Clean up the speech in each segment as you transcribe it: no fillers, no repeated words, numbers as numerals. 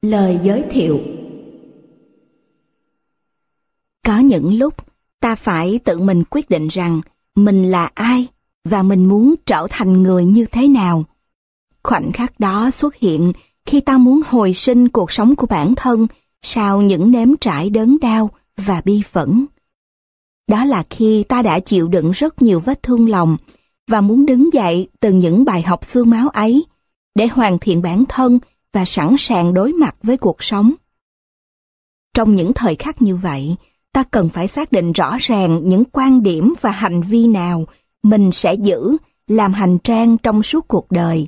Lời giới thiệu. Có những lúc ta phải tự mình quyết định rằng mình là ai và mình muốn trở thành người như thế nào. Khoảnh khắc đó xuất hiện khi ta muốn hồi sinh cuộc sống của bản thân sau những nếm trải đớn đau và bi phẫn. Đó là khi ta đã chịu đựng rất nhiều vết thương lòng và muốn đứng dậy từ những bài học xương máu ấy để hoàn thiện bản thân và sẵn sàng đối mặt với cuộc sống. Trong những thời khắc như vậy, ta cần phải xác định rõ ràng những quan điểm và hành vi nào mình sẽ giữ làm hành trang trong suốt cuộc đời,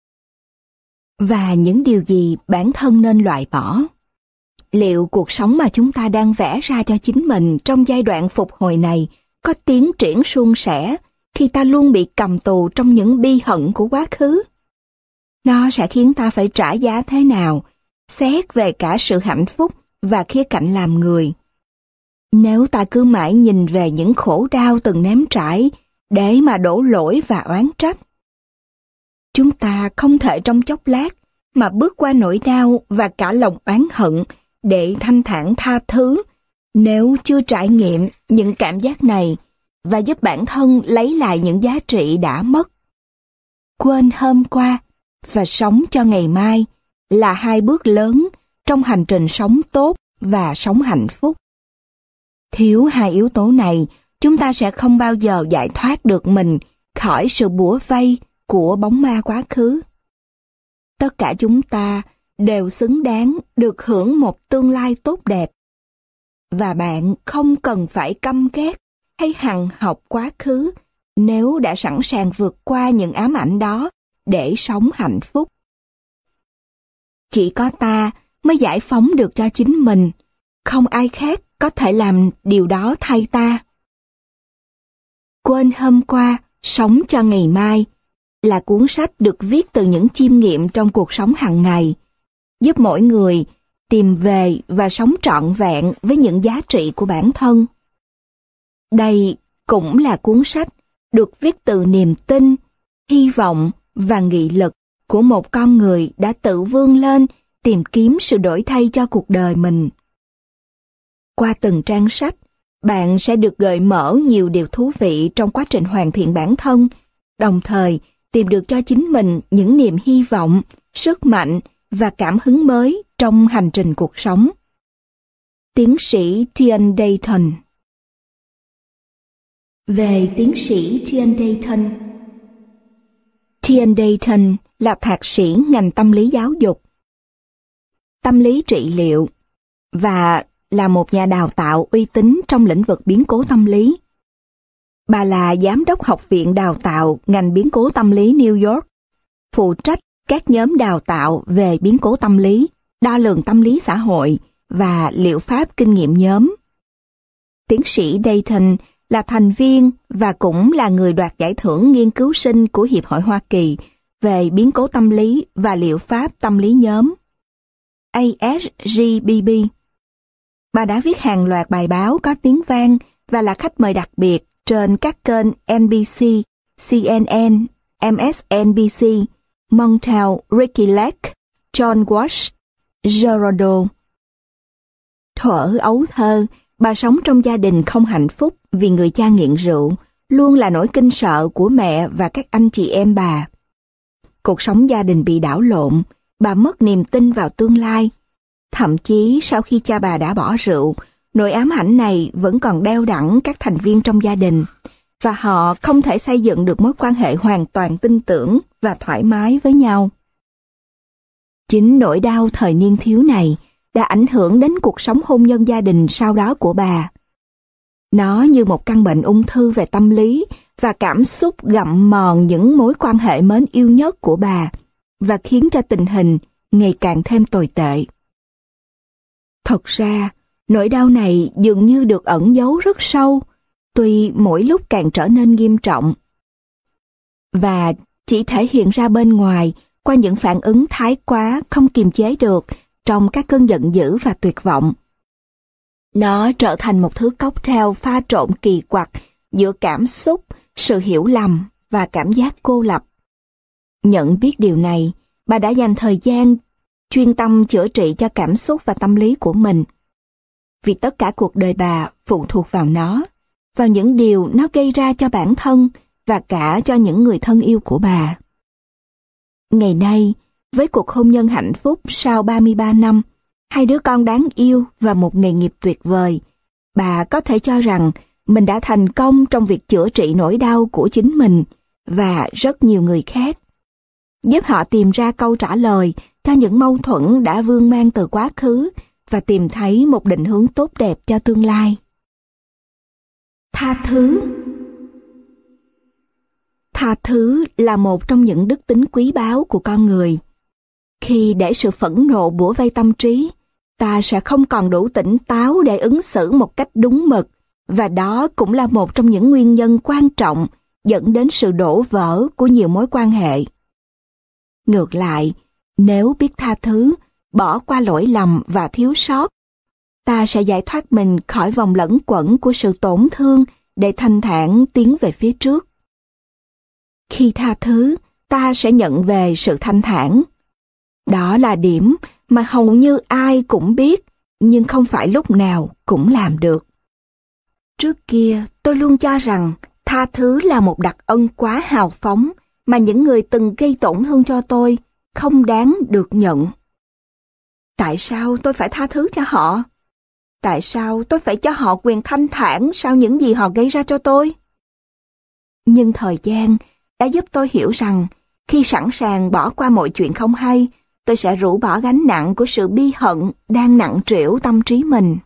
và những điều gì bản thân nên loại bỏ. Liệu cuộc sống mà chúng ta đang vẽ ra cho chính mình trong giai đoạn phục hồi này có tiến triển suôn sẻ khi ta luôn bị cầm tù trong những bi hận của quá khứ? Nó sẽ khiến ta phải trả giá thế nào, xét về cả sự hạnh phúc và khía cạnh làm người. Nếu ta cứ mãi nhìn về những khổ đau từng nếm trải để mà đổ lỗi và oán trách, chúng ta không thể trong chốc lát mà bước qua nỗi đau và cả lòng oán hận để thanh thản tha thứ nếu chưa trải nghiệm những cảm giác này và giúp bản thân lấy lại những giá trị đã mất. Quên hôm qua và sống cho ngày mai là hai bước lớn trong hành trình sống tốt và sống hạnh phúc. Thiếu hai yếu tố này, chúng ta sẽ không bao giờ giải thoát được mình khỏi sự bủa vây của bóng ma quá khứ. Tất cả chúng ta đều xứng đáng được hưởng một tương lai tốt đẹp. Và bạn không cần phải căm ghét hay hằn học quá khứ nếu đã sẵn sàng vượt qua những ám ảnh đó để sống hạnh phúc. Chỉ có ta mới giải phóng được cho chính mình, không ai khác có thể làm điều đó thay ta. Quên hôm qua, sống cho ngày mai là cuốn sách được viết từ những chiêm nghiệm trong cuộc sống hàng ngày, giúp mỗi người tìm về và sống trọn vẹn với những giá trị của bản thân. Đây cũng là cuốn sách được viết từ niềm tin, hy vọng và nghị lực của một con người đã tự vươn lên tìm kiếm sự đổi thay cho cuộc đời mình. Qua từng trang sách, bạn sẽ được gợi mở nhiều điều thú vị trong quá trình hoàn thiện bản thân, đồng thời tìm được cho chính mình những niềm hy vọng, sức mạnh và cảm hứng mới trong hành trình cuộc sống. Tiến sĩ Tian Dayton. Về tiến sĩ Tian Dayton. Tian Dayton là thạc sĩ ngành tâm lý giáo dục, tâm lý trị liệu và là một nhà đào tạo uy tín trong lĩnh vực biến cố tâm lý. Bà là giám đốc học viện đào tạo ngành biến cố tâm lý New York, phụ trách các nhóm đào tạo về biến cố tâm lý, đo lường tâm lý xã hội và liệu pháp kinh nghiệm nhóm. Tiến sĩ Dayton là thành viên và cũng là người đoạt giải thưởng nghiên cứu sinh của Hiệp hội Hoa Kỳ về biến cố tâm lý và liệu pháp tâm lý nhóm, ASGBB. Bà đã viết hàng loạt bài báo có tiếng vang và là khách mời đặc biệt trên các kênh NBC, CNN, MSNBC, Montel, Ricky Lake, John Walsh, Geraldo. Thuở ấu thơ, bà sống trong gia đình không hạnh phúc vì người cha nghiện rượu, luôn là nỗi kinh sợ của mẹ và các anh chị em bà. Cuộc sống gia đình bị đảo lộn, bà mất niềm tin vào tương lai. Thậm chí sau khi cha bà đã bỏ rượu, nỗi ám ảnh này vẫn còn đeo đẳng các thành viên trong gia đình, và họ không thể xây dựng được mối quan hệ hoàn toàn tin tưởng và thoải mái với nhau. Chính nỗi đau thời niên thiếu này đã ảnh hưởng đến cuộc sống hôn nhân gia đình sau đó của bà. Nó như một căn bệnh ung thư về tâm lý và cảm xúc gặm mòn những mối quan hệ mến yêu nhất của bà và khiến cho tình hình ngày càng thêm tồi tệ. Thật ra, nỗi đau này dường như được ẩn giấu rất sâu, tuy mỗi lúc càng trở nên nghiêm trọng, và chỉ thể hiện ra bên ngoài qua những phản ứng thái quá không kiềm chế được trong các cơn giận dữ và tuyệt vọng. Nó trở thành một thứ cocktail pha trộn kỳ quặc giữa cảm xúc, sự hiểu lầm và cảm giác cô lập. Nhận biết điều này, bà đã dành thời gian chuyên tâm chữa trị cho cảm xúc và tâm lý của mình. Vì tất cả cuộc đời bà phụ thuộc vào nó, vào những điều nó gây ra cho bản thân và cả cho những người thân yêu của bà. Ngày nay, với cuộc hôn nhân hạnh phúc sau 33 năm, 2 đứa con đáng yêu và một nghề nghiệp tuyệt vời, bà có thể cho rằng mình đã thành công trong việc chữa trị nỗi đau của chính mình và rất nhiều người khác, giúp họ tìm ra câu trả lời cho những mâu thuẫn đã vương mang từ quá khứ và tìm thấy một định hướng tốt đẹp cho tương lai. Tha thứ. Tha thứ là một trong những đức tính quý báu của con người. Khi để sự phẫn nộ bủa vây tâm trí, ta sẽ không còn đủ tỉnh táo để ứng xử một cách đúng mực, và đó cũng là một trong những nguyên nhân quan trọng dẫn đến sự đổ vỡ của nhiều mối quan hệ. Ngược lại, nếu biết tha thứ, bỏ qua lỗi lầm và thiếu sót, ta sẽ giải thoát mình khỏi vòng lẩn quẩn của sự tổn thương để thanh thản tiến về phía trước. Khi tha thứ, ta sẽ nhận về sự thanh thản. Đó là điểm mà hầu như ai cũng biết, nhưng không phải lúc nào cũng làm được. Trước kia, tôi luôn cho rằng tha thứ là một đặc ân quá hào phóng mà những người từng gây tổn thương cho tôi không đáng được nhận. Tại sao tôi phải tha thứ cho họ? Tại sao tôi phải cho họ quyền thanh thản sau những gì họ gây ra cho tôi? Nhưng thời gian đã giúp tôi hiểu rằng khi sẵn sàng bỏ qua mọi chuyện không hay, tôi sẽ rũ bỏ gánh nặng của sự bi hận đang nặng trĩu tâm trí mình.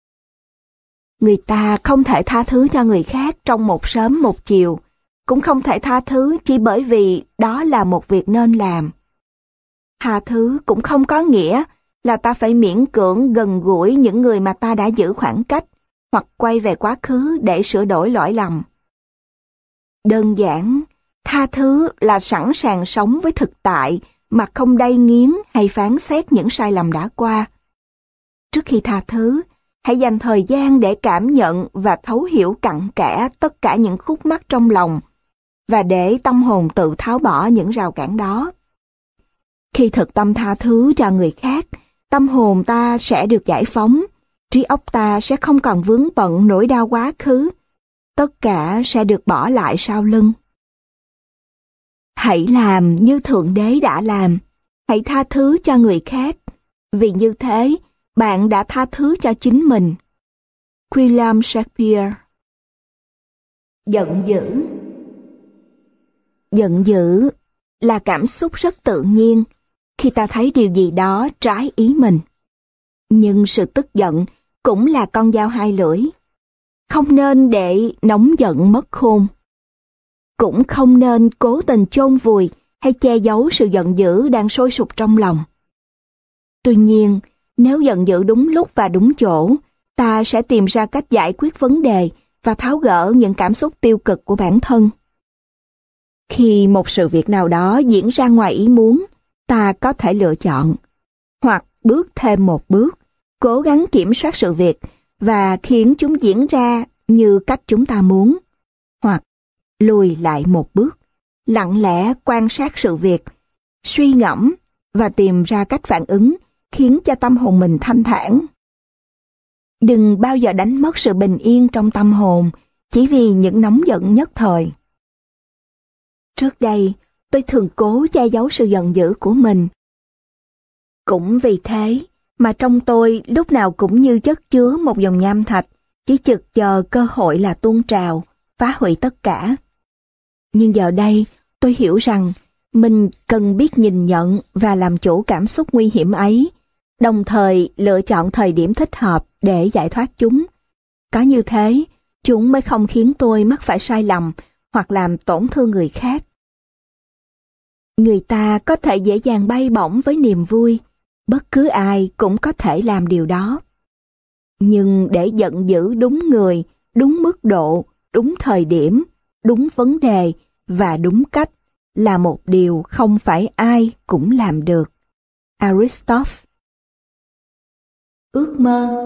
Người ta không thể tha thứ cho người khác trong một sớm một chiều, cũng không thể tha thứ chỉ bởi vì đó là một việc nên làm. Tha thứ cũng không có nghĩa là ta phải miễn cưỡng gần gũi những người mà ta đã giữ khoảng cách, hoặc quay về quá khứ để sửa đổi lỗi lầm. Đơn giản, tha thứ là sẵn sàng sống với thực tại mà không đay nghiến hay phán xét những sai lầm đã qua. Trước khi tha thứ, hãy dành thời gian để cảm nhận và thấu hiểu cặn kẽ tất cả những khúc mắc trong lòng, và để tâm hồn tự tháo bỏ những rào cản đó. Khi thực tâm tha thứ cho người khác, tâm hồn ta sẽ được giải phóng, trí óc ta sẽ không còn vướng bận nỗi đau quá khứ, tất cả sẽ được bỏ lại sau lưng. Hãy làm như Thượng Đế đã làm, hãy tha thứ cho người khác, vì như thế bạn đã tha thứ cho chính mình. William Shakespeare. Giận dữ. Giận dữ là cảm xúc rất tự nhiên khi ta thấy điều gì đó trái ý mình. Nhưng sự tức giận cũng là con dao hai lưỡi. Không nên để nóng giận mất khôn. Cũng không nên cố tình chôn vùi hay che giấu sự giận dữ đang sôi sục trong lòng. Tuy nhiên, nếu giận dữ đúng lúc và đúng chỗ, ta sẽ tìm ra cách giải quyết vấn đề và tháo gỡ những cảm xúc tiêu cực của bản thân. Khi một sự việc nào đó diễn ra ngoài ý muốn, ta có thể lựa chọn, hoặc bước thêm một bước, cố gắng kiểm soát sự việc và khiến chúng diễn ra như cách chúng ta muốn, hoặc lùi lại một bước, lặng lẽ quan sát sự việc, suy ngẫm và tìm ra cách phản ứng khiến cho tâm hồn mình thanh thản. Đừng bao giờ đánh mất sự bình yên trong tâm hồn chỉ vì những nóng giận nhất thời. Trước đây, tôi thường cố che giấu sự giận dữ của mình. Cũng vì thế mà trong tôi lúc nào cũng như chất chứa một dòng nham thạch, chỉ trực chờ cơ hội là tuôn trào, phá hủy tất cả. Nhưng giờ đây, tôi hiểu rằng mình cần biết nhìn nhận và làm chủ cảm xúc nguy hiểm ấy, đồng thời lựa chọn thời điểm thích hợp để giải thoát chúng. Có như thế, chúng mới không khiến tôi mắc phải sai lầm hoặc làm tổn thương người khác. Người ta có thể dễ dàng bay bổng với niềm vui, bất cứ ai cũng có thể làm điều đó. Nhưng để giận dữ đúng người, đúng mức độ, đúng thời điểm, đúng vấn đề và đúng cách là một điều không phải ai cũng làm được. Aristotle. Ước mơ.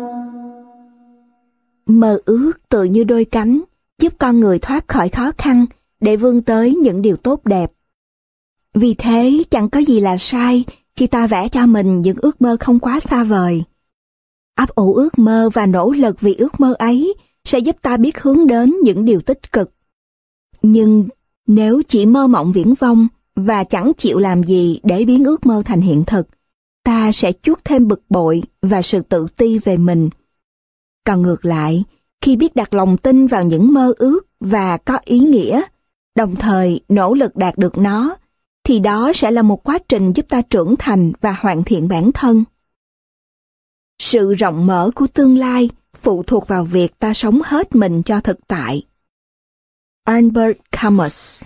Mơ ước tự như đôi cánh, giúp con người thoát khỏi khó khăn để vươn tới những điều tốt đẹp. Vì thế chẳng có gì là sai khi ta vẽ cho mình những ước mơ không quá xa vời. Ấp ủ ước mơ và nỗ lực vì ước mơ ấy sẽ giúp ta biết hướng đến những điều tích cực. Nhưng nếu chỉ mơ mộng viển vông và chẳng chịu làm gì để biến ước mơ thành hiện thực, ta sẽ chuốc thêm bực bội và sự tự ti về mình. Còn ngược lại, khi biết đặt lòng tin vào những mơ ước và có ý nghĩa, đồng thời nỗ lực đạt được nó, thì đó sẽ là một quá trình giúp ta trưởng thành và hoàn thiện bản thân. Sự rộng mở của tương lai phụ thuộc vào việc ta sống hết mình cho thực tại. Albert Camus.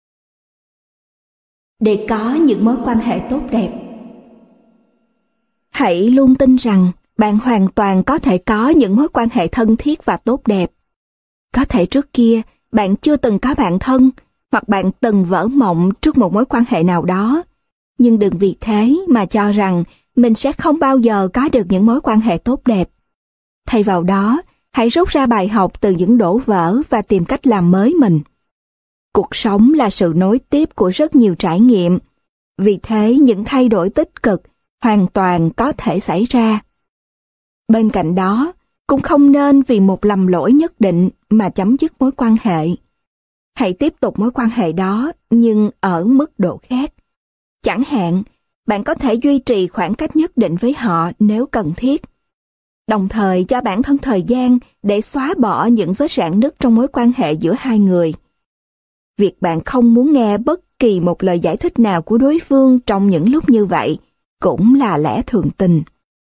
Để có những mối quan hệ tốt đẹp, hãy luôn tin rằng bạn hoàn toàn có thể có những mối quan hệ thân thiết và tốt đẹp. Có thể trước kia bạn chưa từng có bạn thân, hoặc bạn từng vỡ mộng trước một mối quan hệ nào đó. Nhưng đừng vì thế mà cho rằng mình sẽ không bao giờ có được những mối quan hệ tốt đẹp. Thay vào đó, hãy rút ra bài học từ những đổ vỡ và tìm cách làm mới mình. Cuộc sống là sự nối tiếp của rất nhiều trải nghiệm. Vì thế, những thay đổi tích cực hoàn toàn có thể xảy ra. Bên cạnh đó, cũng không nên vì một lầm lỗi nhất định mà chấm dứt mối quan hệ. Hãy tiếp tục mối quan hệ đó nhưng ở mức độ khác. Chẳng hạn, bạn có thể duy trì khoảng cách nhất định với họ nếu cần thiết. Đồng thời cho bản thân thời gian để xóa bỏ những vết rạn nứt trong mối quan hệ giữa hai người. Việc bạn không muốn nghe bất kỳ một lời giải thích nào của đối phương trong những lúc như vậy cũng là lẽ thường tình.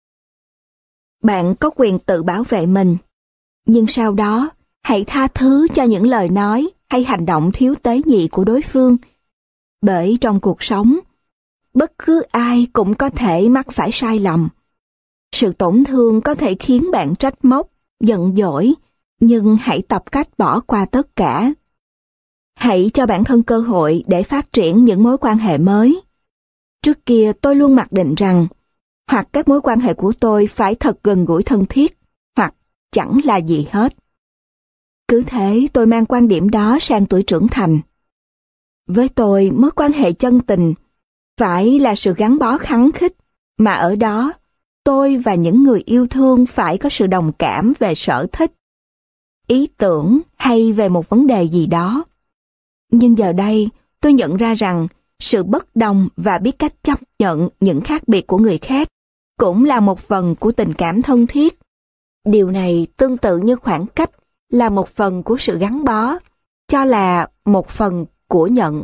Bạn có quyền tự bảo vệ mình, nhưng sau đó hãy tha thứ cho những lời nói hay hành động thiếu tế nhị của đối phương. Bởi trong cuộc sống, bất cứ ai cũng có thể mắc phải sai lầm. Sự tổn thương có thể khiến bạn trách móc, giận dỗi, nhưng hãy tập cách bỏ qua tất cả. Hãy cho bản thân cơ hội để phát triển những mối quan hệ mới. Trước kia tôi luôn mặc định rằng, hoặc các mối quan hệ của tôi phải thật gần gũi thân thiết, hoặc chẳng là gì hết. Cứ thế tôi mang quan điểm đó sang tuổi trưởng thành. Với tôi, mối quan hệ chân tình phải là sự gắn bó khăng khít, mà ở đó, tôi và những người yêu thương phải có sự đồng cảm về sở thích, ý tưởng hay về một vấn đề gì đó. Nhưng giờ đây, tôi nhận ra rằng sự bất đồng và biết cách chấp nhận những khác biệt của người khác cũng là một phần của tình cảm thân thiết. Điều này tương tự như khoảng cách là một phần của sự gắn bó, cho là một phần của nhận.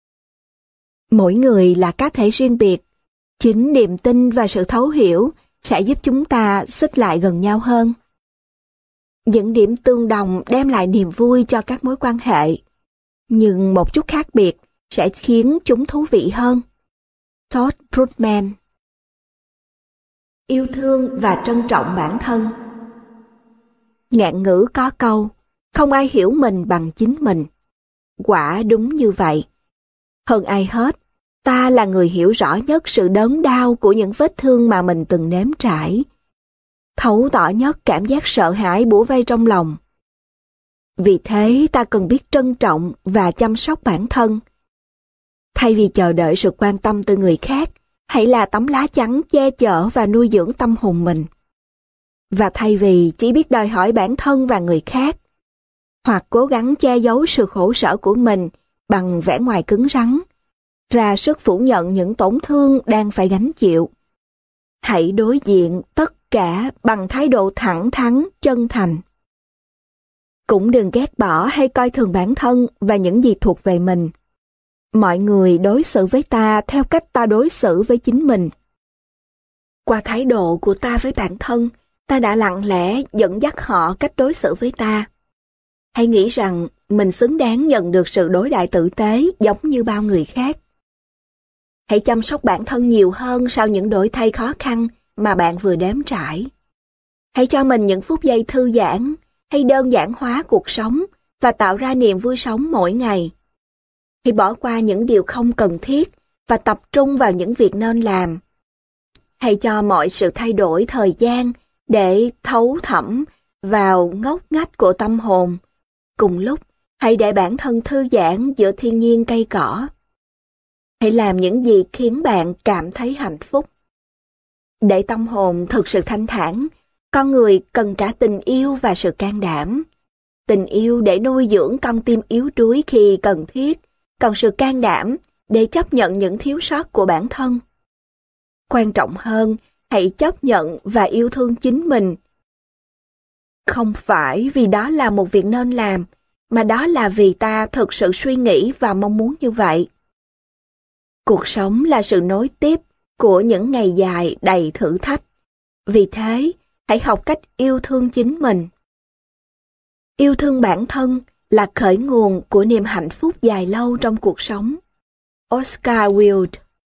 Mỗi người là cá thể riêng biệt. Chính niềm tin và sự thấu hiểu sẽ giúp chúng ta xích lại gần nhau hơn. Những điểm tương đồng đem lại niềm vui cho các mối quan hệ, nhưng một chút khác biệt sẽ khiến chúng thú vị hơn. Todd Brugman. Yêu thương và trân trọng bản thân. Ngạn ngữ có câu, không ai hiểu mình bằng chính mình. Quả đúng như vậy. Hơn ai hết, ta là người hiểu rõ nhất sự đớn đau của những vết thương mà mình từng nếm trải. Thấu tỏ nhất cảm giác sợ hãi bủa vây trong lòng. Vì thế ta cần biết trân trọng và chăm sóc bản thân. Thay vì chờ đợi sự quan tâm từ người khác, hãy là tấm lá chắn che chở và nuôi dưỡng tâm hồn mình. Và thay vì chỉ biết đòi hỏi bản thân và người khác, hoặc cố gắng che giấu sự khổ sở của mình bằng vẻ ngoài cứng rắn, ra sức phủ nhận những tổn thương đang phải gánh chịu. Hãy đối diện tất cả bằng thái độ thẳng thắn, chân thành. Cũng đừng ghét bỏ hay coi thường bản thân và những gì thuộc về mình. Mọi người đối xử với ta theo cách ta đối xử với chính mình. Qua thái độ của ta với bản thân, ta đã lặng lẽ dẫn dắt họ cách đối xử với ta. Hãy nghĩ rằng mình xứng đáng nhận được sự đối đãi tử tế giống như bao người khác. Hãy chăm sóc bản thân nhiều hơn sau những đổi thay khó khăn mà bạn vừa đếm trải. Hãy cho mình những phút giây thư giãn, hay đơn giản hóa cuộc sống và tạo ra niềm vui sống mỗi ngày. Hãy bỏ qua những điều không cần thiết và tập trung vào những việc nên làm. Hãy cho mọi sự thay đổi thời gian để thấu thẩm vào ngóc ngách của tâm hồn. Cùng lúc, hãy để bản thân thư giãn giữa thiên nhiên cây cỏ. Hãy làm những gì khiến bạn cảm thấy hạnh phúc. Để tâm hồn thực sự thanh thản, con người cần cả tình yêu và sự can đảm. Tình yêu để nuôi dưỡng con tim yếu đuối khi cần thiết, còn sự can đảm để chấp nhận những thiếu sót của bản thân. Quan trọng hơn, hãy chấp nhận và yêu thương chính mình. Không phải vì đó là một việc nên làm, mà đó là vì ta thực sự suy nghĩ và mong muốn như vậy. Cuộc sống là sự nối tiếp của những ngày dài đầy thử thách. Vì thế, hãy học cách yêu thương chính mình. Yêu thương bản thân là khởi nguồn của niềm hạnh phúc dài lâu trong cuộc sống. Oscar Wilde.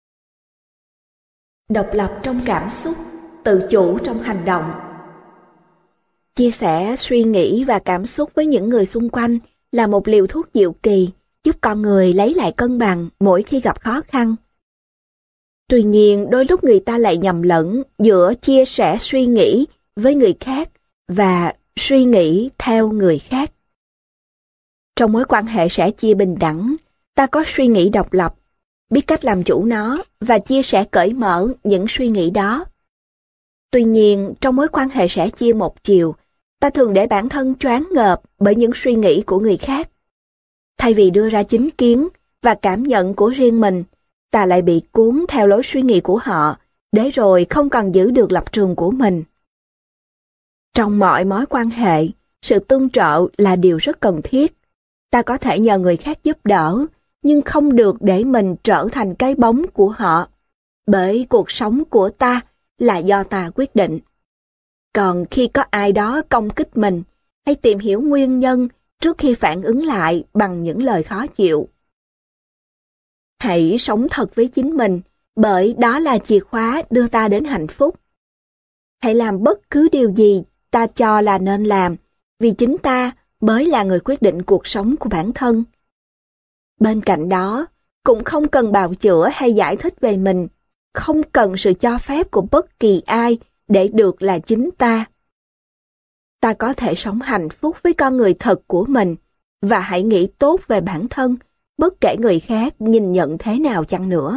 Độc lập trong cảm xúc, tự chủ trong hành động. Chia sẻ suy nghĩ và cảm xúc với những người xung quanh là một liều thuốc diệu kỳ, giúp con người lấy lại cân bằng mỗi khi gặp khó khăn. Tuy nhiên, đôi lúc người ta lại nhầm lẫn giữa chia sẻ suy nghĩ với người khác và suy nghĩ theo người khác. Trong mối quan hệ sẻ chia bình đẳng, ta có suy nghĩ độc lập, biết cách làm chủ nó và chia sẻ cởi mở những suy nghĩ đó. Tuy nhiên, trong mối quan hệ sẻ chia một chiều, ta thường để bản thân choáng ngợp bởi những suy nghĩ của người khác. Thay vì đưa ra chính kiến và cảm nhận của riêng mình, ta lại bị cuốn theo lối suy nghĩ của họ, để rồi không còn giữ được lập trường của mình. Trong mọi mối quan hệ, sự tương trợ là điều rất cần thiết. Ta có thể nhờ người khác giúp đỡ, nhưng không được để mình trở thành cái bóng của họ, bởi cuộc sống của ta là do ta quyết định. Còn khi có ai đó công kích mình, hãy tìm hiểu nguyên nhân trước khi phản ứng lại bằng những lời khó chịu. Hãy sống thật với chính mình, bởi đó là chìa khóa đưa ta đến hạnh phúc. Hãy làm bất cứ điều gì ta cho là nên làm, vì chính ta mới là người quyết định cuộc sống của bản thân. Bên cạnh đó, cũng không cần bào chữa hay giải thích về mình, không cần sự cho phép của bất kỳ ai để được là chính ta. Ta có thể sống hạnh phúc với con người thật của mình, và hãy nghĩ tốt về bản thân, bất kể người khác nhìn nhận thế nào chăng nữa.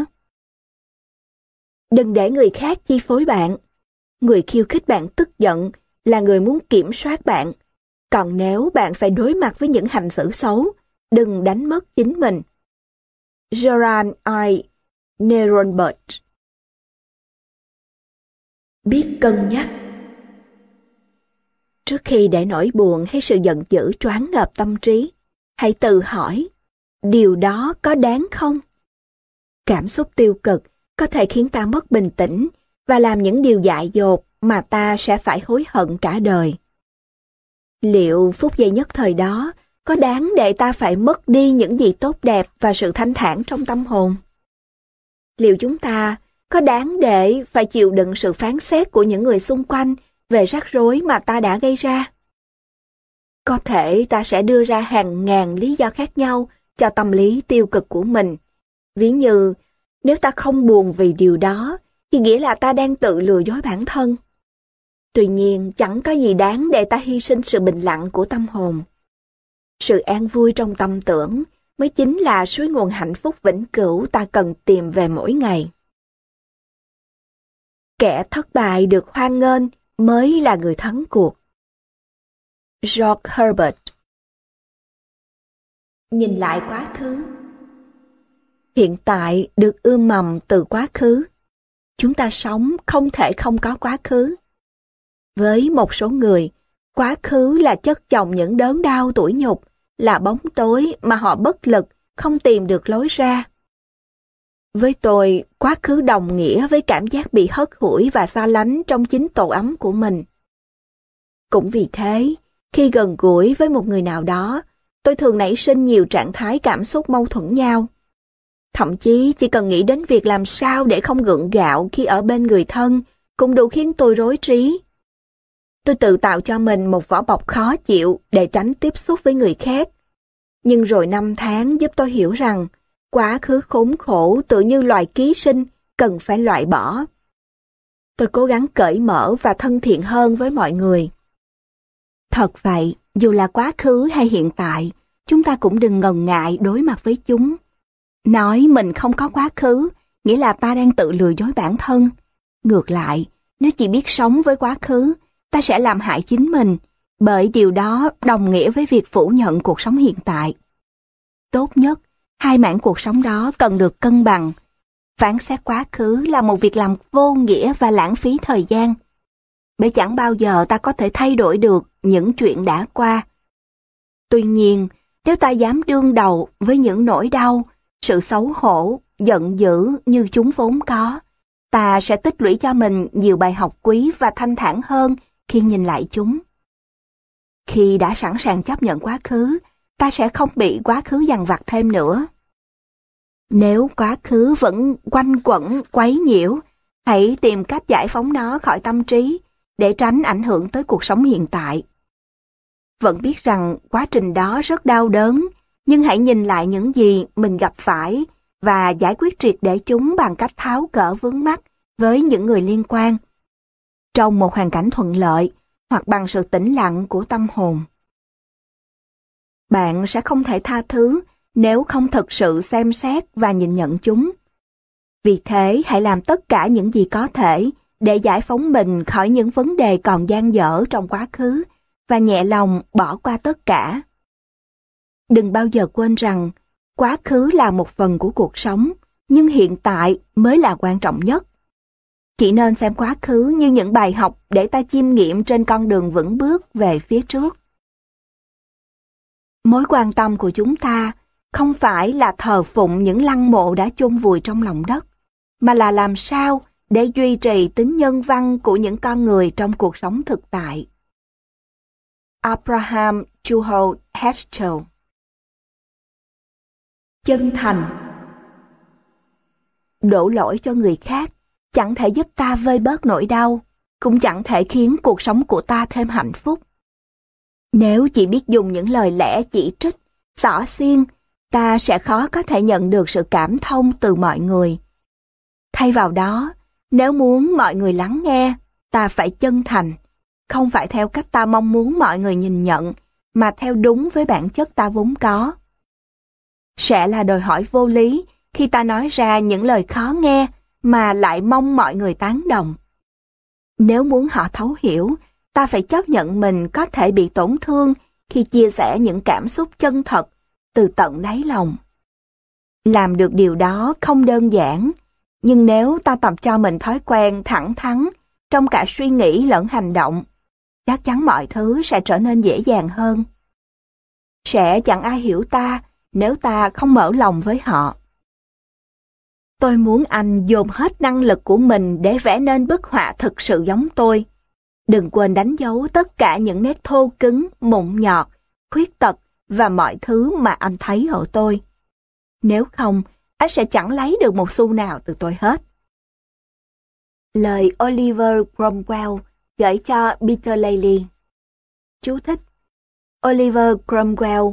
Đừng để người khác chi phối bạn. Người khiêu khích bạn tức giận là người muốn kiểm soát bạn. Còn nếu bạn phải đối mặt với những hành xử xấu, đừng đánh mất chính mình. Gerard I. Neronbert. Biết cân nhắc. Trước khi để nỗi buồn hay sự giận dữ choáng ngợp tâm trí, hãy tự hỏi, điều đó có đáng không? Cảm xúc tiêu cực có thể khiến ta mất bình tĩnh và làm những điều dại dột mà ta sẽ phải hối hận cả đời. Liệu phút giây nhất thời đó có đáng để ta phải mất đi những gì tốt đẹp và sự thanh thản trong tâm hồn? Liệu chúng ta có đáng để phải chịu đựng sự phán xét của những người xung quanh về rắc rối mà ta đã gây ra? Có thể ta sẽ đưa ra hàng ngàn lý do khác nhau cho tâm lý tiêu cực của mình. Ví như, nếu ta không buồn vì điều đó, thì nghĩa là ta đang tự lừa dối bản thân. Tuy nhiên, chẳng có gì đáng để ta hy sinh sự bình lặng của tâm hồn. Sự an vui trong tâm tưởng mới chính là suối nguồn hạnh phúc vĩnh cửu ta cần tìm về mỗi ngày. Kẻ thất bại được hoan nghênh mới là người thắng cuộc. George Herbert. Nhìn lại quá khứ. Hiện tại được ươm mầm từ quá khứ. Chúng ta sống không thể không có quá khứ. Với một số người, quá khứ là chất chồng những đớn đau tủi nhục, là bóng tối mà họ bất lực, không tìm được lối ra. Với tôi, quá khứ đồng nghĩa với cảm giác bị hất hủi và xa lánh trong chính tổ ấm của mình. Cũng vì thế, khi gần gũi với một người nào đó, tôi thường nảy sinh nhiều trạng thái cảm xúc mâu thuẫn nhau. Thậm chí chỉ cần nghĩ đến việc làm sao để không gượng gạo khi ở bên người thân cũng đủ khiến tôi rối trí. Tôi tự tạo cho mình một vỏ bọc khó chịu để tránh tiếp xúc với người khác. Nhưng rồi năm tháng giúp tôi hiểu rằng quá khứ khốn khổ tự như loài ký sinh cần phải loại bỏ. Tôi cố gắng cởi mở và thân thiện hơn với mọi người. Thật vậy, dù là quá khứ hay hiện tại, chúng ta cũng đừng ngần ngại đối mặt với chúng. Nói mình không có quá khứ, nghĩa là ta đang tự lừa dối bản thân. Ngược lại, nếu chỉ biết sống với quá khứ, ta sẽ làm hại chính mình, bởi điều đó đồng nghĩa với việc phủ nhận cuộc sống hiện tại. Tốt nhất, hai mảng cuộc sống đó cần được cân bằng. Phán xét quá khứ là một việc làm vô nghĩa và lãng phí thời gian, bởi chẳng bao giờ ta có thể thay đổi được những chuyện đã qua. Tuy nhiên, nếu ta dám đương đầu với những nỗi đau, sự xấu hổ, giận dữ như chúng vốn có, ta sẽ tích lũy cho mình nhiều bài học quý và thanh thản hơn khi nhìn lại chúng. Khi đã sẵn sàng chấp nhận quá khứ, ta sẽ không bị quá khứ dằn vặt thêm nữa. Nếu quá khứ vẫn quanh quẩn, quấy nhiễu, hãy tìm cách giải phóng nó khỏi tâm trí để tránh ảnh hưởng tới cuộc sống hiện tại. Vẫn biết rằng quá trình đó rất đau đớn, nhưng hãy nhìn lại những gì mình gặp phải và giải quyết triệt để chúng bằng cách tháo gỡ vướng mắc với những người liên quan, trong một hoàn cảnh thuận lợi hoặc bằng sự tĩnh lặng của tâm hồn. Bạn sẽ không thể tha thứ nếu không thực sự xem xét và nhìn nhận chúng. Vì thế, hãy làm tất cả những gì có thể để giải phóng mình khỏi những vấn đề còn dang dở trong quá khứ và nhẹ lòng bỏ qua tất cả. Đừng bao giờ quên rằng quá khứ là một phần của cuộc sống, nhưng hiện tại mới là quan trọng nhất. Chỉ nên xem quá khứ như những bài học để ta chiêm nghiệm trên con đường vững bước về phía trước. Mối quan tâm của chúng ta không phải là thờ phụng những lăng mộ đã chôn vùi trong lòng đất, mà là làm sao để duy trì tính nhân văn của những con người trong cuộc sống thực tại. Abraham Chuho Heschel. Chân thành. Đổ lỗi cho người khác chẳng thể giúp ta vơi bớt nỗi đau, cũng chẳng thể khiến cuộc sống của ta thêm hạnh phúc. Nếu chỉ biết dùng những lời lẽ chỉ trích, xỏ xiên, ta sẽ khó có thể nhận được sự cảm thông từ mọi người. Thay vào đó, nếu muốn mọi người lắng nghe, ta phải chân thành, không phải theo cách ta mong muốn mọi người nhìn nhận, mà theo đúng với bản chất ta vốn có. Sẽ là đòi hỏi vô lý khi ta nói ra những lời khó nghe mà lại mong mọi người tán đồng. Nếu muốn họ thấu hiểu, ta phải chấp nhận mình có thể bị tổn thương khi chia sẻ những cảm xúc chân thật từ tận đáy lòng. Làm được điều đó không đơn giản, nhưng nếu ta tập cho mình thói quen thẳng thắn trong cả suy nghĩ lẫn hành động, chắc chắn mọi thứ sẽ trở nên dễ dàng hơn. Sẽ chẳng ai hiểu ta nếu ta không mở lòng với họ. Tôi muốn anh dồn hết năng lực của mình để vẽ nên bức họa thực sự giống tôi. Đừng quên đánh dấu tất cả những nét thô cứng, mụn nhọt, khuyết tật và mọi thứ mà anh thấy ở tôi. Nếu không, anh sẽ chẳng lấy được một xu nào từ tôi hết. Lời Oliver Cromwell gửi cho Peter Lely. Chú thích: Oliver Cromwell,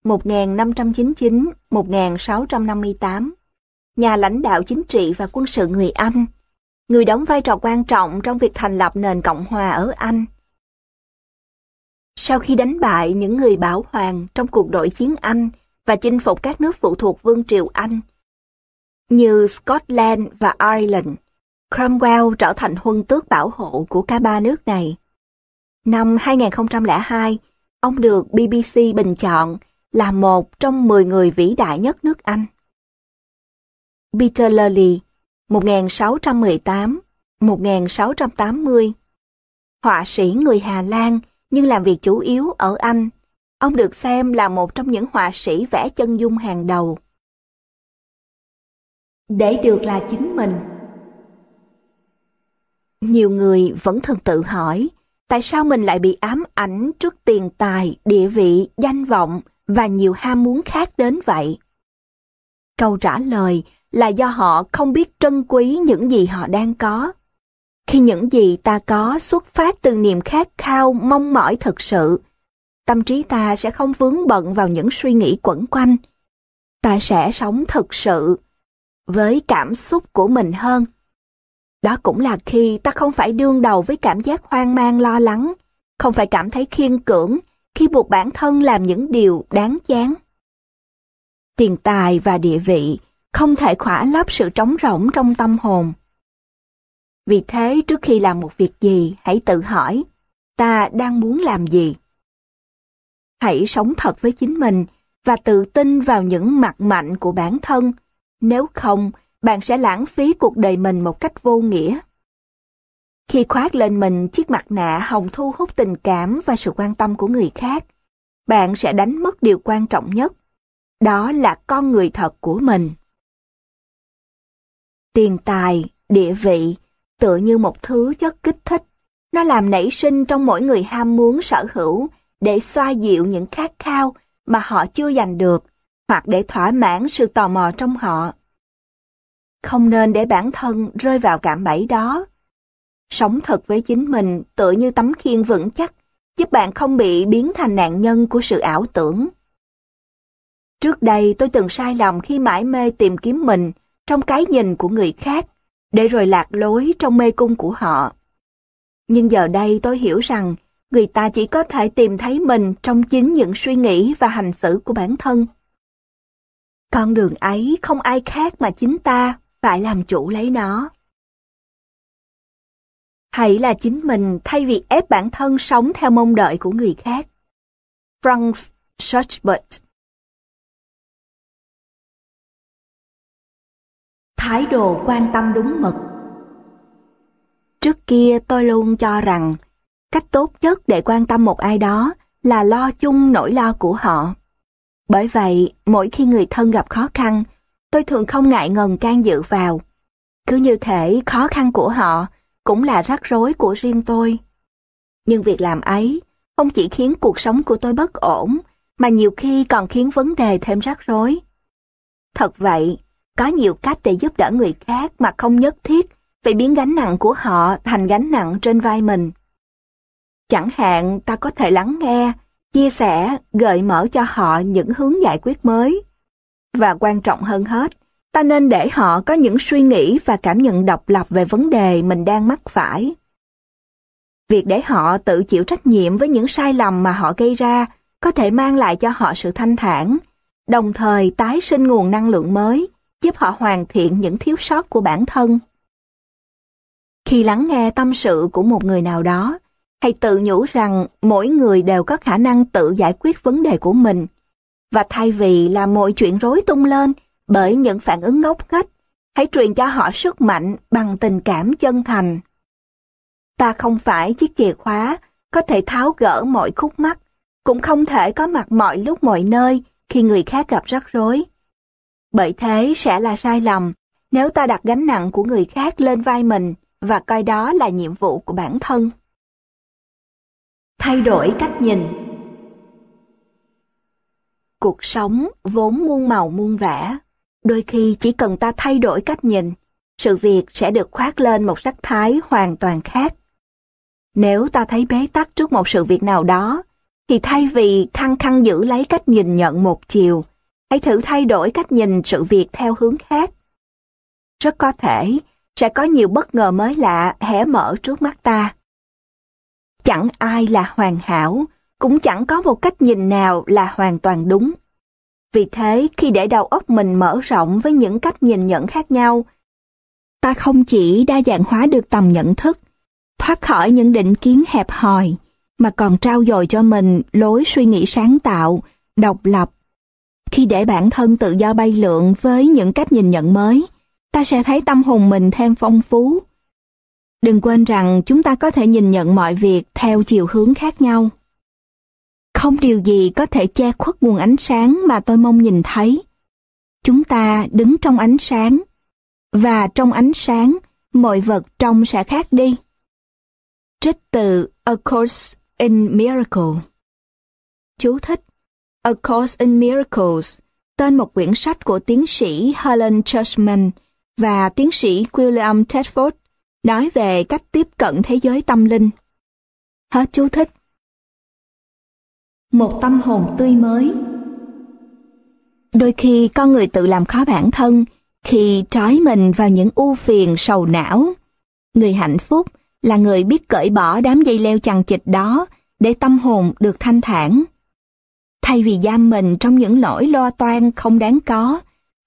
1599-1658, nhà lãnh đạo chính trị và quân sự người Anh, người đóng vai trò quan trọng trong việc thành lập nền Cộng hòa ở Anh. Sau khi đánh bại những người bảo hoàng trong cuộc nội chiến Anh và chinh phục các nước phụ thuộc Vương triều Anh như Scotland và Ireland, Cromwell trở thành huân tước bảo hộ của cả ba nước này. Năm 2002, ông được BBC bình chọn là một trong 10 người vĩ đại nhất nước Anh. Peter Lely, 1618-1680, họa sĩ người Hà Lan nhưng làm việc chủ yếu ở Anh. Ông được xem là một trong những họa sĩ vẽ chân dung hàng đầu. Để được là chính mình. Nhiều người vẫn thường tự hỏi tại sao mình lại bị ám ảnh trước tiền tài, địa vị, danh vọng và nhiều ham muốn khác đến vậy. Câu trả lời là do họ không biết trân quý những gì họ đang có. Khi những gì ta có xuất phát từ niềm khát khao mong mỏi thực sự, tâm trí ta sẽ không vướng bận vào những suy nghĩ quẩn quanh. Ta sẽ sống thực sự với cảm xúc của mình hơn. Đó cũng là khi ta không phải đương đầu với cảm giác hoang mang lo lắng, không phải cảm thấy khiên cưỡng khi buộc bản thân làm những điều đáng chán. Tiền tài và địa vị không thể khỏa lấp sự trống rỗng trong tâm hồn. Vì thế, trước khi làm một việc gì, hãy tự hỏi, ta đang muốn làm gì? Hãy sống thật với chính mình và tự tin vào những mặt mạnh của bản thân. Nếu không, bạn sẽ lãng phí cuộc đời mình một cách vô nghĩa. Khi khoác lên mình chiếc mặt nạ hòng thu hút tình cảm và sự quan tâm của người khác, bạn sẽ đánh mất điều quan trọng nhất. Đó là con người thật của mình. Tiền tài, địa vị, tựa như một thứ chất kích thích. Nó làm nảy sinh trong mỗi người ham muốn sở hữu để xoa dịu những khát khao mà họ chưa giành được, hoặc để thỏa mãn sự tò mò trong họ. Không nên để bản thân rơi vào cạm bẫy đó. Sống thật với chính mình tựa như tấm khiên vững chắc, giúp bạn không bị biến thành nạn nhân của sự ảo tưởng. Trước đây tôi từng sai lầm khi mải mê tìm kiếm mình trong cái nhìn của người khác, để rồi lạc lối trong mê cung của họ. Nhưng giờ đây tôi hiểu rằng người ta chỉ có thể tìm thấy mình trong chính những suy nghĩ và hành xử của bản thân. Con đường ấy không ai khác mà chính ta phải làm chủ lấy nó. Hãy là chính mình thay vì ép bản thân sống theo mong đợi của người khác. Franz Schubert. Thái độ quan tâm đúng mực. Trước kia tôi luôn cho rằng cách tốt nhất để quan tâm một ai đó là lo chung nỗi lo của họ. Bởi vậy, mỗi khi người thân gặp khó khăn, tôi thường không ngại ngần can dự vào. Cứ như thể khó khăn của họ cũng là rắc rối của riêng tôi. Nhưng việc làm ấy không chỉ khiến cuộc sống của tôi bất ổn, mà nhiều khi còn khiến vấn đề thêm rắc rối. Thật vậy, có nhiều cách để giúp đỡ người khác mà không nhất thiết phải biến gánh nặng của họ thành gánh nặng trên vai mình. Chẳng hạn ta có thể lắng nghe, chia sẻ, gợi mở cho họ những hướng giải quyết mới. Và quan trọng hơn hết, ta nên để họ có những suy nghĩ và cảm nhận độc lập về vấn đề mình đang mắc phải. Việc để họ tự chịu trách nhiệm với những sai lầm mà họ gây ra có thể mang lại cho họ sự thanh thản, đồng thời tái sinh nguồn năng lượng mới, giúp họ hoàn thiện những thiếu sót của bản thân. Khi lắng nghe tâm sự của một người nào đó, hãy tự nhủ rằng mỗi người đều có khả năng tự giải quyết vấn đề của mình. Và thay vì làm mọi chuyện rối tung lên bởi những phản ứng ngốc nghếch, hãy truyền cho họ sức mạnh bằng tình cảm chân thành. Ta không phải chiếc chìa khóa có thể tháo gỡ mọi khúc mắc, cũng không thể có mặt mọi lúc mọi nơi khi người khác gặp rắc rối. Bởi thế sẽ là sai lầm nếu ta đặt gánh nặng của người khác lên vai mình và coi đó là nhiệm vụ của bản thân. Thay đổi cách nhìn. Cuộc sống vốn muôn màu muôn vẻ, đôi khi chỉ cần ta thay đổi cách nhìn, sự việc sẽ được khoác lên một sắc thái hoàn toàn khác. Nếu ta thấy bế tắc trước một sự việc nào đó, thì thay vì khăng khăng giữ lấy cách nhìn nhận một chiều, hãy thử thay đổi cách nhìn sự việc theo hướng khác. Rất có thể sẽ có nhiều bất ngờ mới lạ hé mở trước mắt ta. Chẳng ai là hoàn hảo, cũng chẳng có một cách nhìn nào là hoàn toàn đúng. Vì thế, khi để đầu óc mình mở rộng với những cách nhìn nhận khác nhau, ta không chỉ đa dạng hóa được tầm nhận thức, thoát khỏi những định kiến hẹp hòi, mà còn trau dồi cho mình lối suy nghĩ sáng tạo, độc lập. Khi để bản thân tự do bay lượn với những cách nhìn nhận mới, ta sẽ thấy tâm hồn mình thêm phong phú. Đừng quên rằng chúng ta có thể nhìn nhận mọi việc theo chiều hướng khác nhau. Không điều gì có thể che khuất nguồn ánh sáng mà tôi mong nhìn thấy. Chúng ta đứng trong ánh sáng, và trong ánh sáng, mọi vật trông sẽ khác đi. Trích từ A Course in Miracles. Chú thích: A Course in Miracles, tên một quyển sách của tiến sĩ Helen Churchman và tiến sĩ William Tedford, nói về cách tiếp cận thế giới tâm linh. Hết chú thích. Một tâm hồn tươi mới. Đôi khi con người tự làm khó bản thân khi trói mình vào những ưu phiền sầu não. Người hạnh phúc là người biết cởi bỏ đám dây leo chằng chịt đó để tâm hồn được thanh thản. Thay vì giam mình trong những nỗi lo toan không đáng có,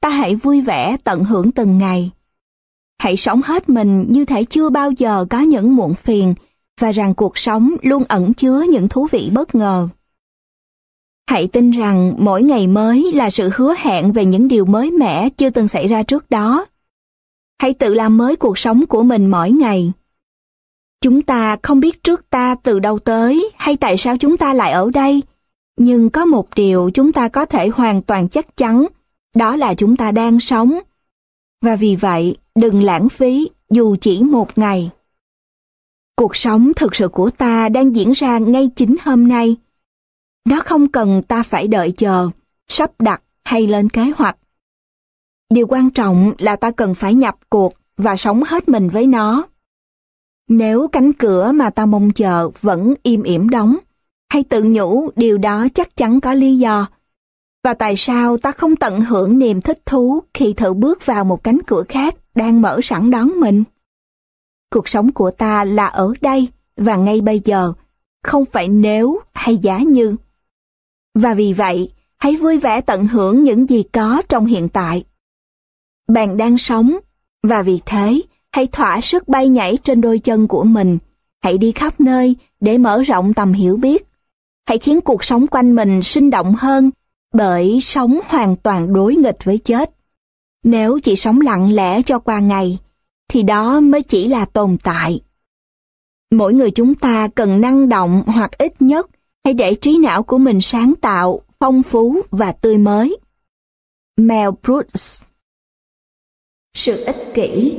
ta hãy vui vẻ tận hưởng từng ngày. Hãy sống hết mình như thể chưa bao giờ có những muộn phiền và rằng cuộc sống luôn ẩn chứa những thú vị bất ngờ. Hãy tin rằng mỗi ngày mới là sự hứa hẹn về những điều mới mẻ chưa từng xảy ra trước đó. Hãy tự làm mới cuộc sống của mình mỗi ngày. Chúng ta không biết trước ta từ đâu tới hay tại sao chúng ta lại ở đây, nhưng có một điều chúng ta có thể hoàn toàn chắc chắn, đó là chúng ta đang sống. Và vì vậy, đừng lãng phí dù chỉ một ngày. Cuộc sống thực sự của ta đang diễn ra ngay chính hôm nay. Nó không cần ta phải đợi chờ, sắp đặt hay lên kế hoạch. Điều quan trọng là ta cần phải nhập cuộc và sống hết mình với nó. Nếu cánh cửa mà ta mong chờ vẫn im ỉm đóng, hãy tự nhủ điều đó chắc chắn có lý do. Và tại sao ta không tận hưởng niềm thích thú khi thử bước vào một cánh cửa khác đang mở sẵn đón mình? Cuộc sống của ta là ở đây và ngay bây giờ, không phải nếu hay giá như. Và vì vậy, hãy vui vẻ tận hưởng những gì có trong hiện tại. Bạn đang sống, và vì thế, hãy thỏa sức bay nhảy trên đôi chân của mình. Hãy đi khắp nơi để mở rộng tầm hiểu biết. Hãy khiến cuộc sống quanh mình sinh động hơn, bởi sống hoàn toàn đối nghịch với chết. Nếu chỉ sống lặng lẽ cho qua ngày, thì đó mới chỉ là tồn tại. Mỗi người chúng ta cần năng động hoặc ít nhất hãy để trí não của mình sáng tạo, phong phú và tươi mới. Mel Brooks. Sự ích kỷ.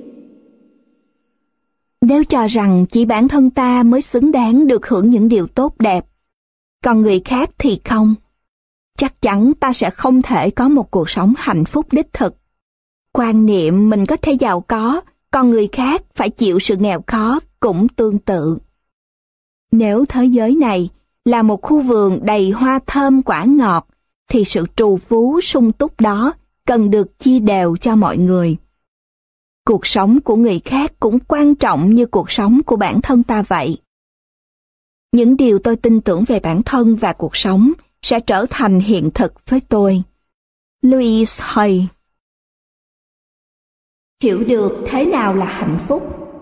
Nếu cho rằng chỉ bản thân ta mới xứng đáng được hưởng những điều tốt đẹp, còn người khác thì không, chắc chắn ta sẽ không thể có một cuộc sống hạnh phúc đích thực. Quan niệm mình có thể giàu có, còn người khác phải chịu sự nghèo khó cũng tương tự. Nếu thế giới này là một khu vườn đầy hoa thơm quả ngọt, thì sự trù phú sung túc đó cần được chia đều cho mọi người. Cuộc sống của người khác cũng quan trọng như cuộc sống của bản thân ta vậy. Những điều tôi tin tưởng về bản thân và cuộc sống sẽ trở thành hiện thực với tôi. Louise Hay. Hiểu được thế nào là hạnh phúc.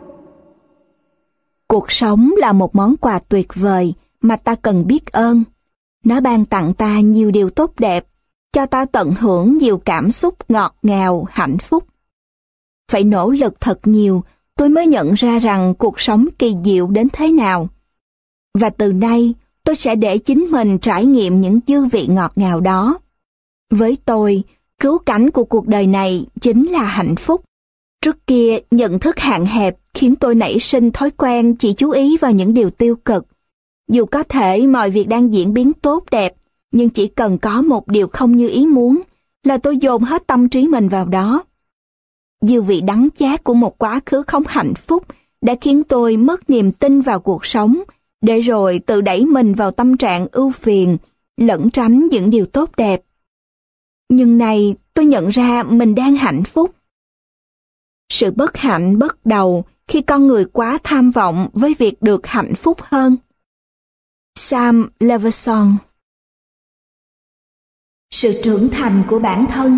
Cuộc sống là một món quà tuyệt vời mà ta cần biết ơn. Nó ban tặng ta nhiều điều tốt đẹp, cho ta tận hưởng nhiều cảm xúc ngọt ngào, hạnh phúc. Phải nỗ lực thật nhiều, tôi mới nhận ra rằng cuộc sống kỳ diệu đến thế nào. Và từ nay, tôi sẽ để chính mình trải nghiệm những dư vị ngọt ngào đó. Với tôi, cứu cánh của cuộc đời này chính là hạnh phúc. Trước kia, nhận thức hạn hẹp khiến tôi nảy sinh thói quen chỉ chú ý vào những điều tiêu cực. Dù có thể mọi việc đang diễn biến tốt đẹp, nhưng chỉ cần có một điều không như ý muốn là tôi dồn hết tâm trí mình vào đó. Dư vị đắng chát của một quá khứ không hạnh phúc đã khiến tôi mất niềm tin vào cuộc sống, để rồi tự đẩy mình vào tâm trạng ưu phiền, lẩn tránh những điều tốt đẹp. Nhưng nay tôi nhận ra mình đang hạnh phúc. Sự bất hạnh bắt đầu khi con người quá tham vọng với việc được hạnh phúc hơn. Sam Levinson. Sự trưởng thành của bản thân.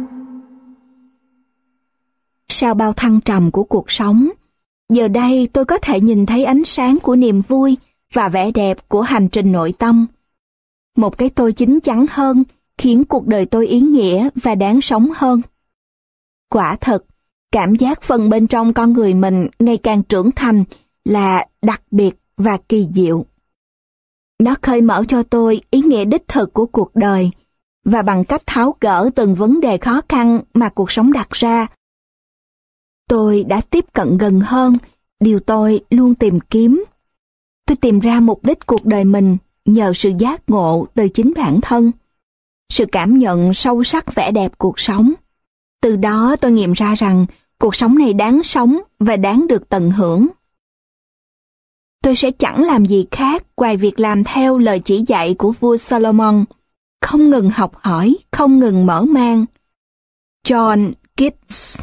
Sau bao thăng trầm của cuộc sống, giờ đây tôi có thể nhìn thấy ánh sáng của niềm vui và vẻ đẹp của hành trình nội tâm. Một cái tôi chín chắn hơn khiến cuộc đời tôi ý nghĩa và đáng sống hơn. Quả thật, cảm giác phần bên trong con người mình ngày càng trưởng thành là đặc biệt và kỳ diệu. Nó khơi mở cho tôi ý nghĩa đích thực của cuộc đời, và bằng cách tháo gỡ từng vấn đề khó khăn mà cuộc sống đặt ra, tôi đã tiếp cận gần hơn điều tôi luôn tìm kiếm. Tôi tìm ra mục đích cuộc đời mình nhờ sự giác ngộ từ chính bản thân, sự cảm nhận sâu sắc vẻ đẹp cuộc sống. Từ đó tôi nghiệm ra rằng cuộc sống này đáng sống và đáng được tận hưởng. Tôi sẽ chẳng làm gì khác ngoài việc làm theo lời chỉ dạy của vua Solomon, không ngừng học hỏi, không ngừng mở mang. John Keats.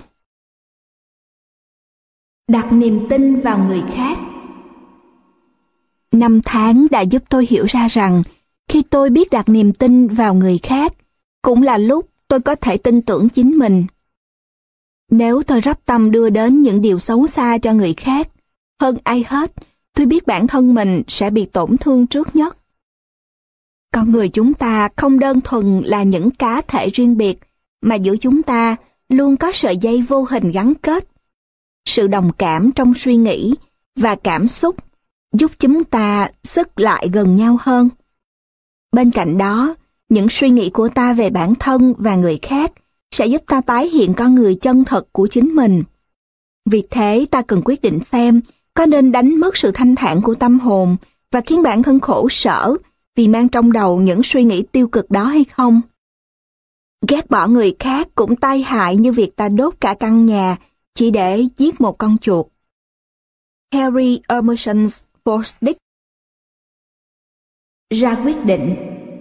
Đặt niềm tin vào người khác. Năm tháng đã giúp tôi hiểu ra rằng khi tôi biết đặt niềm tin vào người khác, cũng là lúc tôi có thể tin tưởng chính mình. Nếu tôi rót tâm đưa đến những điều xấu xa cho người khác, hơn ai hết, tôi biết bản thân mình sẽ bị tổn thương trước nhất. Con người chúng ta không đơn thuần là những cá thể riêng biệt, mà giữa chúng ta luôn có sợi dây vô hình gắn kết. Sự đồng cảm trong suy nghĩ và cảm xúc giúp chúng ta xích lại gần nhau hơn. Bên cạnh đó, những suy nghĩ của ta về bản thân và người khác sẽ giúp ta tái hiện con người chân thật của chính mình. Vì thế ta cần quyết định xem có nên đánh mất sự thanh thản của tâm hồn và khiến bản thân khổ sở vì mang trong đầu những suy nghĩ tiêu cực đó hay không. Ghét bỏ người khác cũng tai hại như việc ta đốt cả căn nhà chỉ để giết một con chuột. Harry Emerson Fosdick. Ra quyết định.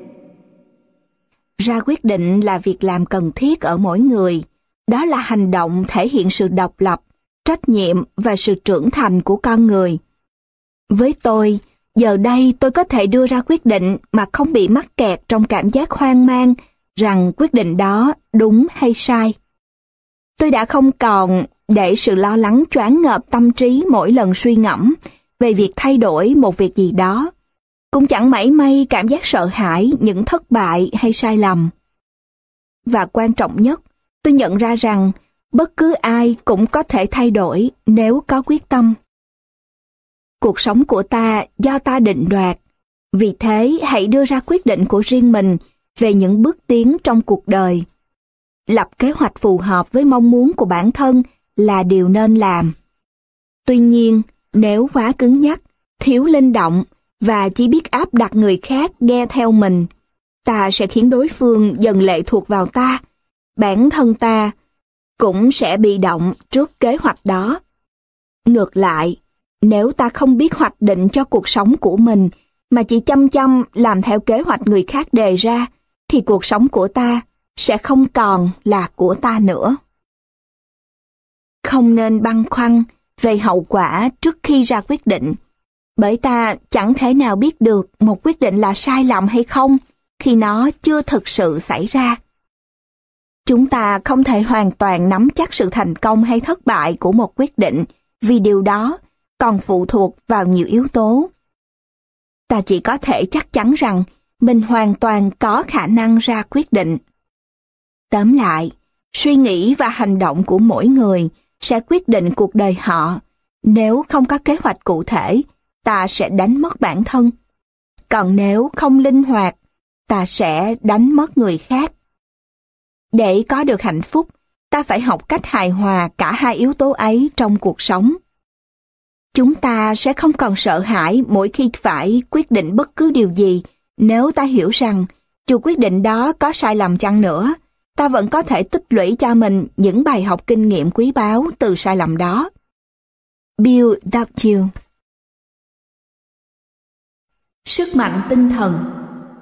Ra quyết định là việc làm cần thiết ở mỗi người. Đó là hành động thể hiện sự độc lập, trách nhiệm và sự trưởng thành của con người. Với tôi, giờ đây tôi có thể đưa ra quyết định mà không bị mắc kẹt trong cảm giác hoang mang rằng quyết định đó đúng hay sai. Tôi đã không còn để sự lo lắng choáng ngợp tâm trí mỗi lần suy ngẫm về việc thay đổi một việc gì đó. Cũng chẳng mảy may cảm giác sợ hãi những thất bại hay sai lầm. Và quan trọng nhất, tôi nhận ra rằng bất cứ ai cũng có thể thay đổi nếu có quyết tâm. Cuộc sống của ta do ta định đoạt. Vì thế hãy đưa ra quyết định của riêng mình về những bước tiến trong cuộc đời. Lập kế hoạch phù hợp với mong muốn của bản thân là điều nên làm. Tuy nhiên, nếu quá cứng nhắc, thiếu linh động và chỉ biết áp đặt người khác nghe theo mình, ta sẽ khiến đối phương dần lệ thuộc vào ta. Bản thân ta cũng sẽ bị động trước kế hoạch đó. Ngược lại, nếu ta không biết hoạch định cho cuộc sống của mình mà chỉ chăm chăm làm theo kế hoạch người khác đề ra, thì cuộc sống của ta sẽ không còn là của ta nữa. Không nên băn khoăn về hậu quả trước khi ra quyết định, bởi ta chẳng thể nào biết được một quyết định là sai lầm hay không khi nó chưa thực sự xảy ra. Chúng ta không thể hoàn toàn nắm chắc sự thành công hay thất bại của một quyết định, vì điều đó còn phụ thuộc vào nhiều yếu tố. Ta chỉ có thể chắc chắn rằng mình hoàn toàn có khả năng ra quyết định. Tóm lại, suy nghĩ và hành động của mỗi người sẽ quyết định cuộc đời họ. Nếu không có kế hoạch cụ thể, ta sẽ đánh mất bản thân. Còn nếu không linh hoạt, ta sẽ đánh mất người khác. Để có được hạnh phúc, ta phải học cách hài hòa cả hai yếu tố ấy trong cuộc sống. Chúng ta sẽ không còn sợ hãi mỗi khi phải quyết định bất cứ điều gì nếu ta hiểu rằng dù quyết định đó có sai lầm chăng nữa, ta vẫn có thể tích lũy cho mình những bài học kinh nghiệm quý báu từ sai lầm đó. Bill W. Sức mạnh tinh thần.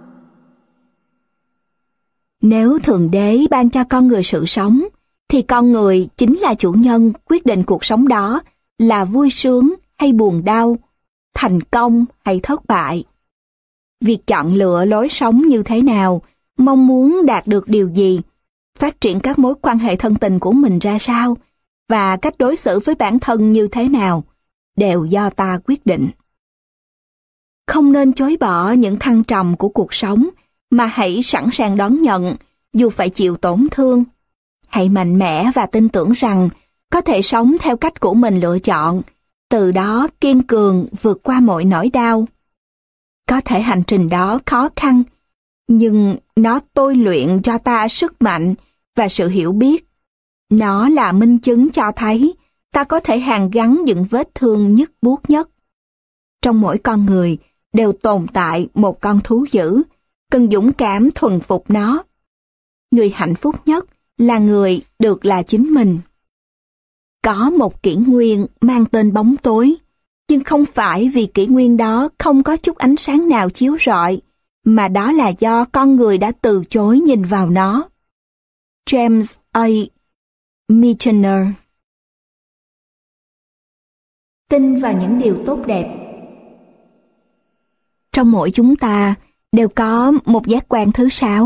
Nếu Thượng Đế ban cho con người sự sống, thì con người chính là chủ nhân quyết định cuộc sống đó là vui sướng hay buồn đau, thành công hay thất bại. Việc chọn lựa lối sống như thế nào, mong muốn đạt được điều gì, phát triển các mối quan hệ thân tình của mình ra sao, và cách đối xử với bản thân như thế nào, đều do ta quyết định. Không nên chối bỏ những thăng trầm của cuộc sống, mà hãy sẵn sàng đón nhận, dù phải chịu tổn thương. Hãy mạnh mẽ và tin tưởng rằng có thể sống theo cách của mình lựa chọn, từ đó kiên cường vượt qua mọi nỗi đau. Có thể hành trình đó khó khăn, nhưng nó tôi luyện cho ta sức mạnh và sự hiểu biết. Nó là minh chứng cho thấy ta có thể hàn gắn những vết thương nhức buốt nhất. Trong mỗi con người đều tồn tại một con thú dữ, cần dũng cảm thuần phục nó. Người hạnh phúc nhất là người được là chính mình. Có một kỷ nguyên mang tên bóng tối, nhưng không phải vì kỷ nguyên đó không có chút ánh sáng nào chiếu rọi, mà đó là do con người đã từ chối nhìn vào nó. James A. Michener. Tin vào những điều tốt đẹp. Trong mỗi chúng ta đều có một giác quan thứ 6,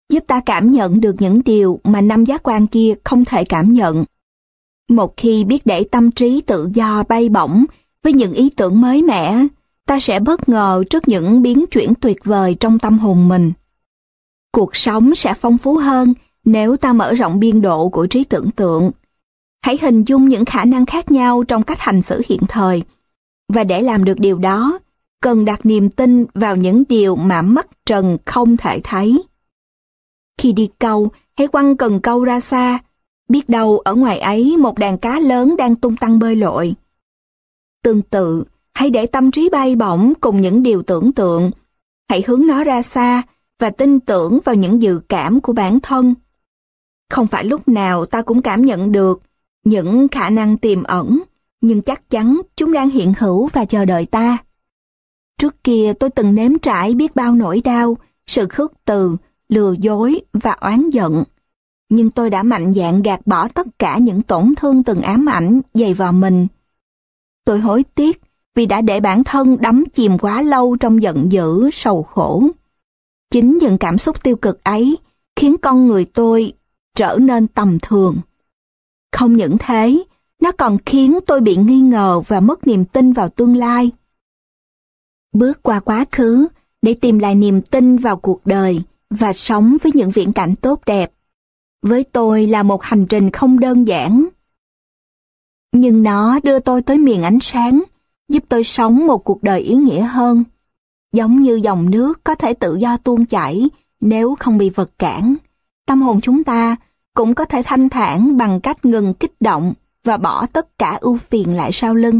giúp ta cảm nhận được những điều mà năm giác quan kia không thể cảm nhận. Một khi biết để tâm trí tự do bay bổng với những ý tưởng mới mẻ, ta sẽ bất ngờ trước những biến chuyển tuyệt vời trong tâm hồn mình. Cuộc sống sẽ phong phú hơn nếu ta mở rộng biên độ của trí tưởng tượng. Hãy hình dung những khả năng khác nhau trong cách hành xử hiện thời. Và để làm được điều đó, cần đặt niềm tin vào những điều mà mắt trần không thể thấy. Khi đi câu, hãy quăng cần câu ra xa. Biết đâu ở ngoài ấy một đàn cá lớn đang tung tăng bơi lội. Tương tự, hãy để tâm trí bay bổng cùng những điều tưởng tượng. Hãy hướng nó ra xa và tin tưởng vào những dự cảm của bản thân. Không phải lúc nào ta cũng cảm nhận được những khả năng tiềm ẩn, nhưng chắc chắn chúng đang hiện hữu và chờ đợi ta. Trước kia tôi từng nếm trải biết bao nỗi đau, sự khước từ, lừa dối và oán giận. Nhưng tôi đã mạnh dạn gạt bỏ tất cả những tổn thương từng ám ảnh dày vào mình. Tôi hối tiếc vì đã để bản thân đắm chìm quá lâu trong giận dữ, sầu khổ. Chính những cảm xúc tiêu cực ấy khiến con người tôi trở nên tầm thường. Không những thế, nó còn khiến tôi bị nghi ngờ và mất niềm tin vào tương lai. Bước qua quá khứ để tìm lại niềm tin vào cuộc đời và sống với những viễn cảnh tốt đẹp, với tôi là một hành trình không đơn giản. Nhưng nó đưa tôi tới miền ánh sáng, giúp tôi sống một cuộc đời ý nghĩa hơn. Giống như dòng nước có thể tự do tuôn chảy nếu không bị vật cản, tâm hồn chúng ta cũng có thể thanh thản bằng cách ngừng kích động và bỏ tất cả ưu phiền lại sau lưng.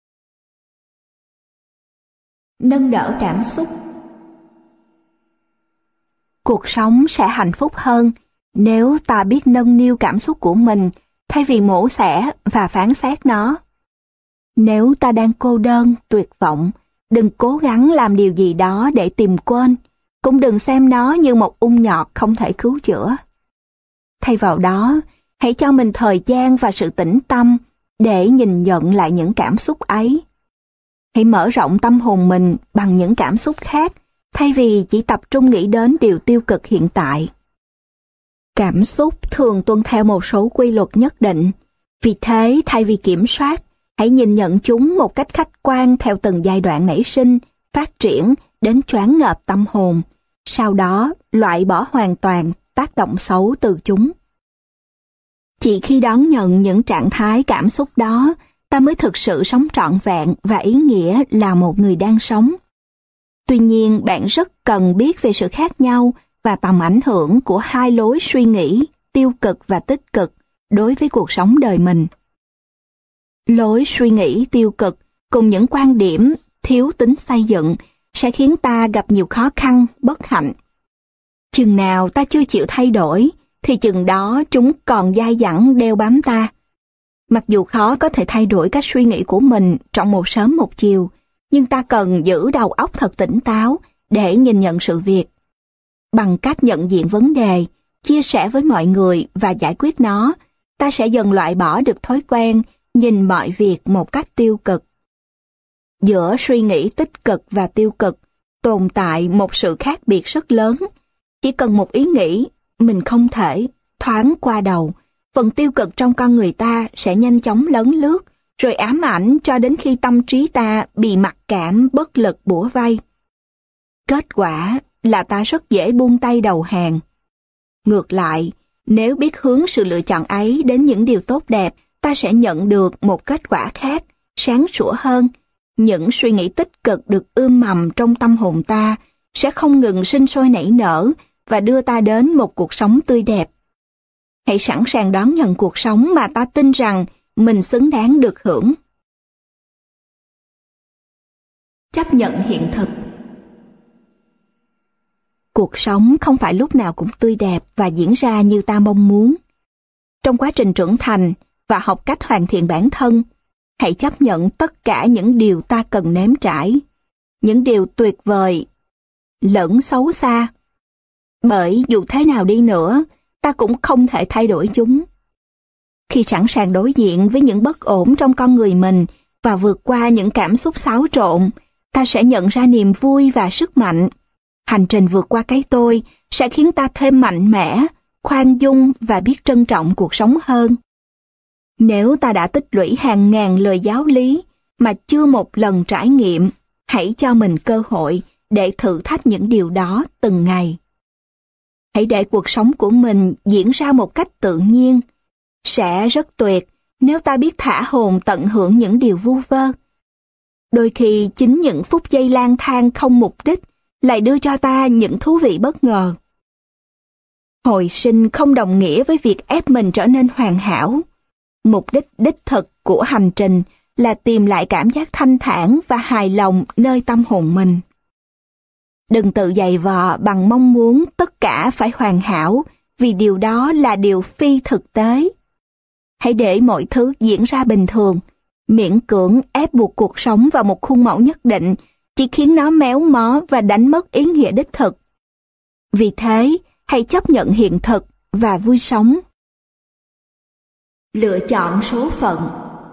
Nâng đỡ cảm xúc. Cuộc sống sẽ hạnh phúc hơn nếu ta biết nâng niu cảm xúc của mình thay vì mổ xẻ và phán xét nó. Nếu ta đang cô đơn, tuyệt vọng, đừng cố gắng làm điều gì đó để tìm quên, cũng đừng xem nó như một ung nhọt không thể cứu chữa. Thay vào đó, hãy cho mình thời gian và sự tĩnh tâm để nhìn nhận lại những cảm xúc ấy. Hãy mở rộng tâm hồn mình bằng những cảm xúc khác, thay vì chỉ tập trung nghĩ đến điều tiêu cực hiện tại. Cảm xúc thường tuân theo một số quy luật nhất định. Vì thế, thay vì kiểm soát, hãy nhìn nhận chúng một cách khách quan theo từng giai đoạn nảy sinh, phát triển đến choáng ngợp tâm hồn. Sau đó, loại bỏ hoàn toàn tác động xấu từ chúng. Chỉ khi đón nhận những trạng thái cảm xúc đó, ta mới thực sự sống trọn vẹn và ý nghĩa là một người đang sống. Tuy nhiên, bạn rất cần biết về sự khác nhau và tầm ảnh hưởng của hai lối suy nghĩ, tiêu cực và tích cực, đối với cuộc sống đời mình. Lối suy nghĩ tiêu cực cùng những quan điểm thiếu tính xây dựng sẽ khiến ta gặp nhiều khó khăn, bất hạnh. Chừng nào ta chưa chịu thay đổi, thì chừng đó chúng còn dai dẳng đeo bám ta. Mặc dù khó có thể thay đổi cách suy nghĩ của mình trong một sớm một chiều, nhưng ta cần giữ đầu óc thật tỉnh táo để nhìn nhận sự việc. Bằng cách nhận diện vấn đề, chia sẻ với mọi người và giải quyết nó, ta sẽ dần loại bỏ được thói quen nhìn mọi việc một cách tiêu cực. Giữa suy nghĩ tích cực và tiêu cực tồn tại một sự khác biệt rất lớn. Chỉ cần một ý nghĩ, mình không thể, thoáng qua đầu, phần tiêu cực trong con người ta sẽ nhanh chóng lấn lướt, rồi ám ảnh cho đến khi tâm trí ta bị mặc cảm bất lực bủa vây. Kết quả là ta rất dễ buông tay đầu hàng. Ngược lại, nếu biết hướng sự lựa chọn ấy đến những điều tốt đẹp, ta sẽ nhận được một kết quả khác, sáng sủa hơn. Những suy nghĩ tích cực được ươm mầm trong tâm hồn ta sẽ không ngừng sinh sôi nảy nở và đưa ta đến một cuộc sống tươi đẹp. Hãy sẵn sàng đón nhận cuộc sống mà ta tin rằng mình xứng đáng được hưởng. Chấp nhận hiện thực. Cuộc sống không phải lúc nào cũng tươi đẹp và diễn ra như ta mong muốn. Trong quá trình trưởng thành và học cách hoàn thiện bản thân, hãy chấp nhận tất cả những điều ta cần nếm trải, những điều tuyệt vời lẫn xấu xa. Bởi dù thế nào đi nữa, ta cũng không thể thay đổi chúng. Khi sẵn sàng đối diện với những bất ổn trong con người mình và vượt qua những cảm xúc xáo trộn, ta sẽ nhận ra niềm vui và sức mạnh. Hành trình vượt qua cái tôi sẽ khiến ta thêm mạnh mẽ, khoan dung và biết trân trọng cuộc sống hơn. Nếu ta đã tích lũy hàng ngàn lời giáo lý mà chưa một lần trải nghiệm, hãy cho mình cơ hội để thử thách những điều đó từng ngày. Hãy để cuộc sống của mình diễn ra một cách tự nhiên. Sẽ rất tuyệt nếu ta biết thả hồn tận hưởng những điều vu vơ. Đôi khi chính những phút giây lang thang không mục đích lại đưa cho ta những thú vị bất ngờ. Hồi sinh không đồng nghĩa với việc ép mình trở nên hoàn hảo. Mục đích đích thực của hành trình là tìm lại cảm giác thanh thản và hài lòng nơi tâm hồn mình. Đừng tự giày vò bằng mong muốn tất cả phải hoàn hảo, vì điều đó là điều phi thực tế. Hãy để mọi thứ diễn ra bình thường. Miễn cưỡng ép buộc cuộc sống vào một khuôn mẫu nhất định chỉ khiến nó méo mó và đánh mất ý nghĩa đích thực. Vì thế, hãy chấp nhận hiện thực và vui sống. Lựa chọn số phận.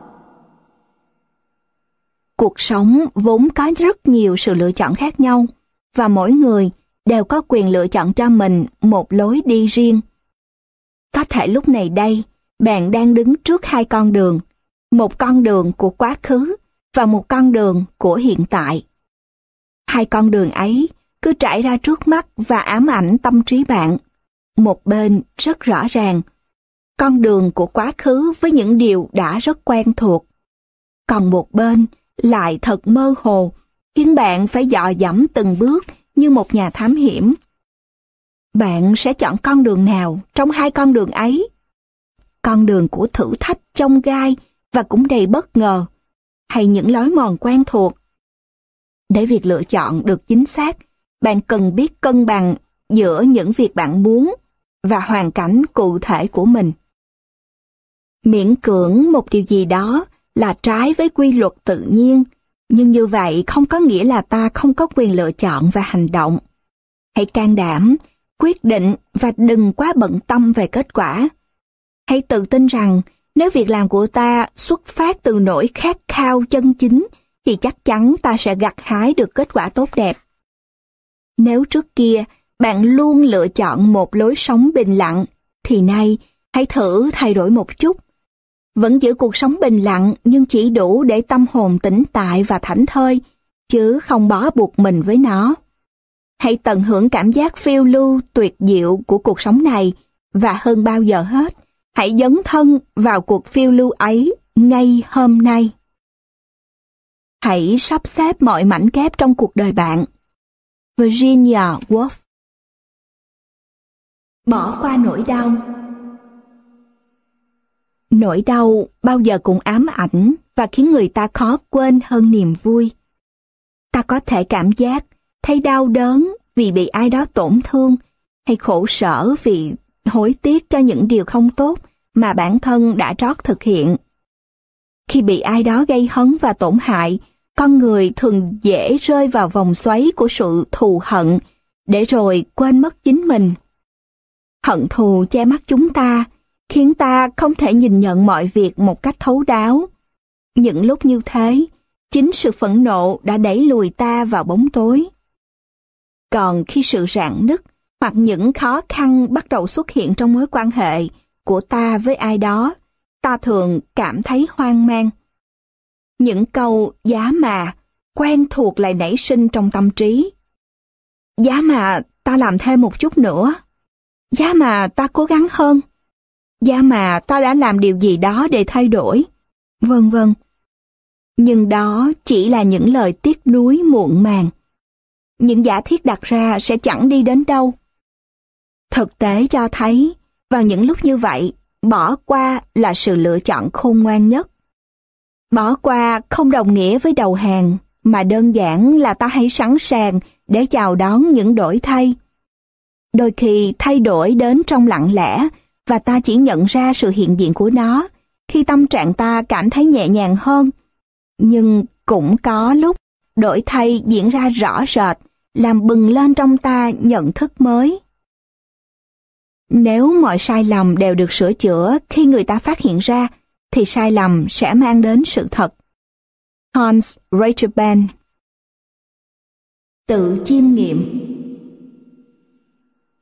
Cuộc sống vốn có rất nhiều sự lựa chọn khác nhau, và mỗi người đều có quyền lựa chọn cho mình một lối đi riêng. Có thể lúc này đây, bạn đang đứng trước hai con đường, một con đường của quá khứ và một con đường của hiện tại. Hai con đường ấy cứ trải ra trước mắt và ám ảnh tâm trí bạn. Một bên rất rõ ràng, con đường của quá khứ với những điều đã rất quen thuộc. Còn một bên lại thật mơ hồ, khiến bạn phải dò dẫm từng bước như một nhà thám hiểm. Bạn sẽ chọn con đường nào trong hai con đường ấy? Con đường của thử thách chông gai và cũng đầy bất ngờ, hay những lối mòn quen thuộc? Để việc lựa chọn được chính xác, bạn cần biết cân bằng giữa những việc bạn muốn và hoàn cảnh cụ thể của mình. Miễn cưỡng một điều gì đó là trái với quy luật tự nhiên, nhưng như vậy không có nghĩa là ta không có quyền lựa chọn và hành động. Hãy can đảm, quyết định và đừng quá bận tâm về kết quả. Hãy tự tin rằng nếu việc làm của ta xuất phát từ nỗi khát khao chân chính thì chắc chắn ta sẽ gặt hái được kết quả tốt đẹp. Nếu trước kia bạn luôn lựa chọn một lối sống bình lặng, thì nay hãy thử thay đổi một chút. Vẫn giữ cuộc sống bình lặng nhưng chỉ đủ để tâm hồn tĩnh tại và thảnh thơi, chứ không bó buộc mình với nó. Hãy tận hưởng cảm giác phiêu lưu tuyệt diệu của cuộc sống này, và hơn bao giờ hết, hãy dấn thân vào cuộc phiêu lưu ấy ngay hôm nay. Hãy sắp xếp mọi mảnh ghép trong cuộc đời bạn. Virginia Woolf. Bỏ qua nỗi đau. Nỗi đau bao giờ cũng ám ảnh và khiến người ta khó quên hơn niềm vui. Ta có thể cảm giác thấy đau đớn vì bị ai đó tổn thương, hay khổ sở vì hối tiếc cho những điều không tốt mà bản thân đã trót thực hiện. Khi bị ai đó gây hấn và tổn hại, con người thường dễ rơi vào vòng xoáy của sự thù hận, để rồi quên mất chính mình. Hận thù che mắt chúng ta, khiến ta không thể nhìn nhận mọi việc một cách thấu đáo. Những lúc như thế, chính sự phẫn nộ đã đẩy lùi ta vào bóng tối. Còn khi sự rạn nứt hoặc những khó khăn bắt đầu xuất hiện trong mối quan hệ của ta với ai đó, ta thường cảm thấy hoang mang. Những câu giá mà quen thuộc lại nảy sinh trong tâm trí. Giá mà ta làm thêm một chút nữa. Giá mà ta cố gắng hơn. Giá mà ta đã làm điều gì đó để thay đổi. Vân vân. Nhưng đó chỉ là những lời tiếc nuối muộn màng. Những giả thiết đặt ra sẽ chẳng đi đến đâu. Thực tế cho thấy, vào những lúc như vậy, bỏ qua là sự lựa chọn khôn ngoan nhất. Bỏ qua không đồng nghĩa với đầu hàng, mà đơn giản là ta hãy sẵn sàng để chào đón những đổi thay. Đôi khi thay đổi đến trong lặng lẽ, và ta chỉ nhận ra sự hiện diện của nó khi tâm trạng ta cảm thấy nhẹ nhàng hơn. Nhưng cũng có lúc đổi thay diễn ra rõ rệt, làm bừng lên trong ta nhận thức mới. Nếu mọi sai lầm đều được sửa chữa khi người ta phát hiện ra, thì sai lầm sẽ mang đến sự thật. Hans Rachel. Tự chiêm nghiệm.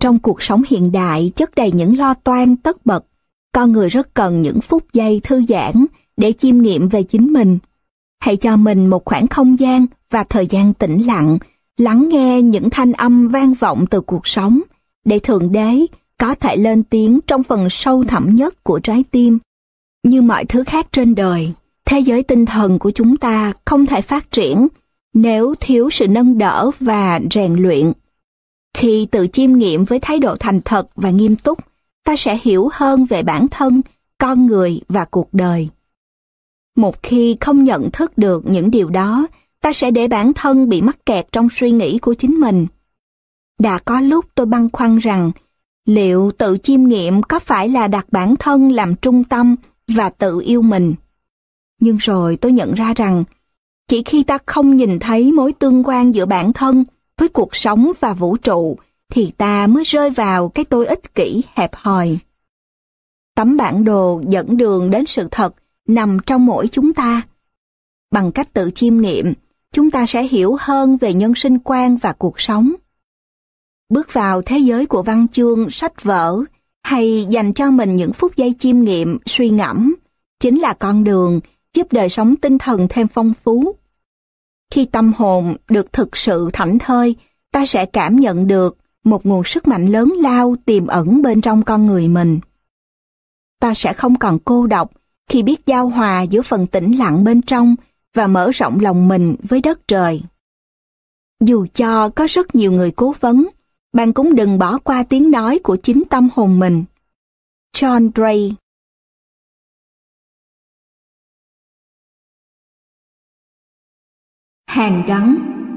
Trong cuộc sống hiện đại chất đầy những lo toan tất bật, con người rất cần những phút giây thư giãn để chiêm nghiệm về chính mình. Hãy cho mình một khoảng không gian và thời gian tĩnh lặng, lắng nghe những thanh âm vang vọng từ cuộc sống, để Thượng Đế có thể lên tiếng trong phần sâu thẳm nhất của trái tim. Như mọi thứ khác trên đời, thế giới tinh thần của chúng ta không thể phát triển nếu thiếu sự nâng đỡ và rèn luyện. Khi tự chiêm nghiệm với thái độ thành thật và nghiêm túc, ta sẽ hiểu hơn về bản thân, con người và cuộc đời. Một khi không nhận thức được những điều đó, ta sẽ để bản thân bị mắc kẹt trong suy nghĩ của chính mình. Đã có lúc tôi băn khoăn rằng, liệu tự chiêm nghiệm có phải là đặt bản thân làm trung tâm và tự yêu mình? Nhưng rồi tôi nhận ra rằng, chỉ khi ta không nhìn thấy mối tương quan giữa bản thân với cuộc sống và vũ trụ, thì ta mới rơi vào cái tôi ích kỷ hẹp hòi. Tấm bản đồ dẫn đường đến sự thật nằm trong mỗi chúng ta. Bằng cách tự chiêm nghiệm, chúng ta sẽ hiểu hơn về nhân sinh quan và cuộc sống. Bước vào thế giới của văn chương, sách vở, hay dành cho mình những phút giây chiêm nghiệm, suy ngẫm, chính là con đường giúp đời sống tinh thần thêm phong phú. Khi tâm hồn được thực sự thảnh thơi, ta sẽ cảm nhận được một nguồn sức mạnh lớn lao tiềm ẩn bên trong con người mình. Ta sẽ không còn cô độc khi biết giao hòa giữa phần tĩnh lặng bên trong và mở rộng lòng mình với đất trời. Dù cho có rất nhiều người cố vấn, bạn cũng đừng bỏ qua tiếng nói của chính tâm hồn mình. John Gray. Hàn gắn.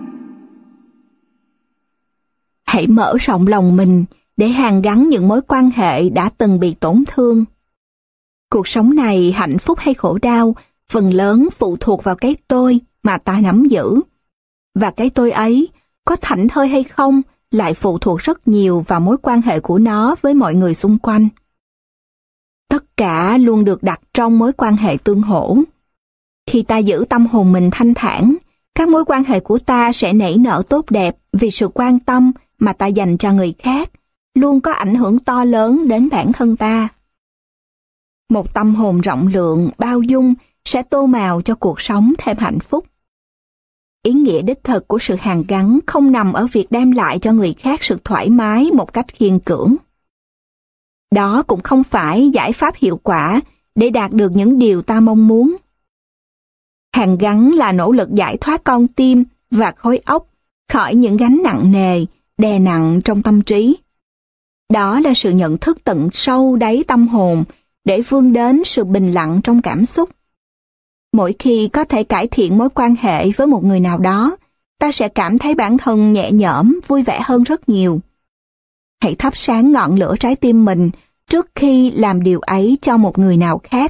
Hãy mở rộng lòng mình để hàn gắn những mối quan hệ đã từng bị tổn thương. Cuộc sống này hạnh phúc hay khổ đau, phần lớn phụ thuộc vào cái tôi mà ta nắm giữ. Và cái tôi ấy, có thảnh thơi hay không, lại phụ thuộc rất nhiều vào mối quan hệ của nó với mọi người xung quanh. Tất cả luôn được đặt trong mối quan hệ tương hỗ. Khi ta giữ tâm hồn mình thanh thản, các mối quan hệ của ta sẽ nảy nở tốt đẹp vì sự quan tâm mà ta dành cho người khác, luôn có ảnh hưởng to lớn đến bản thân ta. Một tâm hồn rộng lượng, bao dung sẽ tô màu cho cuộc sống thêm hạnh phúc. Ý nghĩa đích thực của sự hàn gắn không nằm ở việc đem lại cho người khác sự thoải mái một cách khiên cưỡng. Đó cũng không phải giải pháp hiệu quả để đạt được những điều ta mong muốn. Hàn gắn là nỗ lực giải thoát con tim và khối óc khỏi những gánh nặng nề, đè nặng trong tâm trí. Đó là sự nhận thức tận sâu đáy tâm hồn để vươn đến sự bình lặng trong cảm xúc. Mỗi khi có thể cải thiện mối quan hệ với một người nào đó, ta sẽ cảm thấy bản thân nhẹ nhõm, vui vẻ hơn rất nhiều. Hãy thắp sáng ngọn lửa trái tim mình trước khi làm điều ấy cho một người nào khác.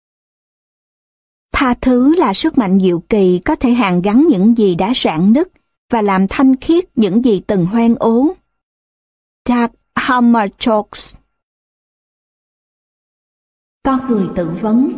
Tha thứ là sức mạnh diệu kỳ có thể hàn gắn những gì đã rạn nứt và làm thanh khiết những gì từng hoen ố. Dag Hammarskjöld. Con người tự vấn.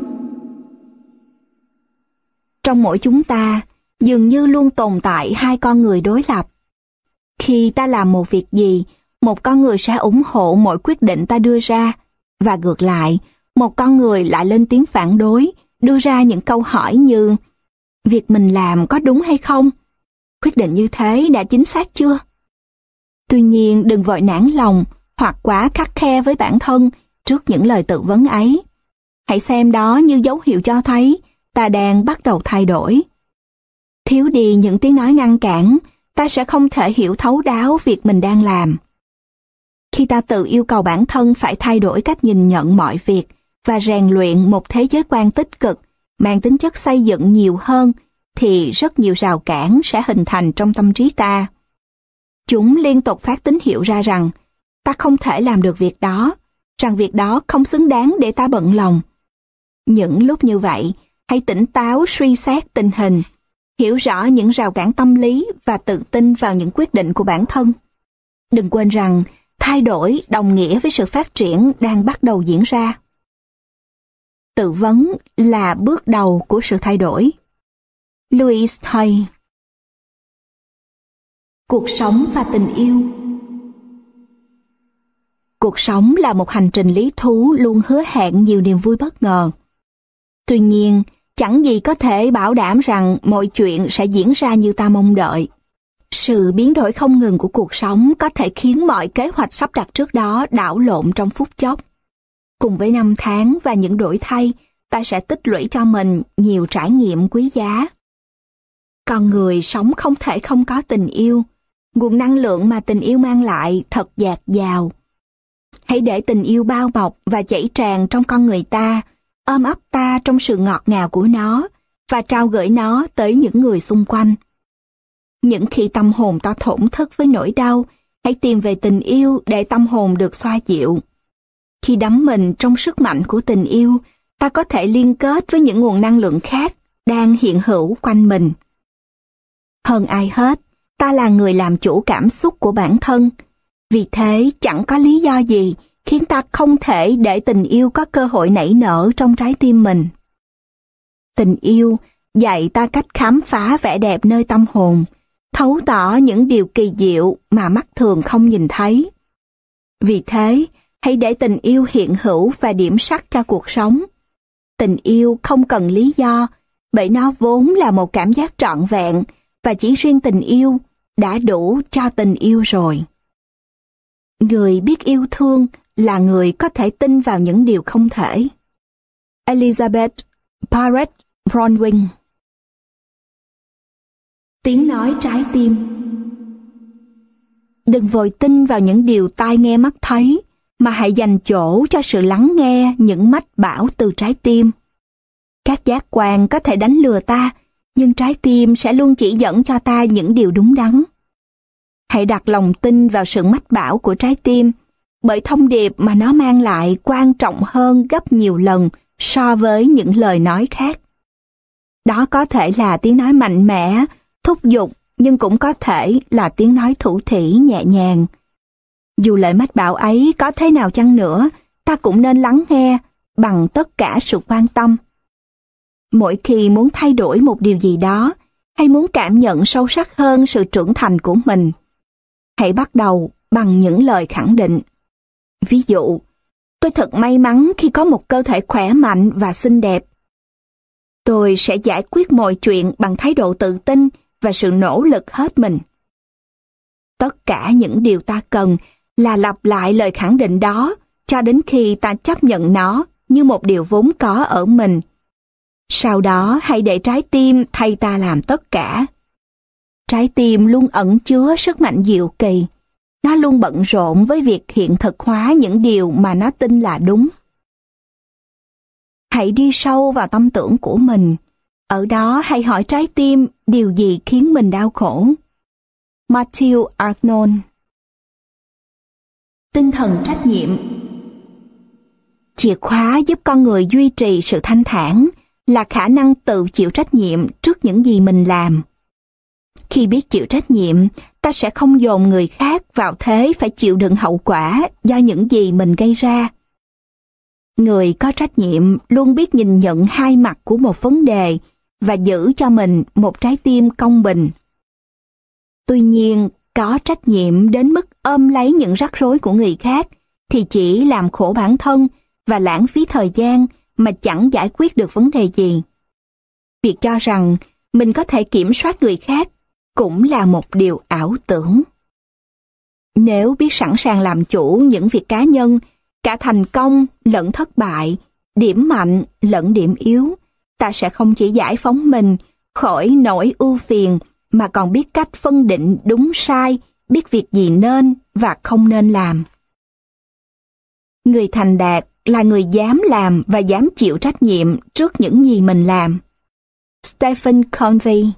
Trong mỗi chúng ta, dường như luôn tồn tại hai con người đối lập. Khi ta làm một việc gì, một con người sẽ ủng hộ mọi quyết định ta đưa ra, và ngược lại, một con người lại lên tiếng phản đối, đưa ra những câu hỏi như: việc mình làm có đúng hay không? Quyết định như thế đã chính xác chưa? Tuy nhiên, đừng vội nản lòng hoặc quá khắt khe với bản thân trước những lời tự vấn ấy. Hãy xem đó như dấu hiệu cho thấy ta đang bắt đầu thay đổi. Thiếu đi những tiếng nói ngăn cản, ta sẽ không thể hiểu thấu đáo việc mình đang làm. Khi ta tự yêu cầu bản thân phải thay đổi cách nhìn nhận mọi việc và rèn luyện một thế giới quan tích cực, mang tính chất xây dựng nhiều hơn, thì rất nhiều rào cản sẽ hình thành trong tâm trí ta. Chúng liên tục phát tín hiệu ra rằng ta không thể làm được việc đó, rằng việc đó không xứng đáng để ta bận lòng. Những lúc như vậy, hãy tỉnh táo suy xét tình hình, hiểu rõ những rào cản tâm lý và tự tin vào những quyết định của bản thân. Đừng quên rằng thay đổi đồng nghĩa với sự phát triển đang bắt đầu diễn ra. Tự vấn là bước đầu của sự thay đổi. Louise Hay. Cuộc sống và tình yêu. Cuộc sống là một hành trình lý thú luôn hứa hẹn nhiều niềm vui bất ngờ. Tuy nhiên, chẳng gì có thể bảo đảm rằng mọi chuyện sẽ diễn ra như ta mong đợi. Sự biến đổi không ngừng của cuộc sống có thể khiến mọi kế hoạch sắp đặt trước đó đảo lộn trong phút chốc. Cùng với năm tháng và những đổi thay, ta sẽ tích lũy cho mình nhiều trải nghiệm quý giá. Con người sống không thể không có tình yêu. Nguồn năng lượng mà tình yêu mang lại thật dạt dào. Hãy để tình yêu bao bọc và chảy tràn trong con người ta, ôm ấp ta trong sự ngọt ngào của nó và trao gửi nó tới những người xung quanh. Những khi tâm hồn ta thổn thức với nỗi đau, hãy tìm về tình yêu để tâm hồn được xoa dịu. Khi đắm mình trong sức mạnh của tình yêu, ta có thể liên kết với những nguồn năng lượng khác đang hiện hữu quanh mình. Hơn ai hết, ta là người làm chủ cảm xúc của bản thân. Vì thế, chẳng có lý do gì khiến ta không thể để tình yêu có cơ hội nảy nở trong trái tim mình. Tình yêu dạy ta cách khám phá vẻ đẹp nơi tâm hồn, thấu tỏ những điều kỳ diệu mà mắt thường không nhìn thấy. Vì thế, hãy để tình yêu hiện hữu và điểm sắc cho cuộc sống. Tình yêu không cần lý do, bởi nó vốn là một cảm giác trọn vẹn, và chỉ riêng tình yêu đã đủ cho tình yêu rồi. Người biết yêu thương là người có thể tin vào những điều không thể. Elizabeth Barrett Browning. Tiếng nói trái tim. Đừng vội tin vào những điều tai nghe mắt thấy, mà hãy dành chỗ cho sự lắng nghe những mách bảo từ trái tim. Các giác quan có thể đánh lừa ta, nhưng trái tim sẽ luôn chỉ dẫn cho ta những điều đúng đắn. Hãy đặt lòng tin vào sự mách bảo của trái tim, bởi thông điệp mà nó mang lại quan trọng hơn gấp nhiều lần so với những lời nói khác. Đó có thể là tiếng nói mạnh mẽ, thúc giục, nhưng cũng có thể là tiếng nói thủ thỉ nhẹ nhàng. Dù lời mách bảo ấy có thế nào chăng nữa, ta cũng nên lắng nghe bằng tất cả sự quan tâm. Mỗi khi muốn thay đổi một điều gì đó, hay muốn cảm nhận sâu sắc hơn sự trưởng thành của mình, hãy bắt đầu bằng những lời khẳng định. Ví dụ, tôi thật may mắn khi có một cơ thể khỏe mạnh và xinh đẹp. Tôi sẽ giải quyết mọi chuyện bằng thái độ tự tin và sự nỗ lực hết mình. Tất cả những điều ta cần là lặp lại lời khẳng định đó cho đến khi ta chấp nhận nó như một điều vốn có ở mình. Sau đó hãy để trái tim thay ta làm tất cả. Trái tim luôn ẩn chứa sức mạnh diệu kỳ. Nó luôn bận rộn với việc hiện thực hóa những điều mà nó tin là đúng. Hãy đi sâu vào tâm tưởng của mình. Ở đó hãy hỏi trái tim điều gì khiến mình đau khổ. Matthew Arnold. Tinh thần trách nhiệm. Chìa khóa giúp con người duy trì sự thanh thản là khả năng tự chịu trách nhiệm trước những gì mình làm. Khi biết chịu trách nhiệm, ta sẽ không dồn người khác vào thế phải chịu đựng hậu quả do những gì mình gây ra. Người có trách nhiệm luôn biết nhìn nhận hai mặt của một vấn đề và giữ cho mình một trái tim công bình. Tuy nhiên, có trách nhiệm đến mức ôm lấy những rắc rối của người khác thì chỉ làm khổ bản thân và lãng phí thời gian mà chẳng giải quyết được vấn đề gì. Việc cho rằng mình có thể kiểm soát người khác cũng là một điều ảo tưởng. Nếu biết sẵn sàng làm chủ những việc cá nhân, cả thành công lẫn thất bại, điểm mạnh lẫn điểm yếu, ta sẽ không chỉ giải phóng mình khỏi nỗi ưu phiền mà còn biết cách phân định đúng sai, biết việc gì nên và không nên làm. Người thành đạt là người dám làm và dám chịu trách nhiệm trước những gì mình làm. Stephen Covey.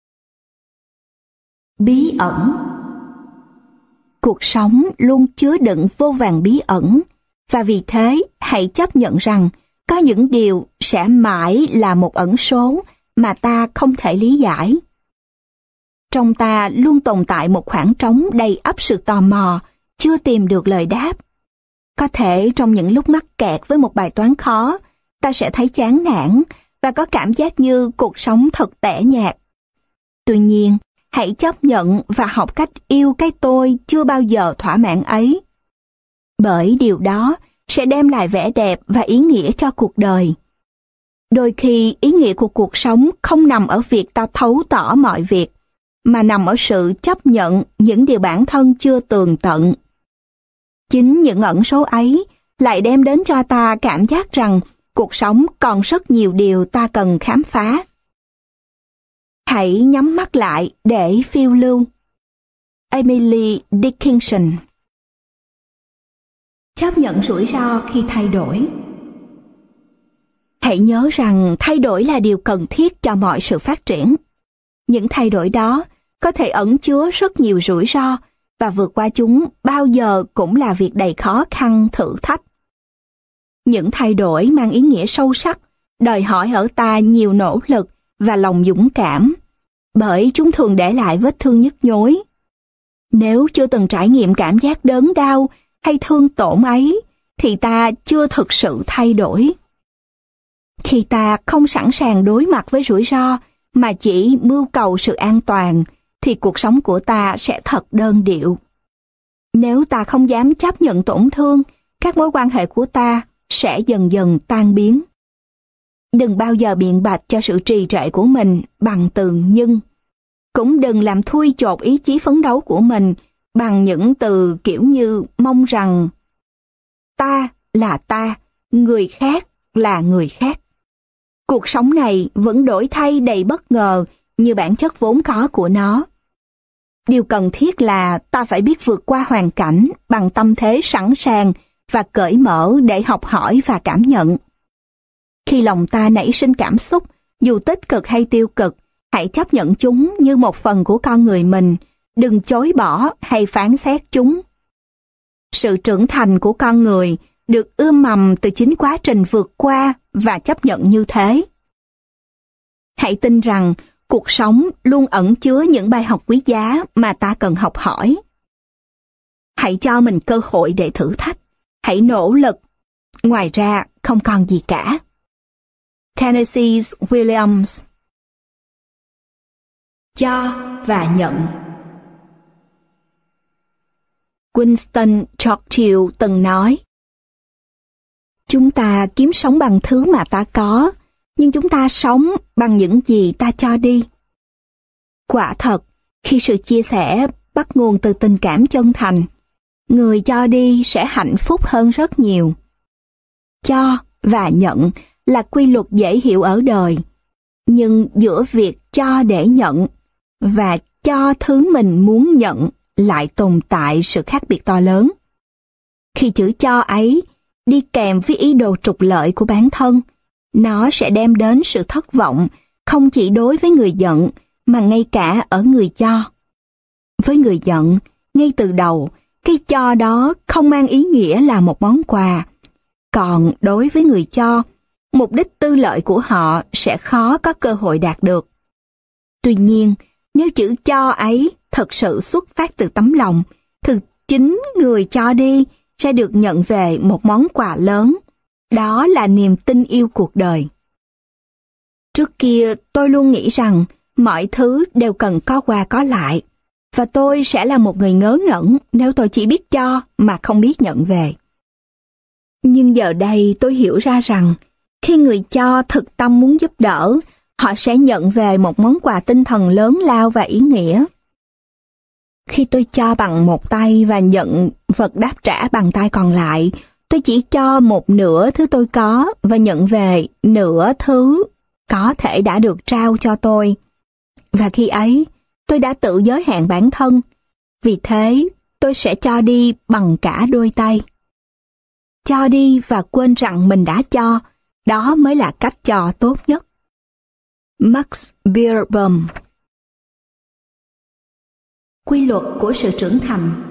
Bí ẩn. Cuộc sống luôn chứa đựng vô vàn bí ẩn, và vì thế hãy chấp nhận rằng có những điều sẽ mãi là một ẩn số mà ta không thể lý giải. Trong ta luôn tồn tại một khoảng trống đầy ắp sự tò mò, chưa tìm được lời đáp. Có thể trong những lúc mắc kẹt với một bài toán khó, ta sẽ thấy chán nản và có cảm giác như cuộc sống thật tẻ nhạt. Tuy nhiên, hãy chấp nhận và học cách yêu cái tôi chưa bao giờ thỏa mãn ấy. bởi điều đó sẽ đem lại vẻ đẹp và ý nghĩa cho cuộc đời. Đôi khi ý nghĩa của cuộc sống không nằm ở việc ta thấu tỏ mọi việc, mà nằm ở sự chấp nhận những điều bản thân chưa tường tận. Chính những ẩn số ấy lại đem đến cho ta cảm giác rằng cuộc sống còn rất nhiều điều ta cần khám phá. Hãy nhắm mắt lại để phiêu lưu. Emily Dickinson. Chấp nhận rủi ro khi thay đổi. Hãy nhớ rằng thay đổi là điều cần thiết cho mọi sự phát triển. Những thay đổi đó có thể ẩn chứa rất nhiều rủi ro, và vượt qua chúng bao giờ cũng là việc đầy khó khăn, thử thách. Những thay đổi mang ý nghĩa sâu sắc, đòi hỏi ở ta nhiều nỗ lực và lòng dũng cảm, bởi chúng thường để lại vết thương nhức nhối. Nếu chưa từng trải nghiệm cảm giác đớn đau hay thương tổn ấy, thì ta chưa thực sự thay đổi. Khi ta không sẵn sàng đối mặt với rủi ro, mà chỉ mưu cầu sự an toàn, thì cuộc sống của ta sẽ thật đơn điệu. Nếu ta không dám chấp nhận tổn thương, các mối quan hệ của ta sẽ dần dần tan biến. Đừng bao giờ biện bạch cho sự trì trệ của mình bằng từ nhưng. Cũng đừng làm thui chột ý chí phấn đấu của mình bằng những từ kiểu như mong rằng ta là ta, người khác là người khác. Cuộc sống này vẫn đổi thay đầy bất ngờ như bản chất vốn có của nó. Điều cần thiết là ta phải biết vượt qua hoàn cảnh bằng tâm thế sẵn sàng và cởi mở để học hỏi và cảm nhận. Khi lòng ta nảy sinh cảm xúc, dù tích cực hay tiêu cực, hãy chấp nhận chúng như một phần của con người mình, đừng chối bỏ hay phán xét chúng. Sự trưởng thành của con người được ươm mầm từ chính quá trình vượt qua và chấp nhận như thế. Hãy tin rằng cuộc sống luôn ẩn chứa những bài học quý giá mà ta cần học hỏi. Hãy cho mình cơ hội để thử thách. Hãy nỗ lực. Ngoài ra, không còn gì cả. Tennessee Williams. Cho và nhận. Winston Churchill từng nói, chúng ta kiếm sống bằng thứ mà ta có, nhưng chúng ta sống bằng những gì ta cho đi. Quả thật, khi sự chia sẻ bắt nguồn từ tình cảm chân thành, người cho đi sẽ hạnh phúc hơn rất nhiều. Cho và nhận là quy luật dễ hiểu ở đời, nhưng giữa việc cho để nhận và cho thứ mình muốn nhận lại tồn tại sự khác biệt to lớn. Khi chữ cho ấy đi kèm với ý đồ trục lợi của bản thân, nó sẽ đem đến sự thất vọng không chỉ đối với người nhận mà ngay cả ở người cho. Với người nhận, ngay từ đầu, cái cho đó không mang ý nghĩa là một món quà. Còn đối với người cho, mục đích tư lợi của họ sẽ khó có cơ hội đạt được. Tuy nhiên, nếu chữ cho ấy thật sự xuất phát từ tấm lòng, thì chính người cho đi sẽ được nhận về một món quà lớn. Đó là niềm tin yêu cuộc đời. Trước kia tôi luôn nghĩ rằng mọi thứ đều cần có qua có lại, và tôi sẽ là một người ngớ ngẩn nếu tôi chỉ biết cho mà không biết nhận về. Nhưng giờ đây tôi hiểu ra rằng khi người cho thực tâm muốn giúp đỡ, họ sẽ nhận về một món quà tinh thần lớn lao và ý nghĩa. Khi tôi cho bằng một tay và nhận vật đáp trả bằng tay còn lại, tôi chỉ cho một nửa thứ tôi có và nhận về nửa thứ có thể đã được trao cho tôi. Và khi ấy, tôi đã tự giới hạn bản thân. Vì thế, tôi sẽ cho đi bằng cả đôi tay. Cho đi và quên rằng mình đã cho, đó mới là cách cho tốt nhất. Max Beerbohm. Quy luật của sự trưởng thành.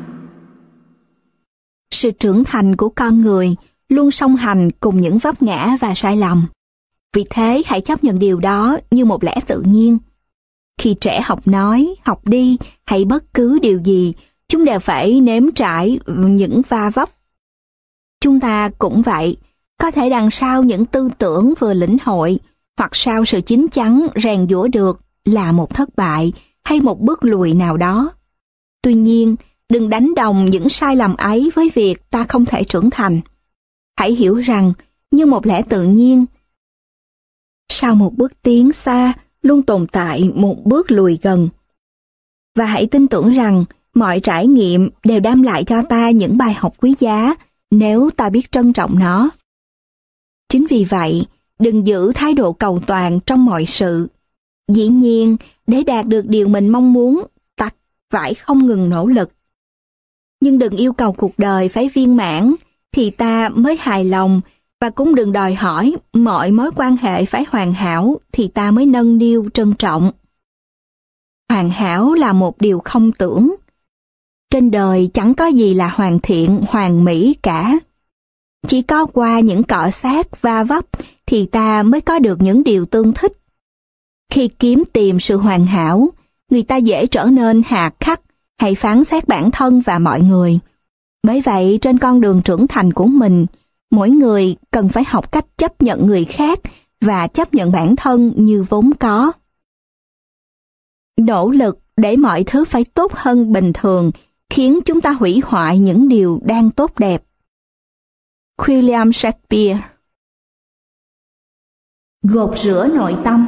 Sự trưởng thành của con người luôn song hành cùng những vấp ngã và sai lầm. Vì thế hãy chấp nhận điều đó như một lẽ tự nhiên. Khi trẻ học nói, học đi hay bất cứ điều gì, chúng đều phải nếm trải những va vấp. Chúng ta cũng vậy, có thể đằng sau những tư tưởng vừa lĩnh hội, hoặc sau sự chín chắn rèn giũa được là một thất bại hay một bước lùi nào đó. Tuy nhiên, đừng đánh đồng những sai lầm ấy với việc ta không thể trưởng thành. Hãy hiểu rằng, như một lẽ tự nhiên, sau một bước tiến xa luôn tồn tại một bước lùi gần. Và hãy tin tưởng rằng mọi trải nghiệm đều đem lại cho ta những bài học quý giá nếu ta biết trân trọng nó. Chính vì vậy, đừng giữ thái độ cầu toàn trong mọi sự. Dĩ nhiên, để đạt được điều mình mong muốn, ta phải không ngừng nỗ lực. Nhưng đừng yêu cầu cuộc đời phải viên mãn thì ta mới hài lòng, và cũng đừng đòi hỏi mọi mối quan hệ phải hoàn hảo thì ta mới nâng niu trân trọng. Hoàn hảo là một điều không tưởng. Trên đời chẳng có gì là hoàn thiện, hoàn mỹ cả. Chỉ có qua những cọ xát va vấp thì ta mới có được những điều tương thích. Khi kiếm tìm sự hoàn hảo, người ta dễ trở nên hà khắc hay phán xét bản thân và mọi người. Bởi vậy, trên con đường trưởng thành của mình, mỗi người cần phải học cách chấp nhận người khác và chấp nhận bản thân như vốn có. Nỗ lực để mọi thứ phải tốt hơn bình thường khiến chúng ta hủy hoại những điều đang tốt đẹp. William Shakespeare. Gột rửa nội tâm.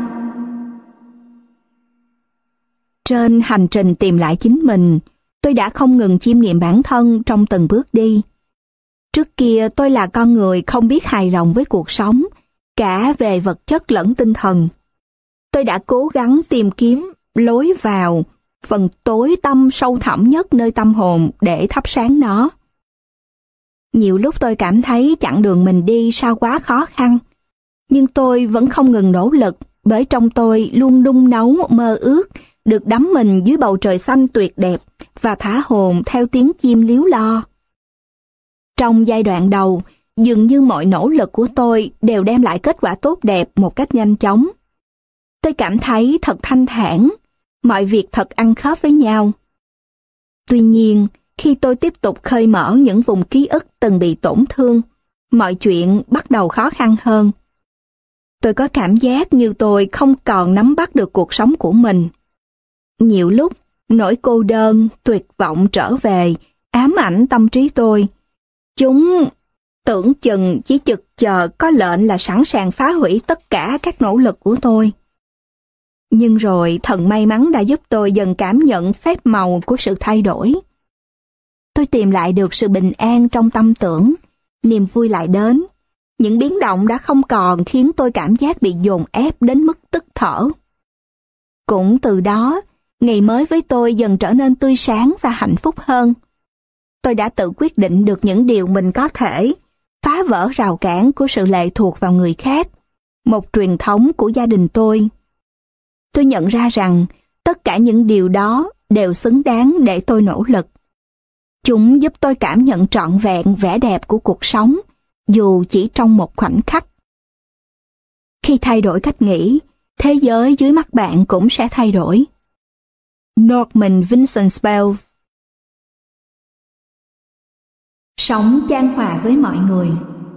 Trên hành trình tìm lại chính mình, tôi đã không ngừng chiêm nghiệm bản thân trong từng bước đi. Trước kia tôi là con người không biết hài lòng với cuộc sống, cả về vật chất lẫn tinh thần. Tôi đã cố gắng tìm kiếm lối vào phần tối tăm sâu thẳm nhất nơi tâm hồn để thắp sáng nó. Nhiều lúc tôi cảm thấy chặng đường mình đi sao quá khó khăn, nhưng tôi vẫn không ngừng nỗ lực bởi trong tôi luôn nung nấu mơ ước được đắm mình dưới bầu trời xanh tuyệt đẹp và thả hồn theo tiếng chim líu lo. Trong giai đoạn đầu, dường như mọi nỗ lực của tôi đều đem lại kết quả tốt đẹp một cách nhanh chóng. Tôi cảm thấy thật thanh thản, mọi việc thật ăn khớp với nhau. Tuy nhiên, khi tôi tiếp tục khơi mở những vùng ký ức từng bị tổn thương, mọi chuyện bắt đầu khó khăn hơn. Tôi có cảm giác như tôi không còn nắm bắt được cuộc sống của mình. Nhiều lúc, nỗi cô đơn, tuyệt vọng trở về, ám ảnh tâm trí tôi. Chúng tưởng chừng chỉ chực chờ có lệnh là sẵn sàng phá hủy tất cả các nỗ lực của tôi. Nhưng rồi thần may mắn đã giúp tôi dần cảm nhận phép màu của sự thay đổi. Tôi tìm lại được sự bình an trong tâm tưởng, niềm vui lại đến. Những biến động đã không còn khiến tôi cảm giác bị dồn ép đến mức tức thở. Cũng từ đó, ngày mới với tôi dần trở nên tươi sáng và hạnh phúc hơn. Tôi đã tự quyết định được những điều mình có thể, phá vỡ rào cản của sự lệ thuộc vào người khác, một truyền thống của gia đình tôi. Tôi nhận ra rằng tất cả những điều đó đều xứng đáng để tôi nỗ lực. Chúng giúp tôi cảm nhận trọn vẹn vẻ đẹp của cuộc sống, dù chỉ trong một khoảnh khắc. Khi thay đổi cách nghĩ, thế giới dưới mắt bạn cũng sẽ thay đổi. Norman Vincent Peale. Sống chan hòa với mọi người.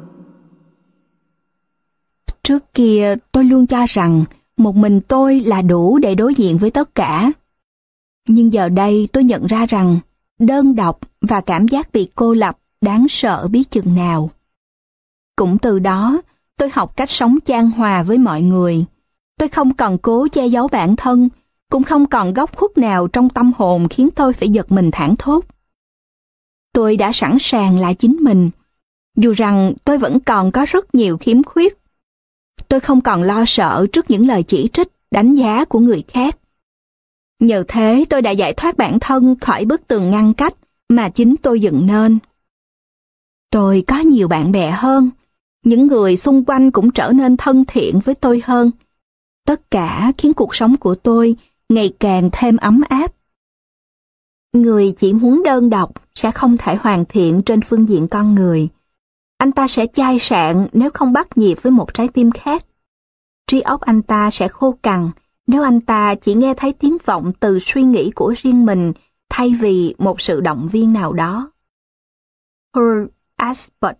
Trước kia tôi luôn cho rằng một mình tôi là đủ để đối diện với tất cả. Nhưng giờ đây tôi nhận ra rằng đơn độc và cảm giác bị cô lập đáng sợ biết chừng nào. Cũng từ đó, tôi học cách sống chan hòa với mọi người. Tôi không còn cố che giấu bản thân, cũng không còn góc khuất nào trong tâm hồn khiến tôi phải giật mình thảng thốt. Tôi đã sẵn sàng là chính mình, dù rằng tôi vẫn còn có rất nhiều khiếm khuyết. Tôi không còn lo sợ trước những lời chỉ trích, đánh giá của người khác. Nhờ thế tôi đã giải thoát bản thân khỏi bức tường ngăn cách mà chính tôi dựng nên. Tôi có nhiều bạn bè hơn, những người xung quanh cũng trở nên thân thiện với tôi hơn. Tất cả khiến cuộc sống của tôi ngày càng thêm ấm áp. Người chỉ muốn đơn độc sẽ không thể hoàn thiện trên phương diện con người. Anh ta sẽ chai sạn nếu không bắt nhịp với một trái tim khác. Trí óc anh ta sẽ khô cằn nếu anh ta chỉ nghe thấy tiếng vọng từ suy nghĩ của riêng mình thay vì một sự động viên nào đó. Hugh Ashford.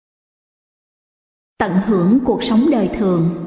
Tận hưởng cuộc sống đời thường.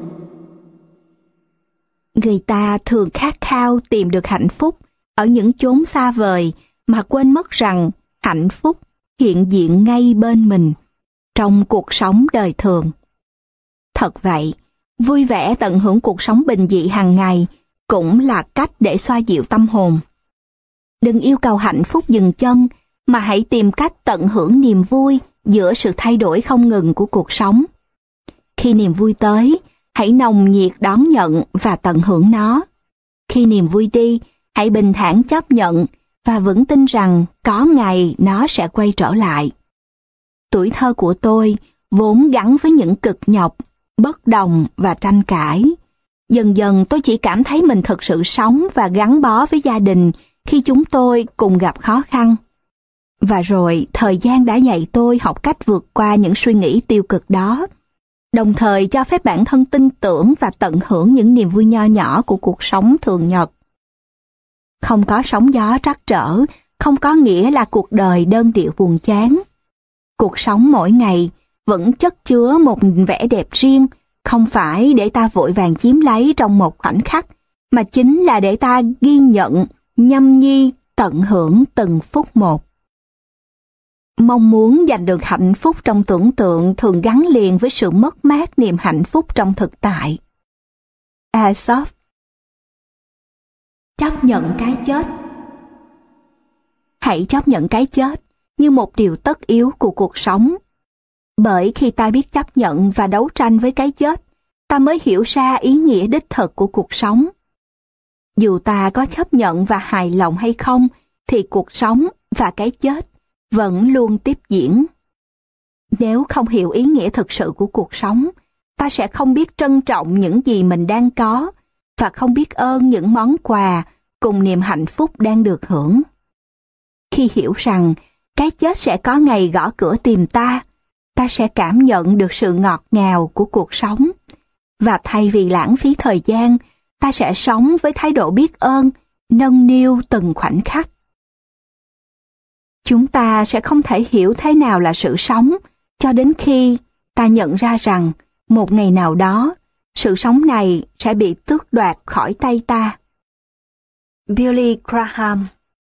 Người ta thường khát khao tìm được hạnh phúc ở những chốn xa vời mà quên mất rằng hạnh phúc hiện diện ngay bên mình trong cuộc sống đời thường. Thật vậy, vui vẻ tận hưởng cuộc sống bình dị hàng ngày cũng là cách để xoa dịu tâm hồn. Đừng yêu cầu hạnh phúc dừng chân, mà hãy tìm cách tận hưởng niềm vui giữa sự thay đổi không ngừng của cuộc sống. Khi niềm vui tới, hãy nồng nhiệt đón nhận và tận hưởng nó. Khi niềm vui đi, hãy bình thản chấp nhận và vững tin rằng có ngày nó sẽ quay trở lại. Tuổi thơ của tôi vốn gắn với những cực nhọc, bất đồng và tranh cãi. Dần dần tôi chỉ cảm thấy mình thực sự sống và gắn bó với gia đình khi chúng tôi cùng gặp khó khăn. Và rồi thời gian đã dạy tôi học cách vượt qua những suy nghĩ tiêu cực đó, đồng thời cho phép bản thân tin tưởng và tận hưởng những niềm vui nho nhỏ của cuộc sống thường nhật. Không có sóng gió trắc trở, không có nghĩa là cuộc đời đơn điệu buồn chán. Cuộc sống mỗi ngày vẫn chất chứa một vẻ đẹp riêng, không phải để ta vội vàng chiếm lấy trong một khoảnh khắc, mà chính là để ta ghi nhận, nhâm nhi, tận hưởng từng phút một. Mong muốn giành được hạnh phúc trong tưởng tượng thường gắn liền với sự mất mát niềm hạnh phúc trong thực tại. Aesop. Chấp nhận cái chết. Hãy chấp nhận cái chết như một điều tất yếu của cuộc sống. Bởi khi ta biết chấp nhận và đấu tranh với cái chết, ta mới hiểu ra ý nghĩa đích thực của cuộc sống. Dù ta có chấp nhận và hài lòng hay không, thì cuộc sống và cái chết vẫn luôn tiếp diễn. Nếu không hiểu ý nghĩa thực sự của cuộc sống, ta sẽ không biết trân trọng những gì mình đang có và không biết ơn những món quà cùng niềm hạnh phúc đang được hưởng. Khi hiểu rằng cái chết sẽ có ngày gõ cửa tìm ta, ta sẽ cảm nhận được sự ngọt ngào của cuộc sống. Và thay vì lãng phí thời gian, ta sẽ sống với thái độ biết ơn, nâng niu từng khoảnh khắc. Chúng ta sẽ không thể hiểu thế nào là sự sống cho đến khi ta nhận ra rằng một ngày nào đó, sự sống này sẽ bị tước đoạt khỏi tay ta. Billy Graham.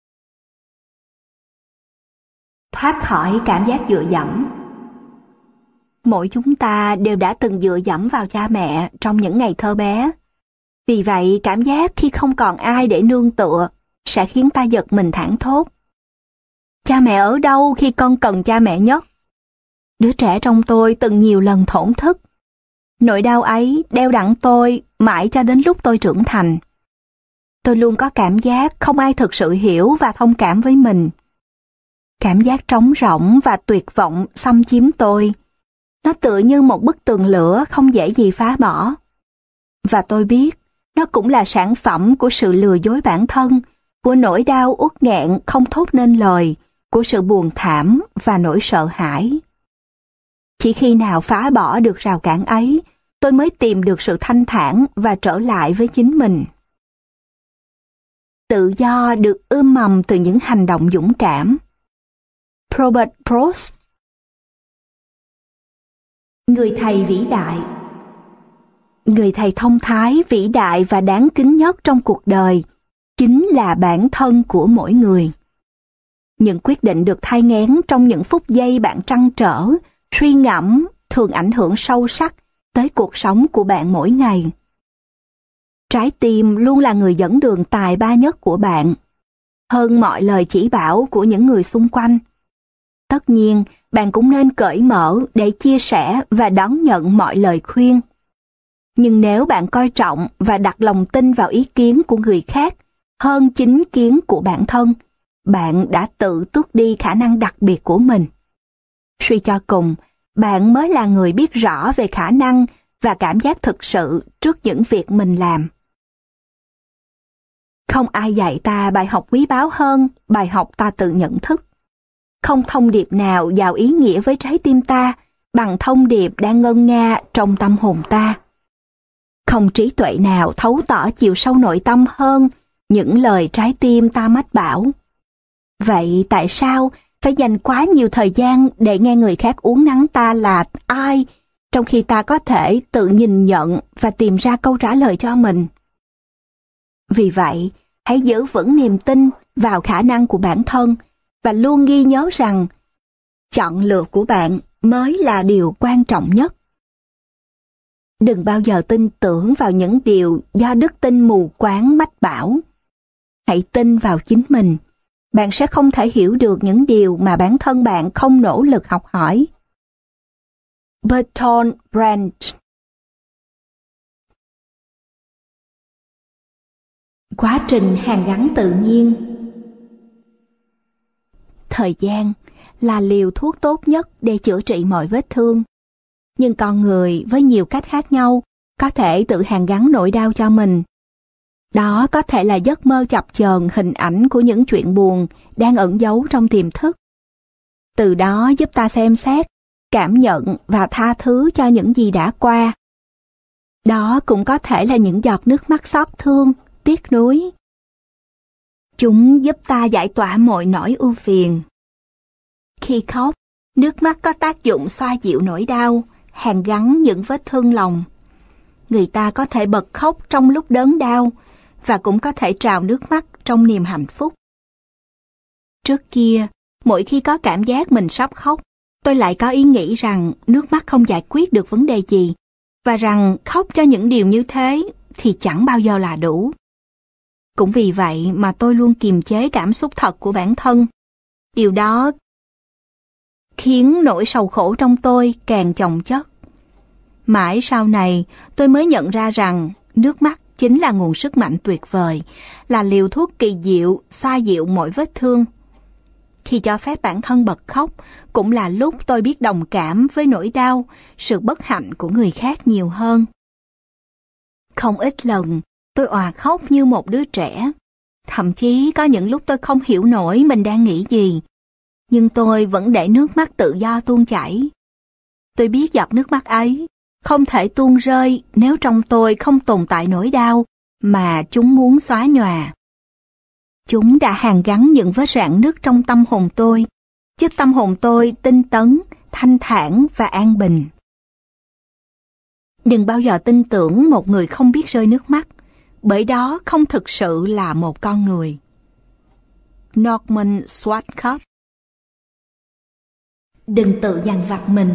Thoát khỏi cảm giác dựa dẫm. Mỗi chúng ta đều đã từng dựa dẫm vào cha mẹ trong những ngày thơ bé. Vì vậy, cảm giác khi không còn ai để nương tựa sẽ khiến ta giật mình thảng thốt. Cha mẹ ở đâu khi con cần cha mẹ nhất? Đứa trẻ trong tôi từng nhiều lần thổn thức. Nỗi đau ấy đeo đẳng tôi mãi cho đến lúc tôi trưởng thành. Tôi luôn có cảm giác không ai thực sự hiểu và thông cảm với mình. Cảm giác trống rỗng và tuyệt vọng xâm chiếm tôi. Nó tựa như một bức tường lửa không dễ gì phá bỏ. Và tôi biết, nó cũng là sản phẩm của sự lừa dối bản thân, của nỗi đau uất nghẹn không thốt nên lời, của sự buồn thảm và nỗi sợ hãi. Chỉ khi nào phá bỏ được rào cản ấy, tôi mới tìm được sự thanh thản và trở lại với chính mình. Tự do được ươm mầm từ những hành động dũng cảm. Robert Frost. Người thầy vĩ đại. Người thầy thông thái, vĩ đại và đáng kính nhất trong cuộc đời chính là bản thân của mỗi người. Những quyết định được thai nghén trong những phút giây bạn trăn trở, suy ngẫm thường ảnh hưởng sâu sắc tới cuộc sống của bạn mỗi ngày. Trái tim luôn là người dẫn đường tài ba nhất của bạn, hơn mọi lời chỉ bảo của những người xung quanh. Tất nhiên, bạn cũng nên cởi mở để chia sẻ và đón nhận mọi lời khuyên. Nhưng nếu bạn coi trọng và đặt lòng tin vào ý kiến của người khác hơn chính kiến của bản thân, bạn đã tự tước đi khả năng đặc biệt của mình. Suy cho cùng, bạn mới là người biết rõ về khả năng và cảm giác thực sự trước những việc mình làm. Không ai dạy ta bài học quý báu hơn bài học ta tự nhận thức. Không thông điệp nào giàu ý nghĩa với trái tim ta bằng thông điệp đang ngân nga trong tâm hồn ta. Không trí tuệ nào thấu tỏ chiều sâu nội tâm hơn những lời trái tim ta mách bảo. Vậy tại sao phải dành quá nhiều thời gian để nghe người khác uốn nắn ta là ai, trong khi ta có thể tự nhìn nhận và tìm ra câu trả lời cho mình? Vì vậy, hãy giữ vững niềm tin vào khả năng của bản thân và luôn ghi nhớ rằng chọn lựa của bạn mới là điều quan trọng nhất. Đừng bao giờ tin tưởng vào những điều do đức tin mù quáng mách bảo. Hãy tin vào chính mình. Bạn sẽ không thể hiểu được những điều mà bản thân bạn không nỗ lực học hỏi. Bertolt Brecht. Quá trình hàn gắn tự nhiên. Thời gian là liều thuốc tốt nhất để chữa trị mọi vết thương. Nhưng con người với nhiều cách khác nhau có thể tự hàn gắn nỗi đau cho mình. Đó có thể là giấc mơ chập chờn hình ảnh của những chuyện buồn đang ẩn giấu trong tiềm thức. Từ đó giúp ta xem xét, cảm nhận và tha thứ cho những gì đã qua. Đó cũng có thể là những giọt nước mắt xót thương, tiếc nuối. Chúng giúp ta giải tỏa mọi nỗi ưu phiền. Khi khóc, nước mắt có tác dụng xoa dịu nỗi đau, hàn gắn những vết thương lòng. Người ta có thể bật khóc trong lúc đớn đau và cũng có thể trào nước mắt trong niềm hạnh phúc. Trước kia, mỗi khi có cảm giác mình sắp khóc, tôi lại có ý nghĩ rằng nước mắt không giải quyết được vấn đề gì và rằng khóc cho những điều như thế thì chẳng bao giờ là đủ. Cũng vì vậy mà tôi luôn kiềm chế cảm xúc thật của bản thân. Điều đó khiến nỗi sầu khổ trong tôi càng chồng chất. Mãi sau này, tôi mới nhận ra rằng nước mắt chính là nguồn sức mạnh tuyệt vời, là liều thuốc kỳ diệu xoa dịu mọi vết thương. Khi cho phép bản thân bật khóc, cũng là lúc tôi biết đồng cảm với nỗi đau, sự bất hạnh của người khác nhiều hơn. Không ít lần, tôi òa khóc như một đứa trẻ. Thậm chí có những lúc tôi không hiểu nổi mình đang nghĩ gì, nhưng tôi vẫn để nước mắt tự do tuôn chảy. Tôi biết giọt nước mắt ấy không thể tuôn rơi nếu trong tôi không tồn tại nỗi đau mà chúng muốn xóa nhòa. Chúng đã hàn gắn những vết rạn nứt trong tâm hồn tôi, giúp tâm hồn tôi tinh tấn, thanh thản và an bình. Đừng bao giờ tin tưởng một người không biết rơi nước mắt, bởi đó không thực sự là một con người. Norman Schwarzkopf. Đừng tự dằn vặt mình.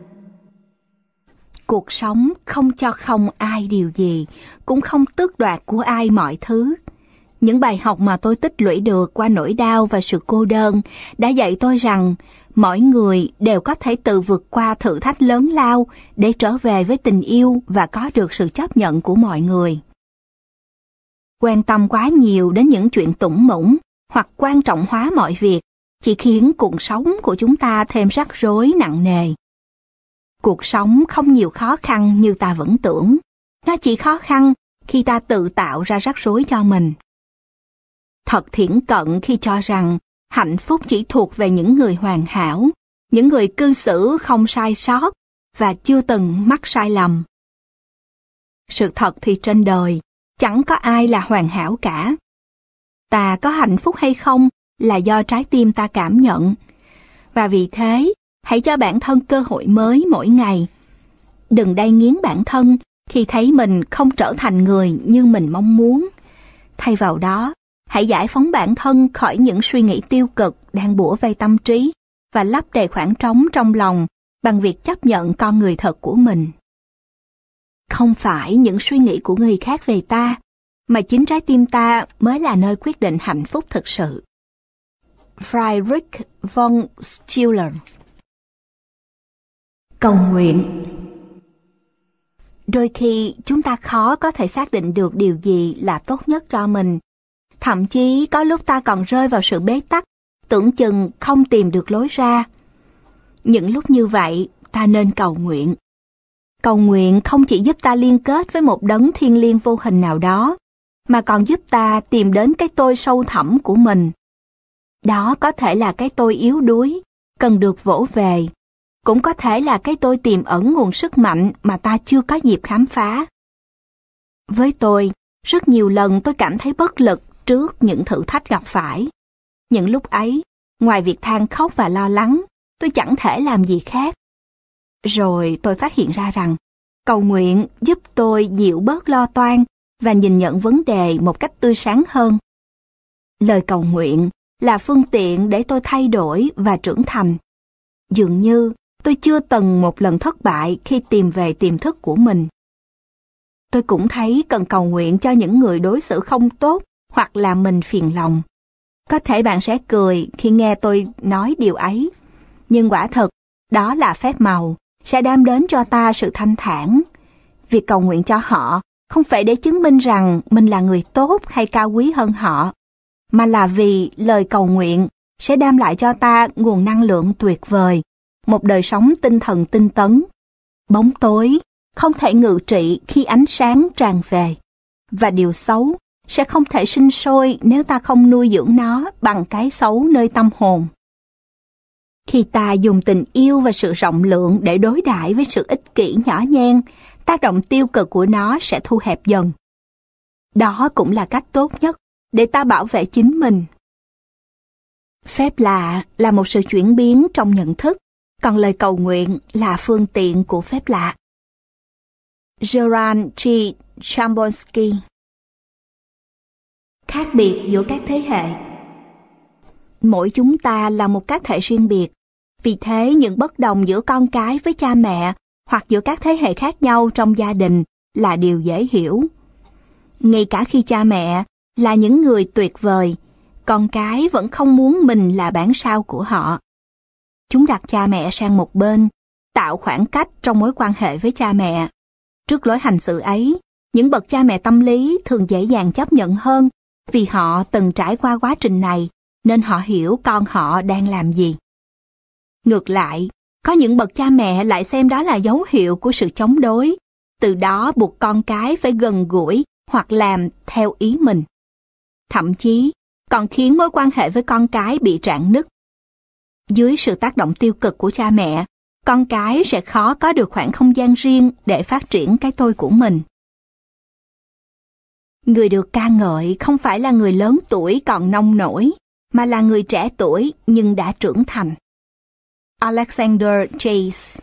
Cuộc sống không cho không ai điều gì, cũng không tước đoạt của ai mọi thứ. Những bài học mà tôi tích lũy được qua nỗi đau và sự cô đơn đã dạy tôi rằng mỗi người đều có thể tự vượt qua thử thách lớn lao để trở về với tình yêu và có được sự chấp nhận của mọi người. Quan tâm quá nhiều đến những chuyện tủng mũng hoặc quan trọng hóa mọi việc chỉ khiến cuộc sống của chúng ta thêm rắc rối nặng nề. Cuộc sống không nhiều khó khăn như ta vẫn tưởng. Nó chỉ khó khăn khi ta tự tạo ra rắc rối cho mình. Thật thiển cận khi cho rằng hạnh phúc chỉ thuộc về những người hoàn hảo, những người cư xử không sai sót và chưa từng mắc sai lầm. Sự thật thì trên đời, chẳng có ai là hoàn hảo cả. Ta có hạnh phúc hay không là do trái tim ta cảm nhận. Và vì thế, hãy cho bản thân cơ hội mới mỗi ngày. Đừng đay nghiến bản thân khi thấy mình không trở thành người như mình mong muốn. Thay vào đó, hãy giải phóng bản thân khỏi những suy nghĩ tiêu cực đang bủa vây tâm trí và lấp đầy khoảng trống trong lòng bằng việc chấp nhận con người thật của mình. Không phải những suy nghĩ của người khác về ta, mà chính trái tim ta mới là nơi quyết định hạnh phúc thực sự. Friedrich von Schiller. Cầu nguyện. Đôi khi chúng ta khó có thể xác định được điều gì là tốt nhất cho mình. Thậm chí có lúc ta còn rơi vào sự bế tắc, tưởng chừng không tìm được lối ra. Những lúc như vậy, ta nên cầu nguyện. Cầu nguyện không chỉ giúp ta liên kết với một đấng thiêng liêng vô hình nào đó, mà còn giúp ta tìm đến cái tôi sâu thẳm của mình. Đó có thể là cái tôi yếu đuối, cần được vỗ về. Cũng có thể là cái tôi tiềm ẩn nguồn sức mạnh mà ta chưa có dịp khám phá. Với tôi, rất nhiều lần tôi cảm thấy bất lực trước những thử thách gặp phải. Những lúc ấy, ngoài việc than khóc và lo lắng, tôi chẳng thể làm gì khác. Rồi tôi phát hiện ra rằng, cầu nguyện giúp tôi dịu bớt lo toan và nhìn nhận vấn đề một cách tươi sáng hơn. Lời cầu nguyện là phương tiện để tôi thay đổi và trưởng thành. Dường như tôi chưa từng một lần thất bại khi tìm về tiềm thức của mình. Tôi cũng thấy cần cầu nguyện cho những người đối xử không tốt hoặc làm mình phiền lòng. Có thể bạn sẽ cười khi nghe tôi nói điều ấy, nhưng quả thực đó là phép màu sẽ đem đến cho ta sự thanh thản. Việc cầu nguyện cho họ không phải để chứng minh rằng mình là người tốt hay cao quý hơn họ, mà là vì lời cầu nguyện sẽ đem lại cho ta nguồn năng lượng tuyệt vời, một đời sống tinh thần tinh tấn. Bóng tối không thể ngự trị khi ánh sáng tràn về, và điều xấu sẽ không thể sinh sôi nếu ta không nuôi dưỡng nó bằng cái xấu nơi tâm hồn. Khi ta dùng tình yêu và sự rộng lượng để đối đãi với sự ích kỷ nhỏ nhen, tác động tiêu cực của nó sẽ thu hẹp dần. Đó cũng là cách tốt nhất để ta bảo vệ chính mình. Phép lạ là một sự chuyển biến trong nhận thức, còn lời cầu nguyện là phương tiện của phép lạ. Zoran G. Chambonsky. Khác biệt giữa các thế hệ. Mỗi chúng ta là một cá thể riêng biệt, vì thế những bất đồng giữa con cái với cha mẹ hoặc giữa các thế hệ khác nhau trong gia đình là điều dễ hiểu. Ngay cả khi cha mẹ là những người tuyệt vời, con cái vẫn không muốn mình là bản sao của họ. Chúng đặt cha mẹ sang một bên, tạo khoảng cách trong mối quan hệ với cha mẹ. Trước lối hành xử ấy, những bậc cha mẹ tâm lý thường dễ dàng chấp nhận hơn vì họ từng trải qua quá trình này, nên họ hiểu con họ đang làm gì. Ngược lại, có những bậc cha mẹ lại xem đó là dấu hiệu của sự chống đối, từ đó buộc con cái phải gần gũi hoặc làm theo ý mình. Thậm chí, còn khiến mối quan hệ với con cái bị rạn nứt. Dưới sự tác động tiêu cực của cha mẹ, con cái sẽ khó có được khoảng không gian riêng để phát triển cái tôi của mình. Người được ca ngợi không phải là người lớn tuổi còn nông nổi, mà là người trẻ tuổi nhưng đã trưởng thành. Alexander Chase.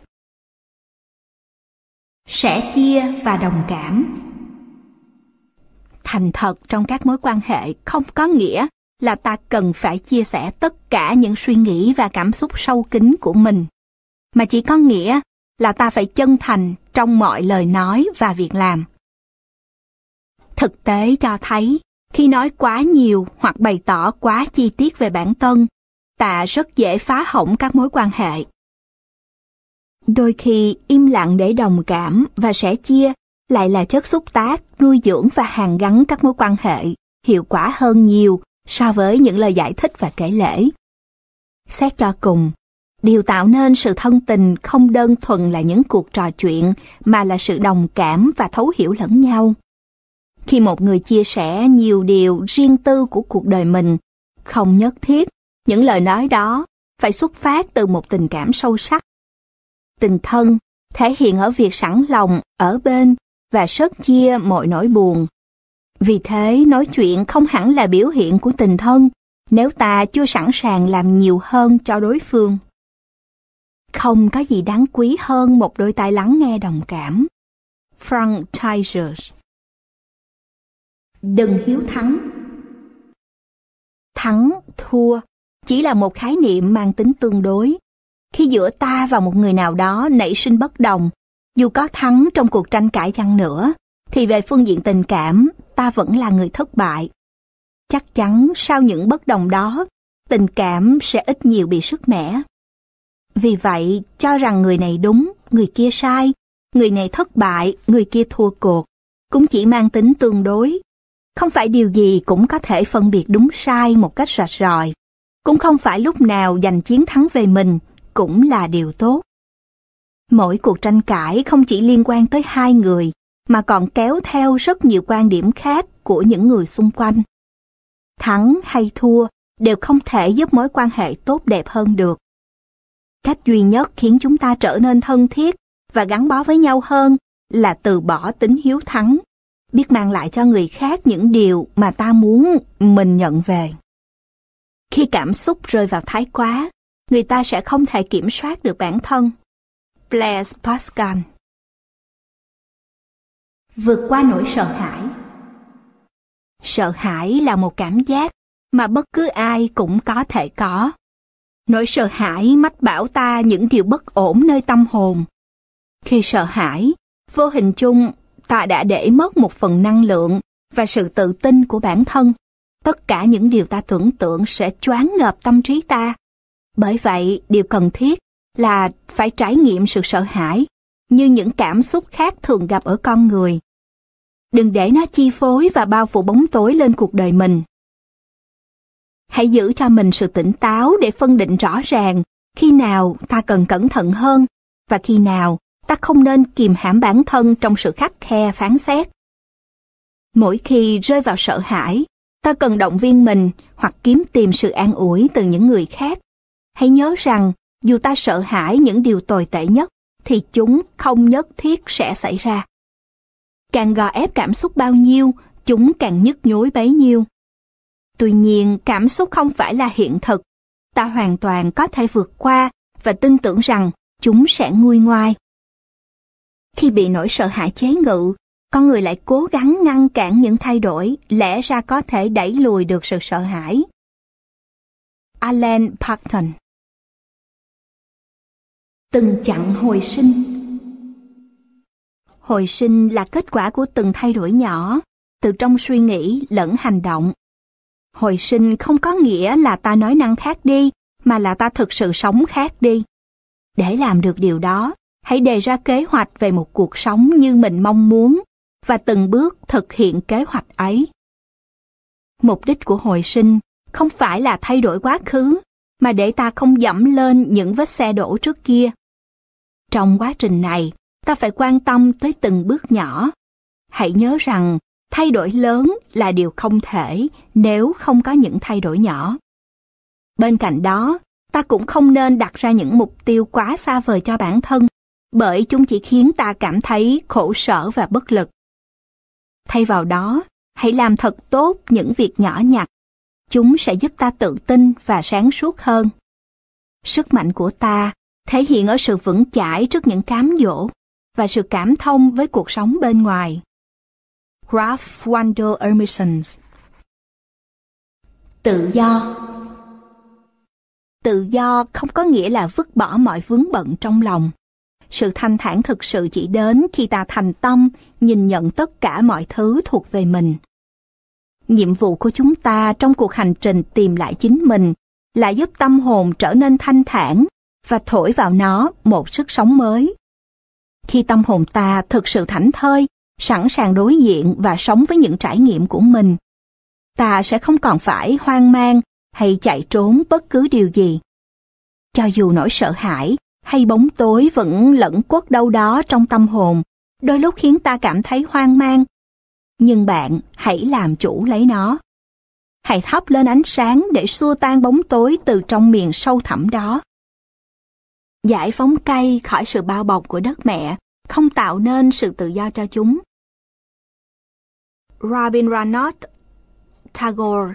Sẻ chia và đồng cảm. Thành thật trong các mối quan hệ không có nghĩa là ta cần phải chia sẻ tất cả những suy nghĩ và cảm xúc sâu kín của mình, mà chỉ có nghĩa là ta phải chân thành trong mọi lời nói và việc làm. Thực tế cho thấy, khi nói quá nhiều hoặc bày tỏ quá chi tiết về bản thân, ta rất dễ phá hỏng các mối quan hệ. Đôi khi im lặng để đồng cảm và sẻ chia lại là chất xúc tác, nuôi dưỡng và hàn gắn các mối quan hệ hiệu quả hơn nhiều so với những lời giải thích và kể lể. Xét cho cùng, điều tạo nên sự thân tình không đơn thuần là những cuộc trò chuyện mà là sự đồng cảm và thấu hiểu lẫn nhau. Khi một người chia sẻ nhiều điều riêng tư của cuộc đời mình, không nhất thiết những lời nói đó phải xuất phát từ một tình cảm sâu sắc. Tình thân thể hiện ở việc sẵn lòng ở bên và sớt chia mọi nỗi buồn. Vì thế, nói chuyện không hẳn là biểu hiện của tình thân nếu ta chưa sẵn sàng làm nhiều hơn cho đối phương. Không có gì đáng quý hơn một đôi tai lắng nghe đồng cảm. Frank Tigers. Đừng hiếu thắng. Thắng, thua chỉ là một khái niệm mang tính tương đối. Khi giữa ta và một người nào đó nảy sinh bất đồng, dù có thắng trong cuộc tranh cãi chăng nữa, thì về phương diện tình cảm, ta vẫn là người thất bại. Chắc chắn sau những bất đồng đó, tình cảm sẽ ít nhiều bị sứt mẻ. Vì vậy, cho rằng người này đúng, người kia sai, người này thất bại, người kia thua cuộc, cũng chỉ mang tính tương đối. Không phải điều gì cũng có thể phân biệt đúng sai một cách rạch ròi. Cũng không phải lúc nào giành chiến thắng về mình cũng là điều tốt. Mỗi cuộc tranh cãi không chỉ liên quan tới hai người, mà còn kéo theo rất nhiều quan điểm khác của những người xung quanh. Thắng hay thua đều không thể giúp mối quan hệ tốt đẹp hơn được. Cách duy nhất khiến chúng ta trở nên thân thiết và gắn bó với nhau hơn là từ bỏ tính hiếu thắng, biết mang lại cho người khác những điều mà ta muốn mình nhận về. Khi cảm xúc rơi vào thái quá, người ta sẽ không thể kiểm soát được bản thân. Blaise Pascal. Vượt qua nỗi sợ hãi. Sợ hãi là một cảm giác mà bất cứ ai cũng có thể có. Nỗi sợ hãi mách bảo ta những điều bất ổn nơi tâm hồn. Khi sợ hãi, vô hình chung ta đã để mất một phần năng lượng và sự tự tin của bản thân. Tất cả những điều ta tưởng tượng sẽ choáng ngợp tâm trí ta. Bởi vậy, điều cần thiết là phải trải nghiệm sự sợ hãi như những cảm xúc khác thường gặp ở con người. Đừng để nó chi phối và bao phủ bóng tối lên cuộc đời mình. Hãy giữ cho mình sự tỉnh táo để phân định rõ ràng khi nào ta cần cẩn thận hơn và khi nào ta không nên kìm hãm bản thân trong sự khắt khe phán xét. Mỗi khi rơi vào sợ hãi, ta cần động viên mình hoặc kiếm tìm sự an ủi từ những người khác. Hãy nhớ rằng, dù ta sợ hãi những điều tồi tệ nhất, thì chúng không nhất thiết sẽ xảy ra. Càng gò ép cảm xúc bao nhiêu, chúng càng nhức nhối bấy nhiêu. Tuy nhiên, cảm xúc không phải là hiện thực. Ta hoàn toàn có thể vượt qua và tin tưởng rằng chúng sẽ nguôi ngoai. Khi bị nỗi sợ hãi chế ngự, con người lại cố gắng ngăn cản những thay đổi lẽ ra có thể đẩy lùi được sự sợ hãi. Alan Parton. Từng chặng hồi sinh. Hồi sinh là kết quả của từng thay đổi nhỏ, từ trong suy nghĩ lẫn hành động. Hồi sinh không có nghĩa là ta nói năng khác đi, mà là ta thực sự sống khác đi. Để làm được điều đó, hãy đề ra kế hoạch về một cuộc sống như mình mong muốn và từng bước thực hiện kế hoạch ấy. Mục đích của hồi sinh không phải là thay đổi quá khứ, mà để ta không dẫm lên những vết xe đổ trước kia. Trong quá trình này, ta phải quan tâm tới từng bước nhỏ. Hãy nhớ rằng, thay đổi lớn là điều không thể nếu không có những thay đổi nhỏ. Bên cạnh đó, ta cũng không nên đặt ra những mục tiêu quá xa vời cho bản thân, bởi chúng chỉ khiến ta cảm thấy khổ sở và bất lực. Thay vào đó, hãy làm thật tốt những việc nhỏ nhặt. Chúng sẽ giúp ta tự tin và sáng suốt hơn. Sức mạnh của ta thể hiện ở sự vững chãi trước những cám dỗ và sự cảm thông với cuộc sống bên ngoài. Ralph Waldo Emerson. Tự do. Tự do không có nghĩa là vứt bỏ mọi vướng bận trong lòng. Sự thanh thản thực sự chỉ đến khi ta thành tâm nhìn nhận tất cả mọi thứ thuộc về mình. Nhiệm vụ của chúng ta trong cuộc hành trình tìm lại chính mình là giúp tâm hồn trở nên thanh thản và thổi vào nó một sức sống mới. Khi tâm hồn ta thực sự thảnh thơi, sẵn sàng đối diện và sống với những trải nghiệm của mình, ta sẽ không còn phải hoang mang hay chạy trốn bất cứ điều gì. Cho dù nỗi sợ hãi hay bóng tối vẫn lẫn quất đâu đó trong tâm hồn, đôi lúc khiến ta cảm thấy hoang mang, nhưng bạn hãy làm chủ lấy nó. Hãy thắp lên ánh sáng để xua tan bóng tối từ trong miền sâu thẳm đó. Giải phóng cây khỏi sự bao bọc của đất mẹ không tạo nên sự tự do cho chúng. Rabindranath Tagore.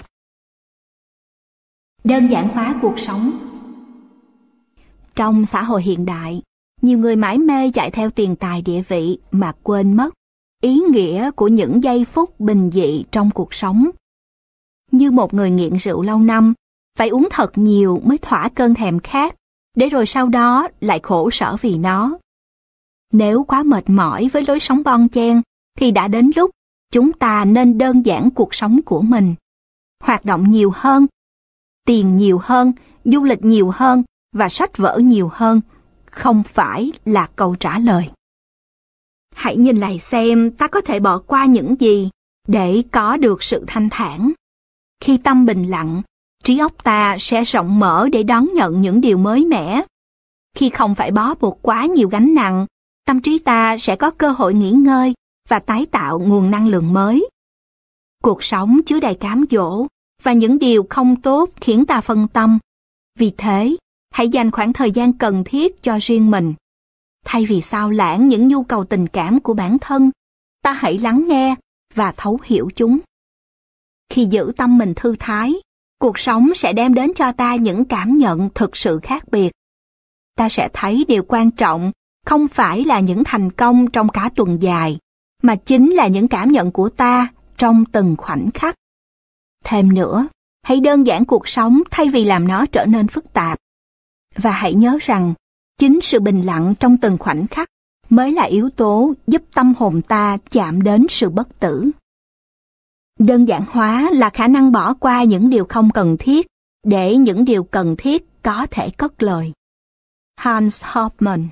Đơn giản hóa cuộc sống. Trong xã hội hiện đại, nhiều người mải mê chạy theo tiền tài địa vị mà quên mất ý nghĩa của những giây phút bình dị trong cuộc sống. Như một người nghiện rượu lâu năm, phải uống thật nhiều mới thỏa cơn thèm khát, để rồi sau đó lại khổ sở vì nó. Nếu quá mệt mỏi với lối sống bon chen, thì đã đến lúc chúng ta nên đơn giản cuộc sống của mình. Hoạt động nhiều hơn, tiền nhiều hơn, du lịch nhiều hơn và sách vở nhiều hơn không phải là câu trả lời. Hãy nhìn lại xem ta có thể bỏ qua những gì để có được sự thanh thản. Khi tâm bình lặng, trí óc ta sẽ rộng mở để đón nhận những điều mới mẻ. Khi không phải bó buộc quá nhiều gánh nặng, tâm trí ta sẽ có cơ hội nghỉ ngơi và tái tạo nguồn năng lượng mới. Cuộc sống chứa đầy cám dỗ và những điều không tốt khiến ta phân tâm. Vì thế, hãy dành khoảng thời gian cần thiết cho riêng mình. Thay vì sao lãng những nhu cầu tình cảm của bản thân, ta hãy lắng nghe và thấu hiểu chúng. Khi giữ tâm mình thư thái, cuộc sống sẽ đem đến cho ta những cảm nhận thực sự khác biệt. Ta sẽ thấy điều quan trọng không phải là những thành công trong cả tuần dài, mà chính là những cảm nhận của ta trong từng khoảnh khắc. Thêm nữa, Hãy đơn giản cuộc sống thay vì làm nó trở nên phức tạp. Và hãy nhớ rằng, chính sự bình lặng trong từng khoảnh khắc mới là yếu tố giúp tâm hồn ta chạm đến sự bất tử. Đơn giản hóa là khả năng bỏ qua những điều không cần thiết để những điều cần thiết có thể cất lời. Hans Hofmann.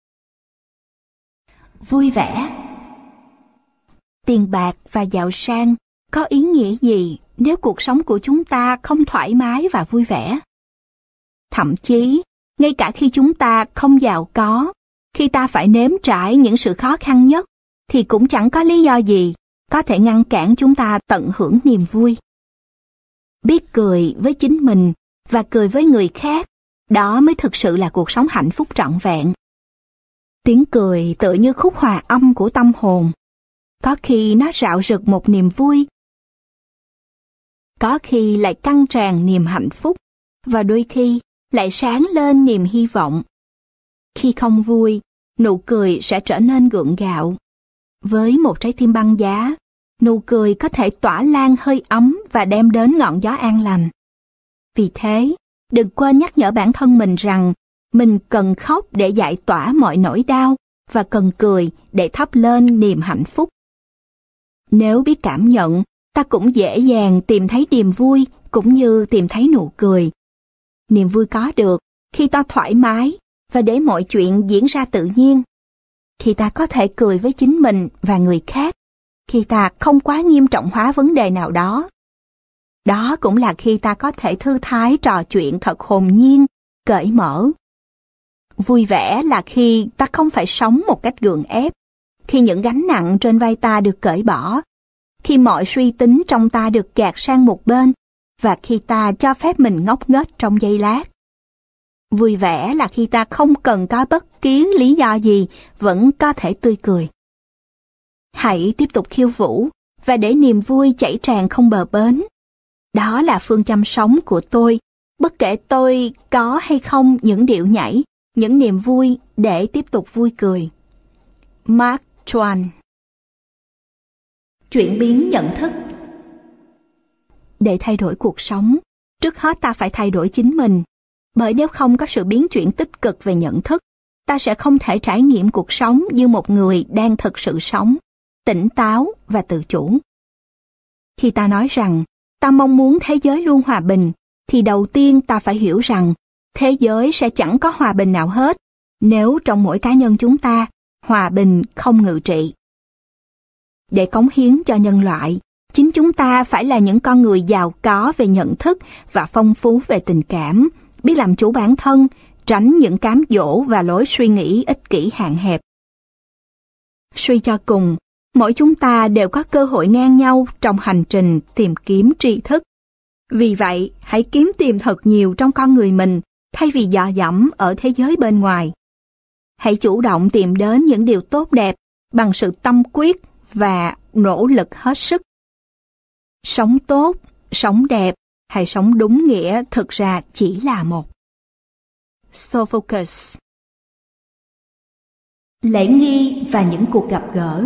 Vui vẻ. Tiền bạc và giàu sang có ý nghĩa gì nếu cuộc sống của chúng ta không thoải mái và vui vẻ? Thậm chí, ngay cả khi chúng ta không giàu có, khi ta phải nếm trải những sự khó khăn nhất, thì cũng chẳng có lý do gì có thể ngăn cản chúng ta tận hưởng niềm vui. Biết cười với chính mình và cười với người khác, đó mới thực sự là cuộc sống hạnh phúc trọn vẹn. Tiếng cười tựa như khúc hòa âm của tâm hồn. Có khi nó rạo rực một niềm vui, có khi lại căng tràn niềm hạnh phúc, và đôi khi lại sáng lên niềm hy vọng. Khi không vui, nụ cười sẽ trở nên gượng gạo. Với một trái tim băng giá, nụ cười có thể tỏa lan hơi ấm và đem đến ngọn gió an lành. Vì thế, đừng quên nhắc nhở bản thân mình rằng mình cần khóc để giải tỏa mọi nỗi đau và cần cười để thắp lên niềm hạnh phúc. Nếu biết cảm nhận, ta cũng dễ dàng tìm thấy niềm vui cũng như tìm thấy nụ cười. Niềm vui có được khi ta thoải mái và để mọi chuyện diễn ra tự nhiên. Khi ta có thể cười với chính mình và người khác, khi ta không quá nghiêm trọng hóa vấn đề nào đó. Đó cũng là khi ta có thể thư thái trò chuyện thật hồn nhiên, cởi mở. Vui vẻ là khi ta không phải sống một cách gượng ép, khi những gánh nặng trên vai ta được cởi bỏ, khi mọi suy tính trong ta được gạt sang một bên, và khi ta cho phép mình ngốc nghếch trong giây lát. Vui vẻ là khi ta không cần có bất kỳ lý do gì, vẫn có thể tươi cười. Hãy tiếp tục khiêu vũ, và để niềm vui chảy tràn không bờ bến. Đó là phương châm sống của tôi, bất kể tôi có hay không những điệu nhảy, những niềm vui để tiếp tục vui cười. Mark Twain. Chuyển biến nhận thức. Để thay đổi cuộc sống, trước hết ta phải thay đổi chính mình, bởi nếu không có sự biến chuyển tích cực về nhận thức, ta sẽ không thể trải nghiệm cuộc sống như một người đang thực sự sống, tỉnh táo và tự chủ. Khi ta nói rằng ta mong muốn thế giới luôn hòa bình, thì đầu tiên ta phải hiểu rằng thế giới sẽ chẳng có hòa bình nào hết nếu trong mỗi cá nhân chúng ta, hòa bình không ngự trị. Để cống hiến cho nhân loại, chính chúng ta phải là những con người giàu có về nhận thức và phong phú về tình cảm, biết làm chủ bản thân, tránh những cám dỗ và lối suy nghĩ ích kỷ hạn hẹp. Suy cho cùng, mỗi chúng ta đều có cơ hội ngang nhau trong hành trình tìm kiếm tri thức. Vì vậy, hãy kiếm tìm thật nhiều trong con người mình thay vì dò dẫm ở thế giới bên ngoài. Hãy chủ động tìm đến những điều tốt đẹp bằng sự tâm quyết và nỗ lực hết sức. Sống tốt, sống đẹp hay sống đúng nghĩa thực ra chỉ là một. Sophocles. Lễ nghi và những cuộc gặp gỡ.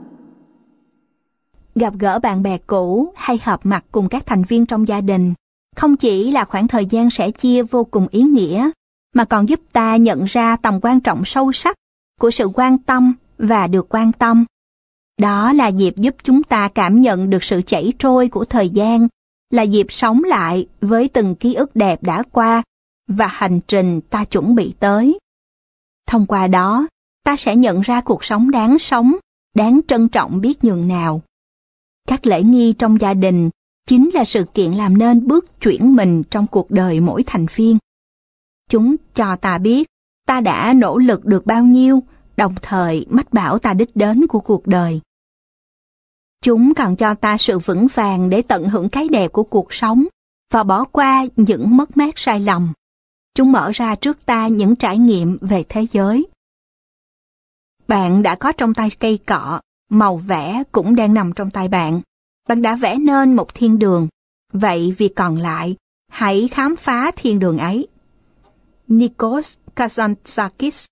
Gặp gỡ bạn bè cũ hay họp mặt cùng các thành viên trong gia đình không chỉ là khoảng thời gian sẻ chia vô cùng ý nghĩa, mà còn giúp ta nhận ra tầm quan trọng sâu sắc của sự quan tâm và được quan tâm. Đó là dịp giúp chúng ta cảm nhận được sự chảy trôi của thời gian, là dịp sống lại với từng ký ức đẹp đã qua và hành trình ta chuẩn bị tới. Thông qua đó, ta sẽ nhận ra cuộc sống đáng sống, đáng trân trọng biết nhường nào. Các lễ nghi trong gia đình chính là sự kiện làm nên bước chuyển mình trong cuộc đời mỗi thành viên. Chúng cho ta biết ta đã nỗ lực được bao nhiêu, đồng thời mách bảo ta đích đến của cuộc đời. Chúng còn cho ta sự vững vàng để tận hưởng cái đẹp của cuộc sống và bỏ qua những mất mát sai lầm. Chúng mở ra trước ta những trải nghiệm về thế giới. Bạn đã có trong tay cây cọ, màu vẽ cũng đang nằm trong tay bạn. Bạn đã vẽ nên một thiên đường. Vậy việc còn lại, hãy khám phá thiên đường ấy. Nikos Kazantzakis.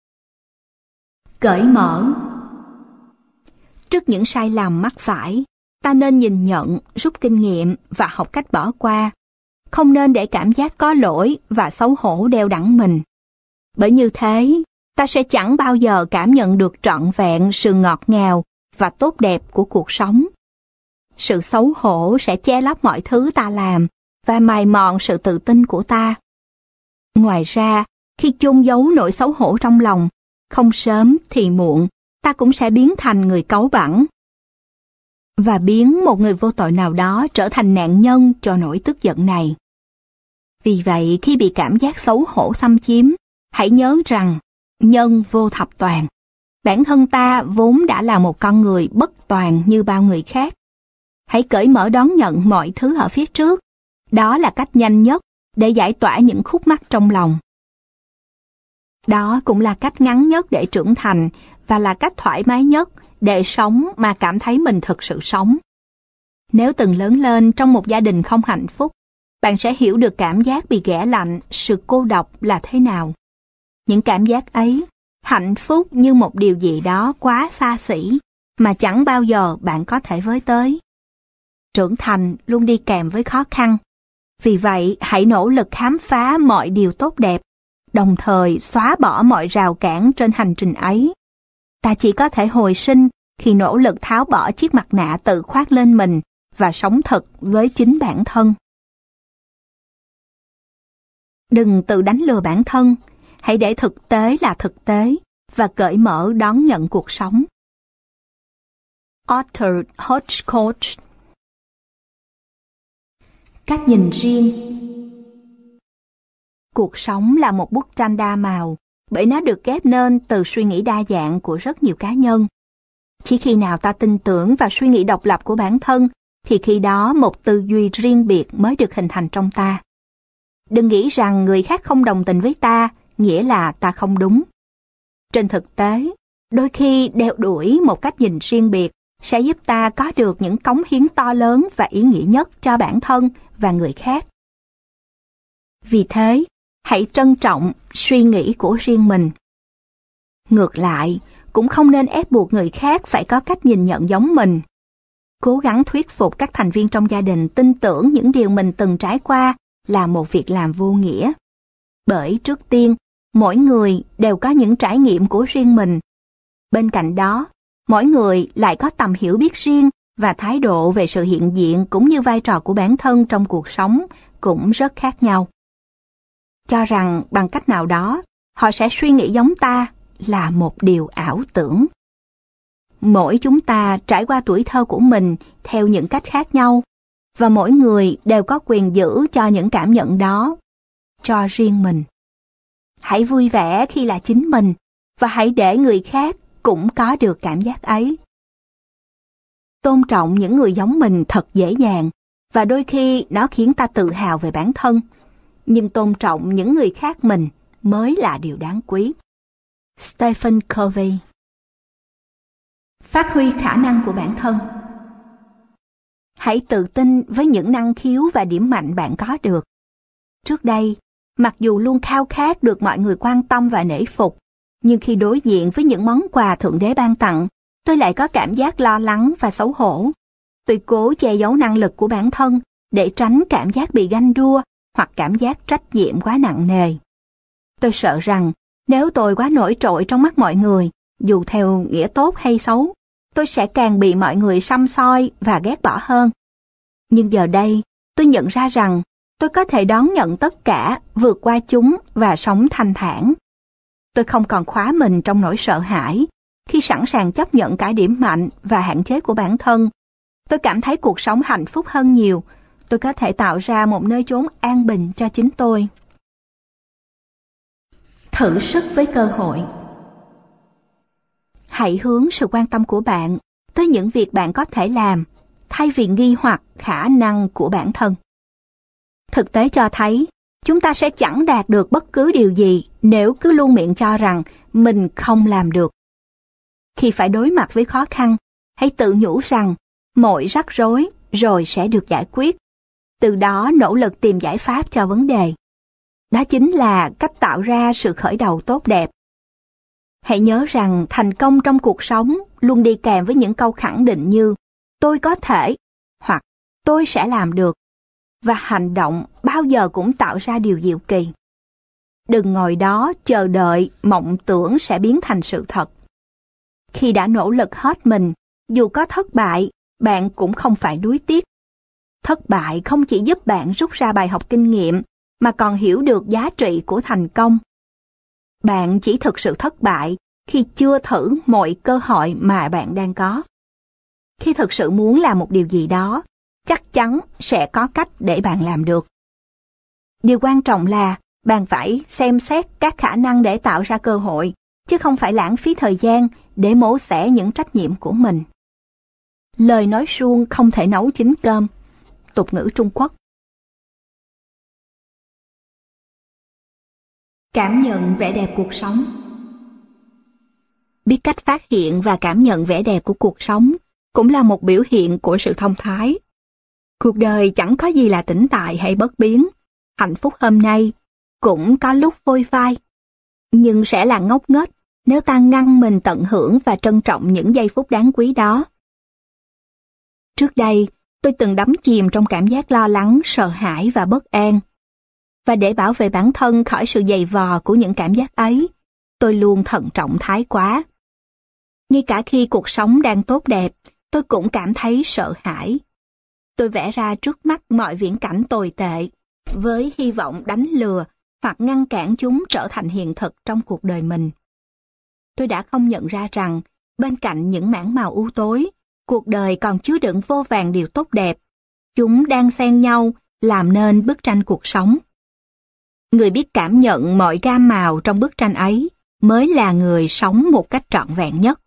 Cởi mở. Trước những sai lầm mắc phải, Ta nên nhìn nhận, rút kinh nghiệm và học cách bỏ qua. Không nên để cảm giác có lỗi và xấu hổ đeo đẳng mình. Bởi như thế, ta sẽ chẳng bao giờ cảm nhận được trọn vẹn sự ngọt ngào và tốt đẹp của cuộc sống. Sự xấu hổ sẽ che lấp mọi thứ ta làm và mài mòn sự tự tin của ta. Ngoài ra, khi chôn giấu nỗi xấu hổ trong lòng, không sớm thì muộn, ta cũng sẽ biến thành người cáu bẳn và biến một người vô tội nào đó trở thành nạn nhân cho nỗi tức giận này. Vì vậy, khi bị cảm giác xấu hổ xâm chiếm, hãy nhớ rằng nhân vô thập toàn. Bản thân ta vốn đã là một con người bất toàn như bao người khác. Hãy cởi mở đón nhận mọi thứ ở phía trước. Đó là cách nhanh nhất để giải tỏa những khúc mắc trong lòng. Đó cũng là cách ngắn nhất để trưởng thành và là cách thoải mái nhất để sống mà cảm thấy mình thực sự sống. Nếu từng lớn lên trong một gia đình không hạnh phúc, bạn sẽ hiểu được cảm giác bị ghẻ lạnh, sự cô độc là thế nào. Những cảm giác ấy, hạnh phúc như một điều gì đó quá xa xỉ mà chẳng bao giờ bạn có thể với tới. Trưởng thành luôn đi kèm với khó khăn. Vì vậy, hãy nỗ lực khám phá mọi điều tốt đẹp, đồng thời xóa bỏ mọi rào cản trên hành trình ấy. Ta chỉ có thể hồi sinh khi nỗ lực tháo bỏ chiếc mặt nạ tự khoác lên mình và sống thật với chính bản thân. Đừng tự đánh lừa bản thân, hãy để thực tế là thực tế và cởi mở đón nhận cuộc sống. Arthur Hodgkin. Cách nhìn riêng. Cuộc sống là một bức tranh đa màu, bởi nó được ghép nên từ suy nghĩ đa dạng của rất nhiều cá nhân. Chỉ khi nào ta tin tưởng vào suy nghĩ độc lập của bản thân, thì khi đó một tư duy riêng biệt mới được hình thành trong ta. Đừng nghĩ rằng người khác không đồng tình với ta, nghĩa là ta không đúng. Trên thực tế, đôi khi đeo đuổi một cách nhìn riêng biệt sẽ giúp ta có được những cống hiến to lớn và ý nghĩa nhất cho bản thân và người khác. Vì thế, hãy trân trọng suy nghĩ của riêng mình. Ngược lại, cũng không nên ép buộc người khác phải có cách nhìn nhận giống mình. Cố gắng thuyết phục các thành viên trong gia đình tin tưởng những điều mình từng trải qua là một việc làm vô nghĩa. Bởi trước tiên, mỗi người đều có những trải nghiệm của riêng mình. Bên cạnh đó, mỗi người lại có tầm hiểu biết riêng và thái độ về sự hiện diện cũng như vai trò của bản thân trong cuộc sống cũng rất khác nhau. Cho rằng bằng cách nào đó, họ sẽ suy nghĩ giống ta là một điều ảo tưởng. Mỗi chúng ta trải qua tuổi thơ của mình theo những cách khác nhau, và mỗi người đều có quyền giữ cho những cảm nhận đó cho riêng mình. Hãy vui vẻ khi là chính mình, và hãy để người khác cũng có được cảm giác ấy. Tôn trọng những người giống mình thật dễ dàng, và đôi khi nó khiến ta tự hào về bản thân. Nhưng tôn trọng những người khác mình mới là điều đáng quý. Stephen Covey. Phát huy khả năng của bản thân. Hãy tự tin với những năng khiếu và điểm mạnh bạn có được. Trước đây, mặc dù luôn khao khát được mọi người quan tâm và nể phục, nhưng khi đối diện với những món quà Thượng Đế ban tặng, tôi lại có cảm giác lo lắng và xấu hổ. Tôi cố che giấu năng lực của bản thân để tránh cảm giác bị ganh đua hoặc cảm giác trách nhiệm quá nặng nề. Tôi sợ rằng nếu tôi quá nổi trội trong mắt mọi người, dù theo nghĩa tốt hay xấu, tôi sẽ càng bị mọi người săm soi và ghét bỏ hơn. Nhưng giờ đây, tôi nhận ra rằng tôi có thể đón nhận tất cả, vượt qua chúng và sống thanh thản. Tôi không còn khóa mình trong nỗi sợ hãi. Khi sẵn sàng chấp nhận cả điểm mạnh và hạn chế của bản thân, tôi cảm thấy cuộc sống hạnh phúc hơn nhiều. Tôi có thể tạo ra một nơi chốn an bình cho chính tôi. Thử sức với cơ hội. Hãy hướng sự quan tâm của bạn tới những việc bạn có thể làm, thay vì nghi hoặc khả năng của bản thân. Thực tế cho thấy, chúng ta sẽ chẳng đạt được bất cứ điều gì nếu cứ luôn miệng cho rằng mình không làm được. Khi phải đối mặt với khó khăn, hãy tự nhủ rằng mọi rắc rối rồi sẽ được giải quyết. Từ đó nỗ lực tìm giải pháp cho vấn đề. Đó chính là cách tạo ra sự khởi đầu tốt đẹp. Hãy nhớ rằng thành công trong cuộc sống luôn đi kèm với những câu khẳng định như tôi có thể, hoặc tôi sẽ làm được. Và hành động bao giờ cũng tạo ra điều diệu kỳ. Đừng ngồi đó chờ đợi mộng tưởng sẽ biến thành sự thật. Khi đã nỗ lực hết mình, dù có thất bại, bạn cũng không phải nuối tiếc. Thất bại không chỉ giúp bạn rút ra bài học kinh nghiệm, mà còn hiểu được giá trị của thành công. Bạn chỉ thực sự thất bại khi chưa thử mọi cơ hội mà bạn đang có. Khi thực sự muốn làm một điều gì đó, chắc chắn sẽ có cách để bạn làm được. Điều quan trọng là bạn phải xem xét các khả năng để tạo ra cơ hội, chứ không phải lãng phí thời gian để mổ xẻ những trách nhiệm của mình. Lời nói suông không thể nấu chín cơm. Tục ngữ Trung Quốc. Cảm nhận vẻ đẹp cuộc sống. Biết cách phát hiện và cảm nhận vẻ đẹp của cuộc sống cũng là một biểu hiện của sự thông thái. Cuộc đời chẳng có gì là tĩnh tại hay bất biến. Hạnh phúc hôm nay cũng có lúc phôi phai, nhưng sẽ là ngốc nghếch nếu ta ngăn mình tận hưởng và trân trọng những giây phút đáng quý đó. Trước đây, tôi từng đắm chìm trong cảm giác lo lắng, sợ hãi và bất an. Và để bảo vệ bản thân khỏi sự dày vò của những cảm giác ấy, tôi luôn thận trọng thái quá. Ngay cả khi cuộc sống đang tốt đẹp, tôi cũng cảm thấy sợ hãi. Tôi vẽ ra trước mắt mọi viễn cảnh tồi tệ, với hy vọng đánh lừa hoặc ngăn cản chúng trở thành hiện thực trong cuộc đời mình. Tôi đã không nhận ra rằng, bên cạnh những mảng màu u tối, cuộc đời còn chứa đựng vô vàn điều tốt đẹp. Chúng đang xen nhau, làm nên bức tranh cuộc sống. Người biết cảm nhận mọi gam màu trong bức tranh ấy mới là người sống một cách trọn vẹn nhất.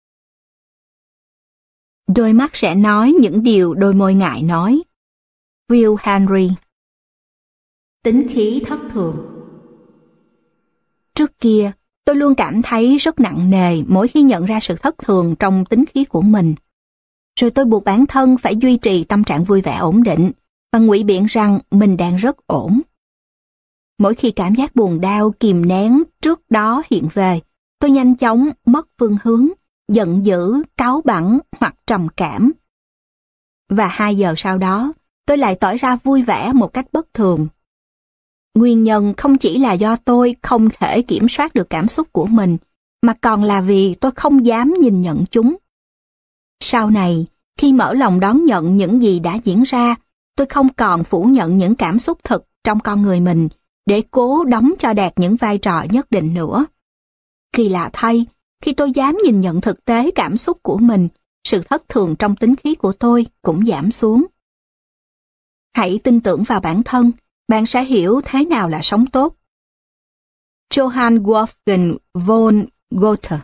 Đôi mắt sẽ nói những điều đôi môi ngại nói. Will Henry. Tính khí thất thường. Trước kia, tôi luôn cảm thấy rất nặng nề mỗi khi nhận ra sự thất thường trong tính khí của mình. Rồi tôi buộc bản thân phải duy trì tâm trạng vui vẻ ổn định và ngụy biện rằng mình đang rất ổn. Mỗi khi cảm giác buồn đau kìm nén trước đó hiện về, tôi nhanh chóng mất phương hướng, giận dữ, cáu bẳn hoặc trầm cảm. Và 2 giờ sau đó, tôi lại tỏ ra vui vẻ một cách bất thường. Nguyên nhân không chỉ là do tôi không thể kiểm soát được cảm xúc của mình, mà còn là vì tôi không dám nhìn nhận chúng. Sau này, khi mở lòng đón nhận những gì đã diễn ra, tôi không còn phủ nhận những cảm xúc thực trong con người mình để cố đóng cho đạt những vai trò nhất định nữa. Kỳ lạ thay, khi tôi dám nhìn nhận thực tế cảm xúc của mình, sự thất thường trong tính khí của tôi cũng giảm xuống. Hãy tin tưởng vào bản thân, bạn sẽ hiểu thế nào là sống tốt. Johann Wolfgang von Goethe.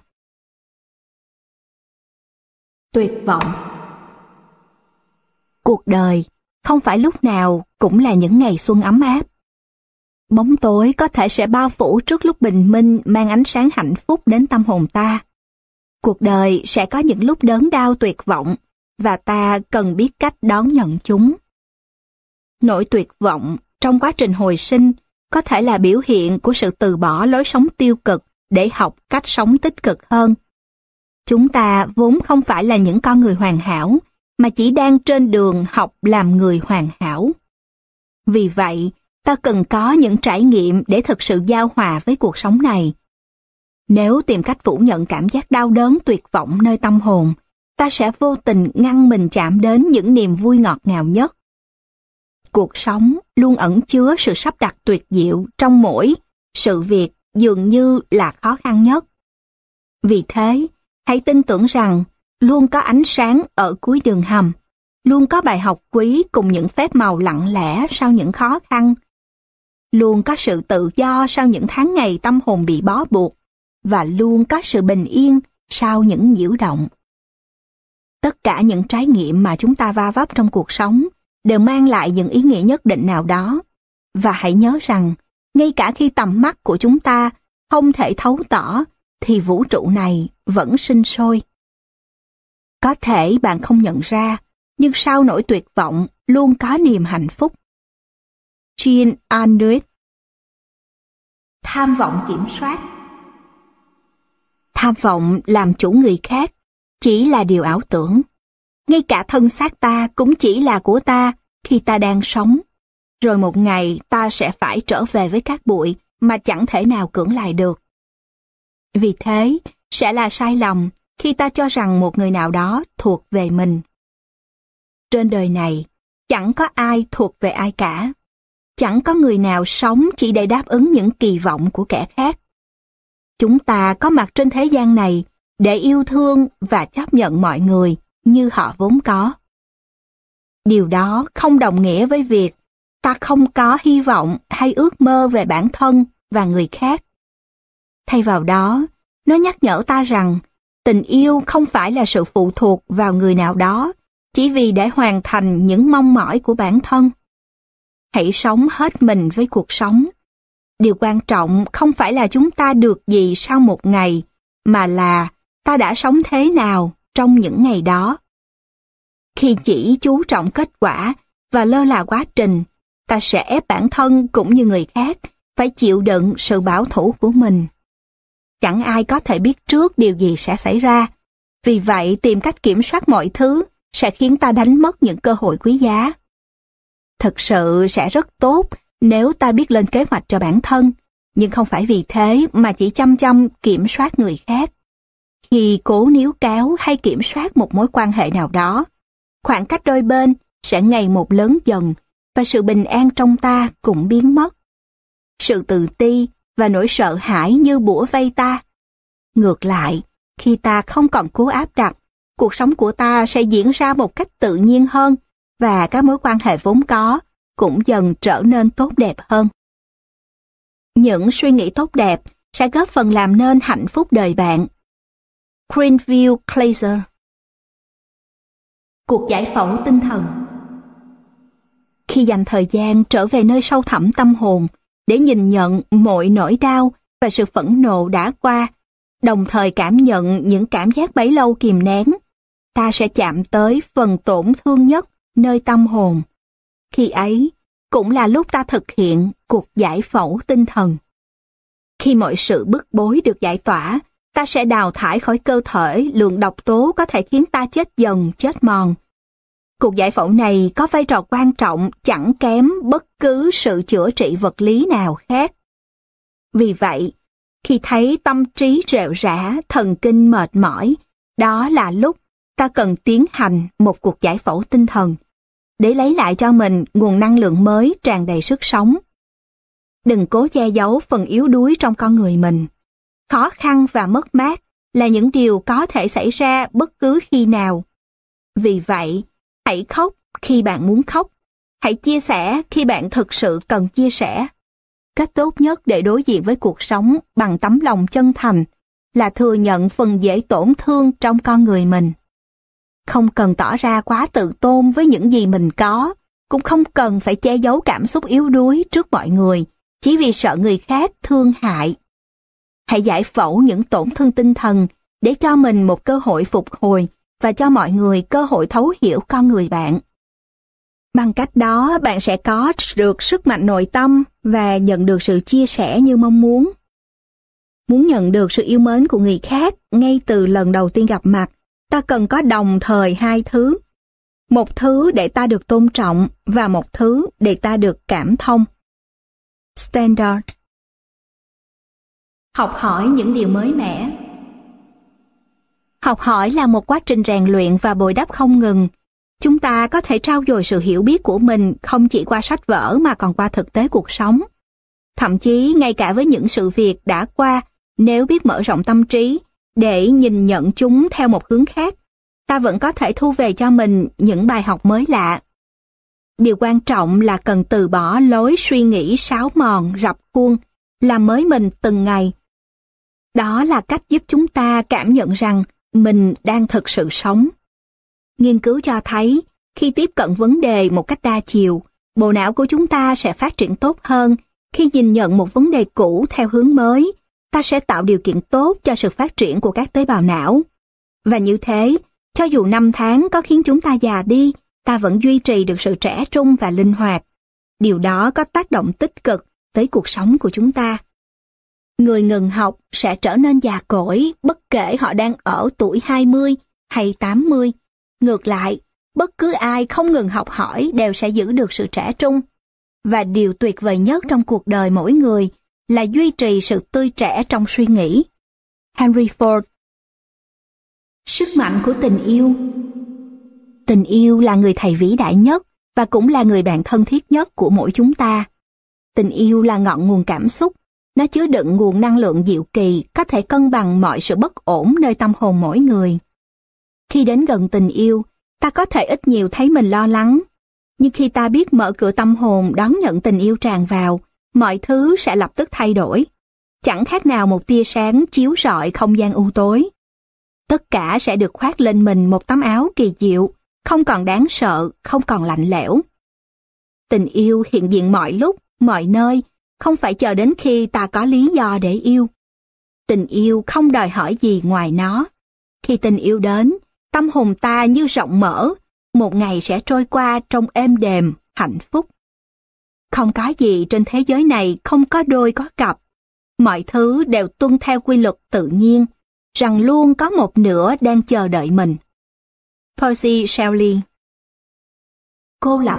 Tuyệt vọng. Cuộc đời không phải lúc nào cũng là những ngày xuân ấm áp. Bóng tối có thể sẽ bao phủ trước lúc bình minh mang ánh sáng hạnh phúc đến tâm hồn ta. Cuộc đời sẽ có những lúc đớn đau tuyệt vọng, và ta cần biết cách đón nhận chúng. Nỗi tuyệt vọng trong quá trình hồi sinh có thể là biểu hiện của sự từ bỏ lối sống tiêu cực để học cách sống tích cực hơn. Chúng ta vốn không phải là những con người hoàn hảo, mà chỉ đang trên đường học làm người hoàn hảo. Vì vậy, ta cần có những trải nghiệm để thực sự giao hòa với cuộc sống này. Nếu tìm cách phủ nhận cảm giác đau đớn tuyệt vọng nơi tâm hồn, ta sẽ vô tình ngăn mình chạm đến những niềm vui ngọt ngào nhất. Cuộc sống luôn ẩn chứa sự sắp đặt tuyệt diệu trong mỗi sự việc dường như là khó khăn nhất. Vì thế, hãy tin tưởng rằng luôn có ánh sáng ở cuối đường hầm, luôn có bài học quý cùng những phép màu lặng lẽ sau những khó khăn. Luôn có sự tự do sau những tháng ngày tâm hồn bị bó buộc, và luôn có sự bình yên sau những nhiễu động. Tất cả những trải nghiệm mà chúng ta va vấp trong cuộc sống đều mang lại những ý nghĩa nhất định nào đó. Và hãy nhớ rằng, ngay cả khi tầm mắt của chúng ta không thể thấu tỏ, thì vũ trụ này vẫn sinh sôi. Có thể bạn không nhận ra, nhưng sau nỗi tuyệt vọng luôn có niềm hạnh phúc. Jean Anouilh. Tham vọng kiểm soát. Tham vọng làm chủ người khác chỉ là điều ảo tưởng. ngay cả thân xác ta cũng chỉ là của ta khi ta đang sống. Rồi một ngày ta sẽ phải trở về với cát bụi mà chẳng thể nào cưỡng lại được. Vì thế, sẽ là sai lầm khi ta cho rằng một người nào đó thuộc về mình. Trên đời này, chẳng có ai thuộc về ai cả. Chẳng có người nào sống chỉ để đáp ứng những kỳ vọng của kẻ khác. Chúng ta có mặt trên thế gian này để yêu thương và chấp nhận mọi người như họ vốn có. Điều đó không đồng nghĩa với việc ta không có hy vọng hay ước mơ về bản thân và người khác. Thay vào đó, nó nhắc nhở ta rằng tình yêu không phải là sự phụ thuộc vào người nào đó chỉ vì để hoàn thành những mong mỏi của bản thân. Hãy sống hết mình với cuộc sống. Điều quan trọng không phải là chúng ta được gì sau một ngày, mà là ta đã sống thế nào trong những ngày đó. Khi chỉ chú trọng kết quả và lơ là quá trình, ta sẽ ép bản thân cũng như người khác phải chịu đựng sự bảo thủ của mình. Chẳng ai có thể biết trước điều gì sẽ xảy ra. Vì vậy, tìm cách kiểm soát mọi thứ sẽ khiến ta đánh mất những cơ hội quý giá. Thực sự sẽ rất tốt nếu ta biết lên kế hoạch cho bản thân, nhưng không phải vì thế mà chỉ chăm chăm kiểm soát người khác. Khi cố níu kéo hay kiểm soát một mối quan hệ nào đó, khoảng cách đôi bên sẽ ngày một lớn dần và sự bình an trong ta cũng biến mất. Sự tự ti và nỗi sợ hãi như bủa vây ta. Ngược lại, khi ta không còn cố áp đặt, cuộc sống của ta sẽ diễn ra một cách tự nhiên hơn và các mối quan hệ vốn có cũng dần trở nên tốt đẹp hơn. Những suy nghĩ tốt đẹp sẽ góp phần làm nên hạnh phúc đời bạn. Greenville Glazer. Cuộc giải phẫu tinh thần. Khi dành thời gian trở về nơi sâu thẳm tâm hồn để nhìn nhận mọi nỗi đau và sự phẫn nộ đã qua, đồng thời cảm nhận những cảm giác bấy lâu kìm nén, ta sẽ chạm tới phần tổn thương nhất nơi tâm hồn. Khi ấy, cũng là lúc ta thực hiện cuộc giải phẫu tinh thần. Khi mọi sự bức bối được giải tỏa, ta sẽ đào thải khỏi cơ thể lượng độc tố có thể khiến ta chết dần, chết mòn. Cuộc giải phẫu này có vai trò quan trọng chẳng kém bất cứ sự chữa trị vật lý nào khác. Vì vậy, khi thấy tâm trí rệu rã, thần kinh mệt mỏi, đó là lúc ta cần tiến hành một cuộc giải phẫu tinh thần để lấy lại cho mình nguồn năng lượng mới tràn đầy sức sống. Đừng cố che giấu phần yếu đuối trong con người mình. Khó khăn và mất mát là những điều có thể xảy ra bất cứ khi nào. Vì vậy, hãy khóc khi bạn muốn khóc. Hãy chia sẻ khi bạn thực sự cần chia sẻ. Cách tốt nhất để đối diện với cuộc sống bằng tấm lòng chân thành là thừa nhận phần dễ tổn thương trong con người mình. Không cần tỏ ra quá tự tôn với những gì mình có, cũng không cần phải che giấu cảm xúc yếu đuối trước mọi người, chỉ vì sợ người khác thương hại. Hãy giải phẫu những tổn thương tinh thần để cho mình một cơ hội phục hồi và cho mọi người cơ hội thấu hiểu con người bạn. Bằng cách đó, bạn sẽ có được sức mạnh nội tâm và nhận được sự chia sẻ như mong muốn. Muốn nhận được sự yêu mến của người khác ngay từ lần đầu tiên gặp mặt, ta cần có đồng thời hai thứ. Một thứ để ta được tôn trọng và một thứ để ta được cảm thông. Standard. Học hỏi những điều mới mẻ. Học hỏi là một quá trình rèn luyện và bồi đắp không ngừng. Chúng ta có thể trau dồi sự hiểu biết của mình không chỉ qua sách vở mà còn qua thực tế cuộc sống. Thậm chí ngay cả với những sự việc đã qua, nếu biết mở rộng tâm trí để nhìn nhận chúng theo một hướng khác, ta vẫn có thể thu về cho mình những bài học mới lạ. Điều quan trọng là cần từ bỏ lối suy nghĩ sáo mòn, rập khuôn, làm mới mình từng ngày. Đó là cách giúp chúng ta cảm nhận rằng mình đang thực sự sống. Nghiên cứu cho thấy, khi tiếp cận vấn đề một cách đa chiều, bộ não của chúng ta sẽ phát triển tốt hơn. Khi nhìn nhận một vấn đề cũ theo hướng mới, ta sẽ tạo điều kiện tốt cho sự phát triển của các tế bào não. Và như thế, cho dù năm tháng có khiến chúng ta già đi, ta vẫn duy trì được sự trẻ trung và linh hoạt. Điều đó có tác động tích cực tới cuộc sống của chúng ta. Người ngừng học sẽ trở nên già cỗi bất kể họ đang ở tuổi 20 hay 80. Ngược lại, bất cứ ai không ngừng học hỏi đều sẽ giữ được sự trẻ trung. Và điều tuyệt vời nhất trong cuộc đời mỗi người là duy trì sự tươi trẻ trong suy nghĩ. Henry Ford. Sức mạnh của tình yêu. Tình yêu là người thầy vĩ đại nhất và cũng là người bạn thân thiết nhất của mỗi chúng ta. Tình yêu là ngọn nguồn cảm xúc, nó chứa đựng nguồn năng lượng diệu kỳ có thể cân bằng mọi sự bất ổn nơi tâm hồn mỗi người. Khi đến gần tình yêu, ta có thể ít nhiều thấy mình lo lắng, nhưng khi ta biết mở cửa tâm hồn đón nhận tình yêu tràn vào, mọi thứ sẽ lập tức thay đổi. Chẳng khác nào một tia sáng chiếu rọi không gian u tối. Tất cả sẽ được khoác lên mình một tấm áo kỳ diệu, không còn đáng sợ, không còn lạnh lẽo. Tình yêu hiện diện mọi lúc, mọi nơi, không phải chờ đến khi ta có lý do để yêu. Tình yêu không đòi hỏi gì ngoài nó. Khi tình yêu đến, tâm hồn ta như rộng mở, một ngày sẽ trôi qua trong êm đềm, hạnh phúc. Không có gì trên thế giới này không có đôi có cặp. Mọi thứ đều tuân theo quy luật tự nhiên, rằng luôn có một nửa đang chờ đợi mình. Percy Shelley. Cô lập.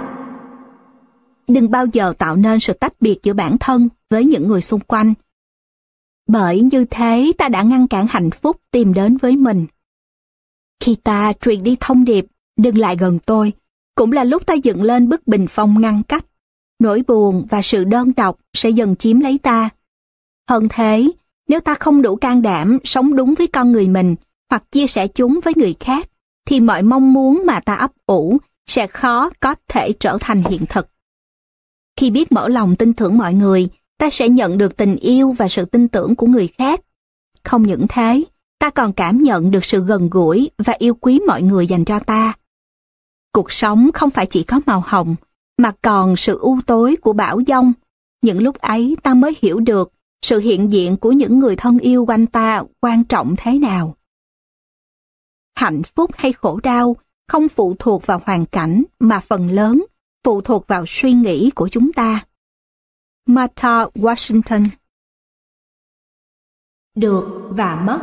Đừng bao giờ tạo nên sự tách biệt giữa bản thân với những người xung quanh. Bởi như thế ta đã ngăn cản hạnh phúc tìm đến với mình. Khi ta truyền đi thông điệp, đừng lại gần tôi, cũng là lúc ta dựng lên bức bình phong ngăn cách. Nỗi buồn và sự đơn độc sẽ dần chiếm lấy ta. Hơn thế, nếu ta không đủ can đảm sống đúng với con người mình hoặc chia sẻ chúng với người khác, thì mọi mong muốn mà ta ấp ủ sẽ khó có thể trở thành hiện thực. Khi biết mở lòng tin tưởng mọi người, ta sẽ nhận được tình yêu và sự tin tưởng của người khác. Không những thế, ta còn cảm nhận được sự gần gũi và yêu quý mọi người dành cho ta. Cuộc sống không phải chỉ có màu hồng, mà còn sự u tối của bão giông. Những lúc ấy ta mới hiểu được sự hiện diện của những người thân yêu quanh ta quan trọng thế nào. Hạnh phúc hay khổ đau không phụ thuộc vào hoàn cảnh mà phần lớn phụ thuộc vào suy nghĩ của chúng ta. Martha Washington. Được và mất.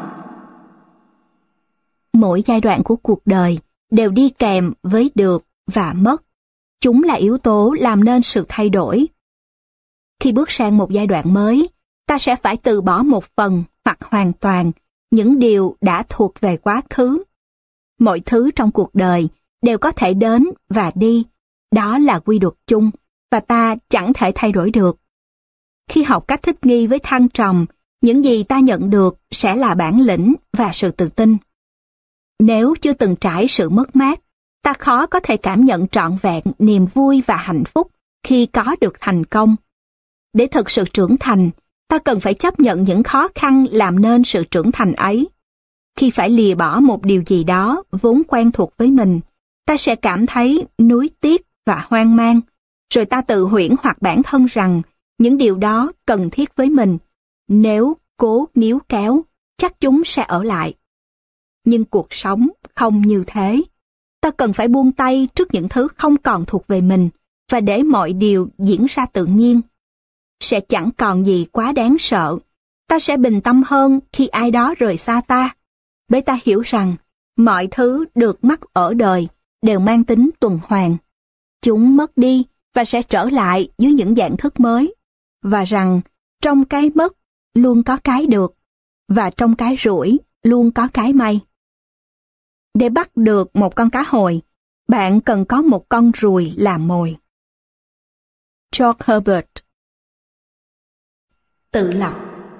Mỗi giai đoạn của cuộc đời đều đi kèm với được và mất. Chúng là yếu tố làm nên sự thay đổi. Khi bước sang một giai đoạn mới, ta sẽ phải từ bỏ một phần hoặc hoàn toàn những điều đã thuộc về quá khứ. Mọi thứ trong cuộc đời đều có thể đến và đi. Đó là quy luật chung và ta chẳng thể thay đổi được. Khi học cách thích nghi với thăng trầm, những gì ta nhận được sẽ là bản lĩnh và sự tự tin. Nếu chưa từng trải sự mất mát, ta khó có thể cảm nhận trọn vẹn niềm vui và hạnh phúc khi có được thành công. Để thực sự trưởng thành, ta cần phải chấp nhận những khó khăn làm nên sự trưởng thành ấy. Khi phải lìa bỏ một điều gì đó vốn quen thuộc với mình, ta sẽ cảm thấy nuối tiếc và hoang mang, rồi ta tự huyễn hoặc bản thân rằng những điều đó cần thiết với mình. Nếu cố níu kéo, chắc chúng sẽ ở lại. Nhưng cuộc sống không như thế. Ta cần phải buông tay trước những thứ không còn thuộc về mình và để mọi điều diễn ra tự nhiên. Sẽ chẳng còn gì quá đáng sợ. Ta sẽ bình tâm hơn khi ai đó rời xa ta. Bởi ta hiểu rằng mọi thứ được mắc ở đời đều mang tính tuần hoàn. Chúng mất đi và sẽ trở lại dưới những dạng thức mới. Và rằng trong cái mất luôn có cái được, và trong cái rủi luôn có cái may. Để bắt được một con cá hồi, bạn cần có một con ruồi làm mồi. George Herbert. Tự lập.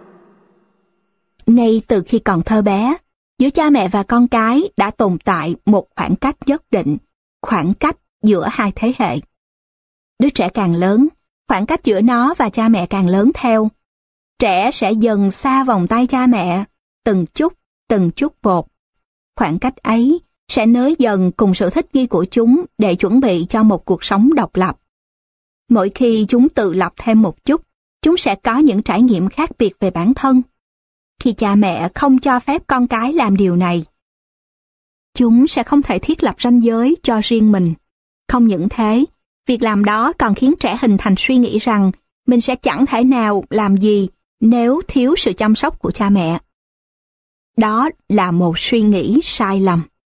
Ngay từ khi còn thơ bé, giữa cha mẹ và con cái đã tồn tại một khoảng cách nhất định, khoảng cách giữa hai thế hệ. Đứa trẻ càng lớn, khoảng cách giữa nó và cha mẹ càng lớn theo. Trẻ sẽ dần xa vòng tay cha mẹ, từng chút một. Khoảng cách ấy sẽ nới dần cùng sự thích nghi của chúng để chuẩn bị cho một cuộc sống độc lập. Mỗi khi chúng tự lập thêm một chút, chúng sẽ có những trải nghiệm khác biệt về bản thân. Khi cha mẹ không cho phép con cái làm điều này, chúng sẽ không thể thiết lập ranh giới cho riêng mình. Không những thế, việc làm đó còn khiến trẻ hình thành suy nghĩ rằng mình sẽ chẳng thể nào làm gì nếu thiếu sự chăm sóc của cha mẹ. Đó là một suy nghĩ sai lầm.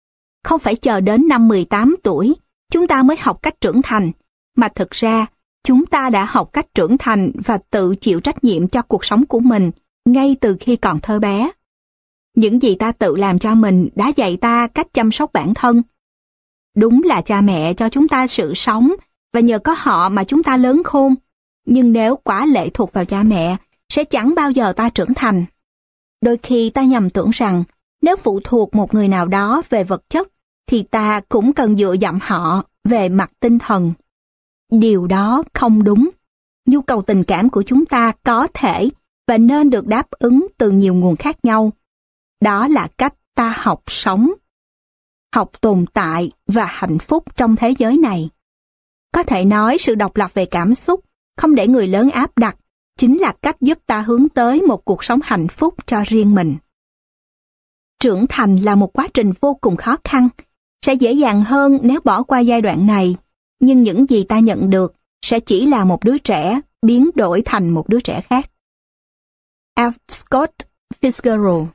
Không phải chờ đến năm 18 tuổi, chúng ta mới học cách trưởng thành, mà thực ra, chúng ta đã học cách trưởng thành và tự chịu trách nhiệm cho cuộc sống của mình ngay từ khi còn thơ bé. Những gì ta tự làm cho mình đã dạy ta cách chăm sóc bản thân. Đúng là cha mẹ cho chúng ta sự sống và nhờ có họ mà chúng ta lớn khôn. Nhưng nếu quá lệ thuộc vào cha mẹ, sẽ chẳng bao giờ ta trưởng thành. Đôi khi ta nhầm tưởng rằng nếu phụ thuộc một người nào đó về vật chất, thì ta cũng cần dựa dẫm họ về mặt tinh thần. Điều đó không đúng. Nhu cầu tình cảm của chúng ta có thể và nên được đáp ứng từ nhiều nguồn khác nhau. Đó là cách ta học sống, học tồn tại và hạnh phúc trong thế giới này. Có thể nói sự độc lập về cảm xúc, không để người lớn áp đặt, chính là cách giúp ta hướng tới một cuộc sống hạnh phúc cho riêng mình. Trưởng thành là một quá trình vô cùng khó khăn, sẽ dễ dàng hơn nếu bỏ qua giai đoạn này, nhưng những gì ta nhận được sẽ chỉ là một đứa trẻ biến đổi thành một đứa trẻ khác. F. Scott Fitzgerald.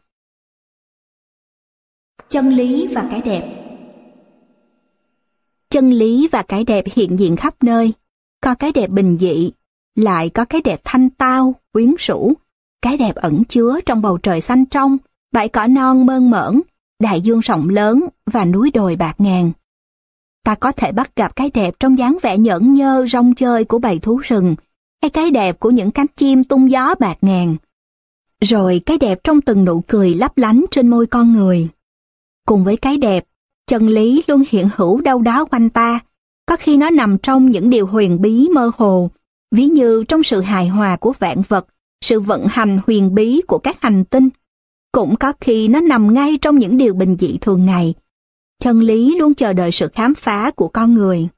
Chân lý và cái đẹp. Chân lý và cái đẹp hiện diện khắp nơi. Có cái đẹp bình dị, lại có cái đẹp thanh tao, quyến rũ, cái đẹp ẩn chứa trong bầu trời xanh trong, bãi cỏ non mơn mởn, đại dương rộng lớn và núi đồi bạt ngàn. Ta có thể bắt gặp cái đẹp trong dáng vẻ nhởn nhơ rong chơi của bầy thú rừng, hay cái đẹp của những cánh chim tung gió bạt ngàn. Rồi cái đẹp trong từng nụ cười lấp lánh trên môi con người. Cùng với cái đẹp, chân lý luôn hiện hữu đâu đó quanh ta, có khi nó nằm trong những điều huyền bí mơ hồ, ví như trong sự hài hòa của vạn vật, sự vận hành huyền bí của các hành tinh. Cũng có khi nó nằm ngay trong những điều bình dị thường ngày. Chân lý luôn chờ đợi sự khám phá của con người.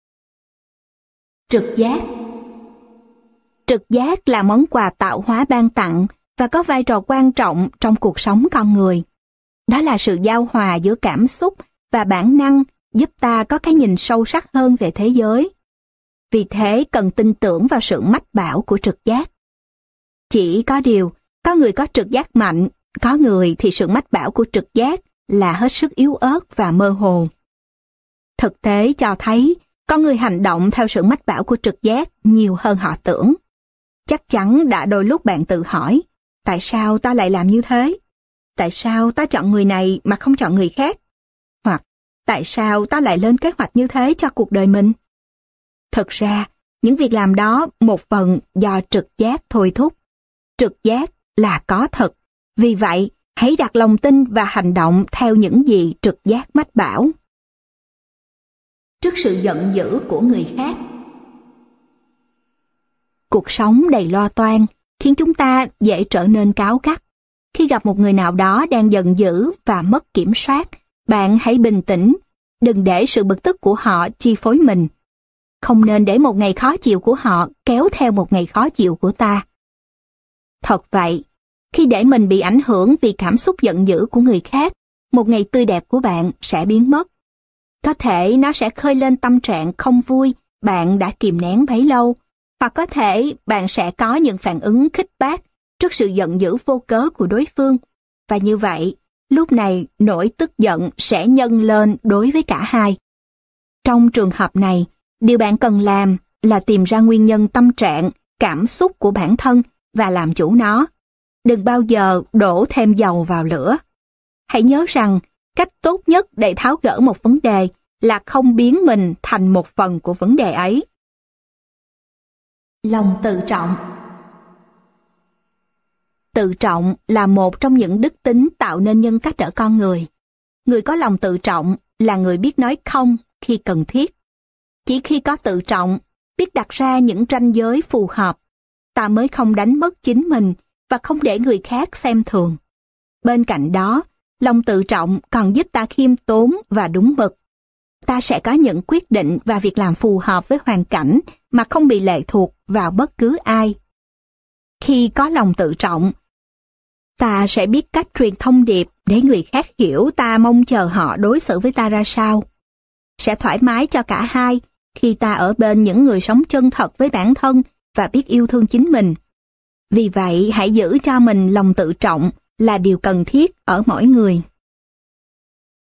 Trực giác. Trực giác là món quà tạo hóa ban tặng và có vai trò quan trọng trong cuộc sống con người. Đó là sự giao hòa giữa cảm xúc và bản năng giúp ta có cái nhìn sâu sắc hơn về thế giới. Vì thế cần tin tưởng vào sự mách bảo của trực giác. Chỉ có điều, có người có trực giác mạnh, có người thì sự mách bảo của trực giác là hết sức yếu ớt và mơ hồ. Thực tế cho thấy, có người hành động theo sự mách bảo của trực giác nhiều hơn họ tưởng. Chắc chắn đã đôi lúc bạn tự hỏi, tại sao ta lại làm như thế? Tại sao ta chọn người này mà không chọn người khác? Hoặc, tại sao ta lại lên kế hoạch như thế cho cuộc đời mình? Thực ra, những việc làm đó một phần do trực giác thôi thúc. Trực giác là có thật. Vì vậy, hãy đặt lòng tin và hành động theo những gì trực giác mách bảo. Trước sự giận dữ của người khác. Cuộc sống đầy lo toan khiến chúng ta dễ trở nên cáu gắt. Khi gặp một người nào đó đang giận dữ và mất kiểm soát, bạn hãy bình tĩnh, đừng để sự bực tức của họ chi phối mình. Không nên để một ngày khó chịu của họ kéo theo một ngày khó chịu của ta. Thật vậy, khi để mình bị ảnh hưởng vì cảm xúc giận dữ của người khác, một ngày tươi đẹp của bạn sẽ biến mất. Có thể nó sẽ khơi lên tâm trạng không vui bạn đã kìm nén bấy lâu, hoặc có thể bạn sẽ có những phản ứng khích bác trước sự giận dữ vô cớ của đối phương. Và như vậy, lúc này nỗi tức giận sẽ nhân lên đối với cả hai. Trong trường hợp này, điều bạn cần làm là tìm ra nguyên nhân tâm trạng, cảm xúc của bản thân và làm chủ nó. Đừng bao giờ đổ thêm dầu vào lửa. Hãy nhớ rằng, cách tốt nhất để tháo gỡ một vấn đề là không biến mình thành một phần của vấn đề ấy. Lòng tự trọng. Tự trọng là một trong những đức tính tạo nên nhân cách ở con người. Người có lòng tự trọng là người biết nói không khi cần thiết. Chỉ khi có tự trọng, biết đặt ra những ranh giới phù hợp, ta mới không đánh mất chính mình và không để người khác xem thường. Bên cạnh đó, lòng tự trọng còn giúp ta khiêm tốn và đúng mực. Ta sẽ có những quyết định và việc làm phù hợp với hoàn cảnh mà không bị lệ thuộc vào bất cứ ai. Khi có lòng tự trọng, ta sẽ biết cách truyền thông điệp để người khác hiểu ta mong chờ họ đối xử với ta ra sao. Sẽ thoải mái cho cả hai khi ta ở bên những người sống chân thật với bản thân và biết yêu thương chính mình. Vì vậy, hãy giữ cho mình lòng tự trọng là điều cần thiết ở mỗi người.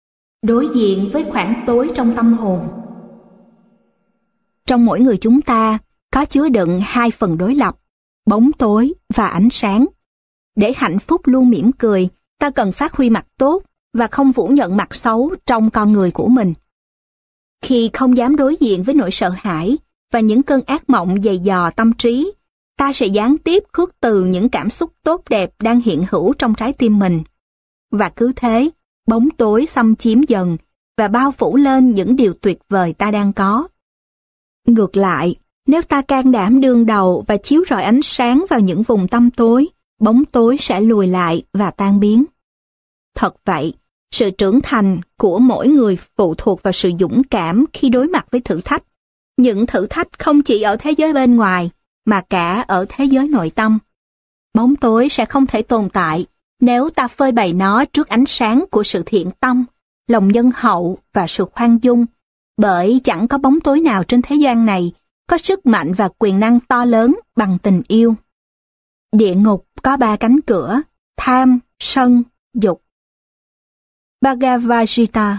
đối diện với khoảng tối trong tâm hồn. Trong mỗi người chúng ta có chứa đựng hai phần đối lập, bóng tối và ánh sáng. Để hạnh phúc luôn mỉm cười, ta cần phát huy mặt tốt và không phủ nhận mặt xấu trong con người của mình. Khi không dám đối diện với nỗi sợ hãi và những cơn ác mộng dày dò tâm trí, ta sẽ gián tiếp khước từ những cảm xúc tốt đẹp đang hiện hữu trong trái tim mình. Và cứ thế, bóng tối xâm chiếm dần và bao phủ lên những điều tuyệt vời ta đang có. Ngược lại, nếu ta can đảm đương đầu và chiếu rọi ánh sáng vào những vùng tăm tối, bóng tối sẽ lùi lại và tan biến. Thật vậy, sự trưởng thành của mỗi người phụ thuộc vào sự dũng cảm khi đối mặt với thử thách. Những thử thách không chỉ ở thế giới bên ngoài, mà cả ở thế giới nội tâm. Bóng tối sẽ không thể tồn tại nếu ta phơi bày nó trước ánh sáng của sự thiện tâm, lòng nhân hậu và sự khoan dung, bởi chẳng có bóng tối nào trên thế gian này có sức mạnh và quyền năng to lớn bằng tình yêu. Địa ngục có 3 cánh cửa: tham, sân, dục. Bhagavad Gita.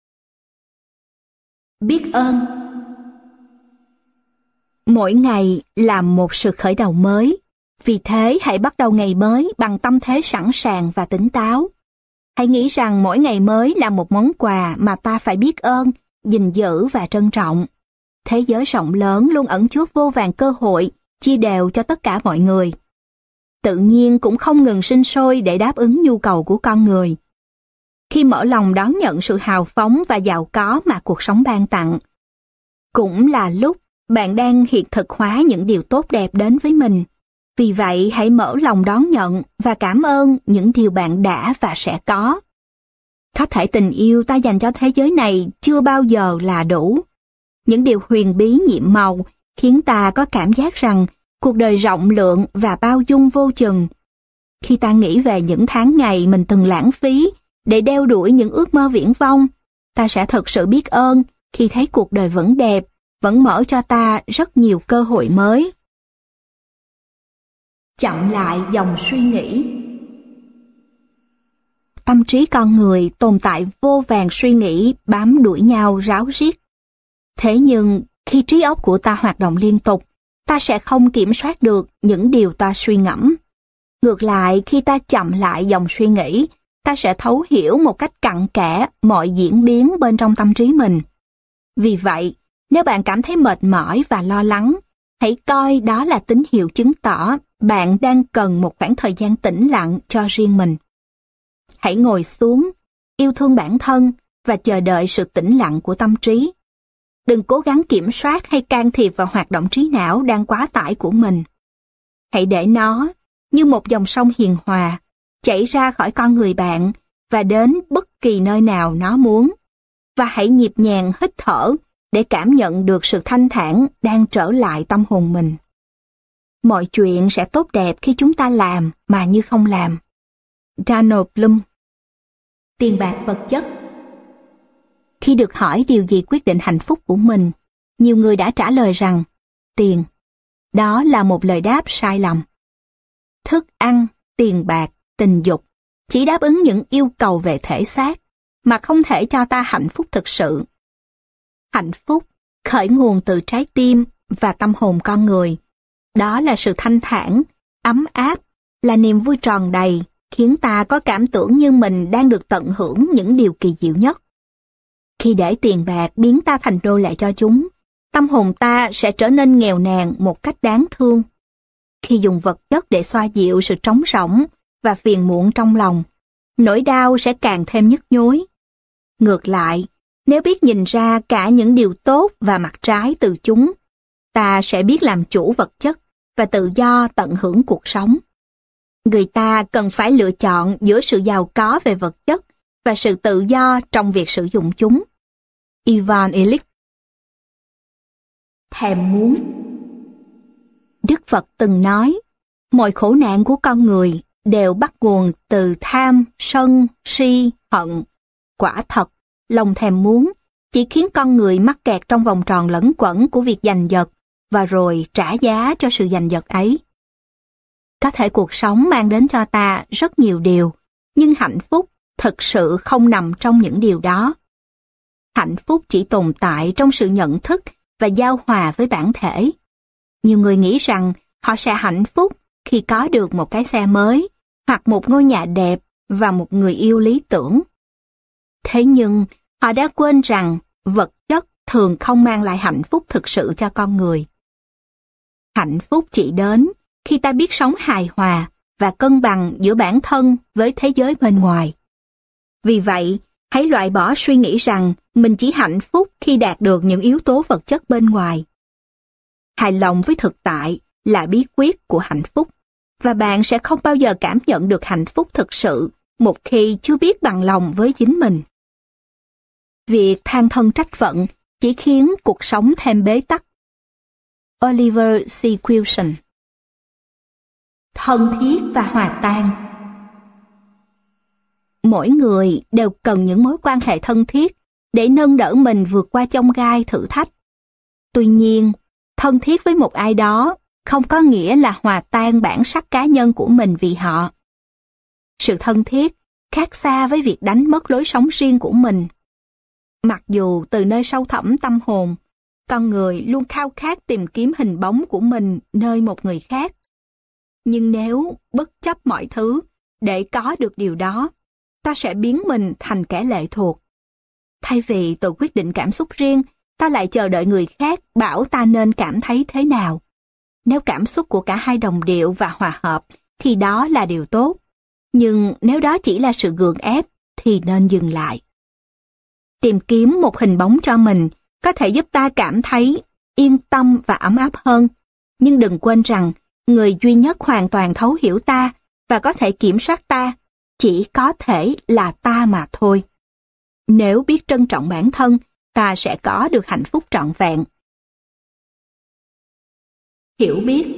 Biết ơn. Mỗi ngày là một sự khởi đầu mới, vì thế hãy bắt đầu ngày mới bằng tâm thế sẵn sàng và tỉnh táo. Hãy nghĩ rằng mỗi ngày mới là một món quà mà ta phải biết ơn, gìn giữ và trân trọng. Thế giới rộng lớn luôn ẩn chứa vô vàn cơ hội, chia đều cho tất cả mọi người. Tự nhiên cũng không ngừng sinh sôi để đáp ứng nhu cầu của con người. Khi mở lòng đón nhận sự hào phóng và giàu có mà cuộc sống ban tặng, cũng là lúc bạn đang hiện thực hóa những điều tốt đẹp đến với mình. Vì vậy, hãy mở lòng đón nhận và cảm ơn những điều bạn đã và sẽ có. Có thể tình yêu ta dành cho thế giới này chưa bao giờ là đủ. Những điều huyền bí nhiệm màu khiến ta có cảm giác rằng cuộc đời rộng lượng và bao dung vô chừng. Khi ta nghĩ về những tháng ngày mình từng lãng phí để đeo đuổi những ước mơ viển vông, ta sẽ thực sự biết ơn khi thấy cuộc đời vẫn đẹp, vẫn mở cho ta rất nhiều cơ hội mới. Chậm lại dòng suy nghĩ. Tâm trí con người tồn tại vô vàn suy nghĩ bám đuổi nhau ráo riết. Thế nhưng, khi trí óc của ta hoạt động liên tục, ta sẽ không kiểm soát được những điều ta suy ngẫm. Ngược lại, khi ta chậm lại dòng suy nghĩ, ta sẽ thấu hiểu một cách cặn kẽ mọi diễn biến bên trong tâm trí mình. Vì vậy, nếu bạn cảm thấy mệt mỏi và lo lắng, hãy coi đó là tín hiệu chứng tỏ bạn đang cần một khoảng thời gian tĩnh lặng cho riêng mình. Hãy ngồi xuống, yêu thương bản thân và chờ đợi sự tĩnh lặng của tâm trí. Đừng cố gắng kiểm soát hay can thiệp vào hoạt động trí não đang quá tải của mình. Hãy để nó, như một dòng sông hiền hòa, chảy ra khỏi con người bạn và đến bất kỳ nơi nào nó muốn. Và hãy nhịp nhàng hít thở để cảm nhận được sự thanh thản đang trở lại tâm hồn mình. Mọi chuyện sẽ tốt đẹp khi chúng ta làm mà như không làm. Donald Bloom. Tiền bạc vật chất. Khi được hỏi điều gì quyết định hạnh phúc của mình, nhiều người đã trả lời rằng tiền. Đó là một lời đáp sai lầm. Thức ăn, tiền bạc, tình dục chỉ đáp ứng những yêu cầu về thể xác mà không thể cho ta hạnh phúc thực sự. Hạnh phúc khởi nguồn từ trái tim và tâm hồn con người. Đó là sự thanh thản, ấm áp, là niềm vui tròn đầy, khiến ta có cảm tưởng như mình đang được tận hưởng những điều kỳ diệu nhất. Khi để tiền bạc biến ta thành nô lệ cho chúng, tâm hồn ta sẽ trở nên nghèo nàn một cách đáng thương. Khi dùng vật chất để xoa dịu sự trống rỗng và phiền muộn trong lòng, nỗi đau sẽ càng thêm nhức nhối. Ngược lại, nếu biết nhìn ra cả những điều tốt và mặt trái từ chúng, ta sẽ biết làm chủ vật chất và tự do tận hưởng cuộc sống. Người ta cần phải lựa chọn giữa sự giàu có về vật chất và sự tự do trong việc sử dụng chúng. Ivan Illich. Thèm muốn. Đức Phật từng nói, mọi khổ nạn của con người đều bắt nguồn từ tham, sân, si, hận. Quả thật, lòng thèm muốn chỉ khiến con người mắc kẹt trong vòng tròn lẩn quẩn của việc giành giật và rồi trả giá cho sự giành giật ấy. Có thể cuộc sống mang đến cho ta rất nhiều điều, nhưng hạnh phúc thực sự không nằm trong những điều đó. hạnh phúc chỉ tồn tại trong sự nhận thức và giao hòa với bản thể. Nhiều người nghĩ rằng họ sẽ hạnh phúc khi có được một cái xe mới, hoặc một ngôi nhà đẹp và một người yêu lý tưởng. Thế nhưng, họ đã quên rằng vật chất thường không mang lại hạnh phúc thực sự cho con người. Hạnh phúc chỉ đến khi ta biết sống hài hòa và cân bằng giữa bản thân với thế giới bên ngoài. Vì vậy, hãy loại bỏ suy nghĩ rằng mình chỉ hạnh phúc khi đạt được những yếu tố vật chất bên ngoài. Hài lòng với thực tại là bí quyết của hạnh phúc, và bạn sẽ không bao giờ cảm nhận được hạnh phúc thực sự một khi chưa biết bằng lòng với chính mình. Việc than thân trách phận chỉ khiến cuộc sống thêm bế tắc. Oliver C. Wilson. Thân thiết và hòa tan. Mỗi người đều cần những mối quan hệ thân thiết để nâng đỡ mình vượt qua chông gai thử thách. Tuy nhiên, thân thiết với một ai đó không có nghĩa là hòa tan bản sắc cá nhân của mình vì họ. Sự thân thiết khác xa với việc đánh mất lối sống riêng của mình. Mặc dù từ nơi sâu thẳm tâm hồn, con người luôn khao khát tìm kiếm hình bóng của mình nơi một người khác. Nhưng nếu bất chấp mọi thứ để có được điều đó, ta sẽ biến mình thành kẻ lệ thuộc. Thay vì tự quyết định cảm xúc riêng, ta lại chờ đợi người khác bảo ta nên cảm thấy thế nào. Nếu cảm xúc của cả hai đồng điệu và hòa hợp, thì đó là điều tốt. Nhưng nếu đó chỉ là sự gượng ép, thì nên dừng lại. Tìm kiếm một hình bóng cho mình có thể giúp ta cảm thấy yên tâm và ấm áp hơn. Nhưng đừng quên rằng, người duy nhất hoàn toàn thấu hiểu ta và có thể kiểm soát ta chỉ có thể là ta mà thôi. Nếu biết trân trọng bản thân, ta sẽ có được hạnh phúc trọn vẹn. Hiểu biết.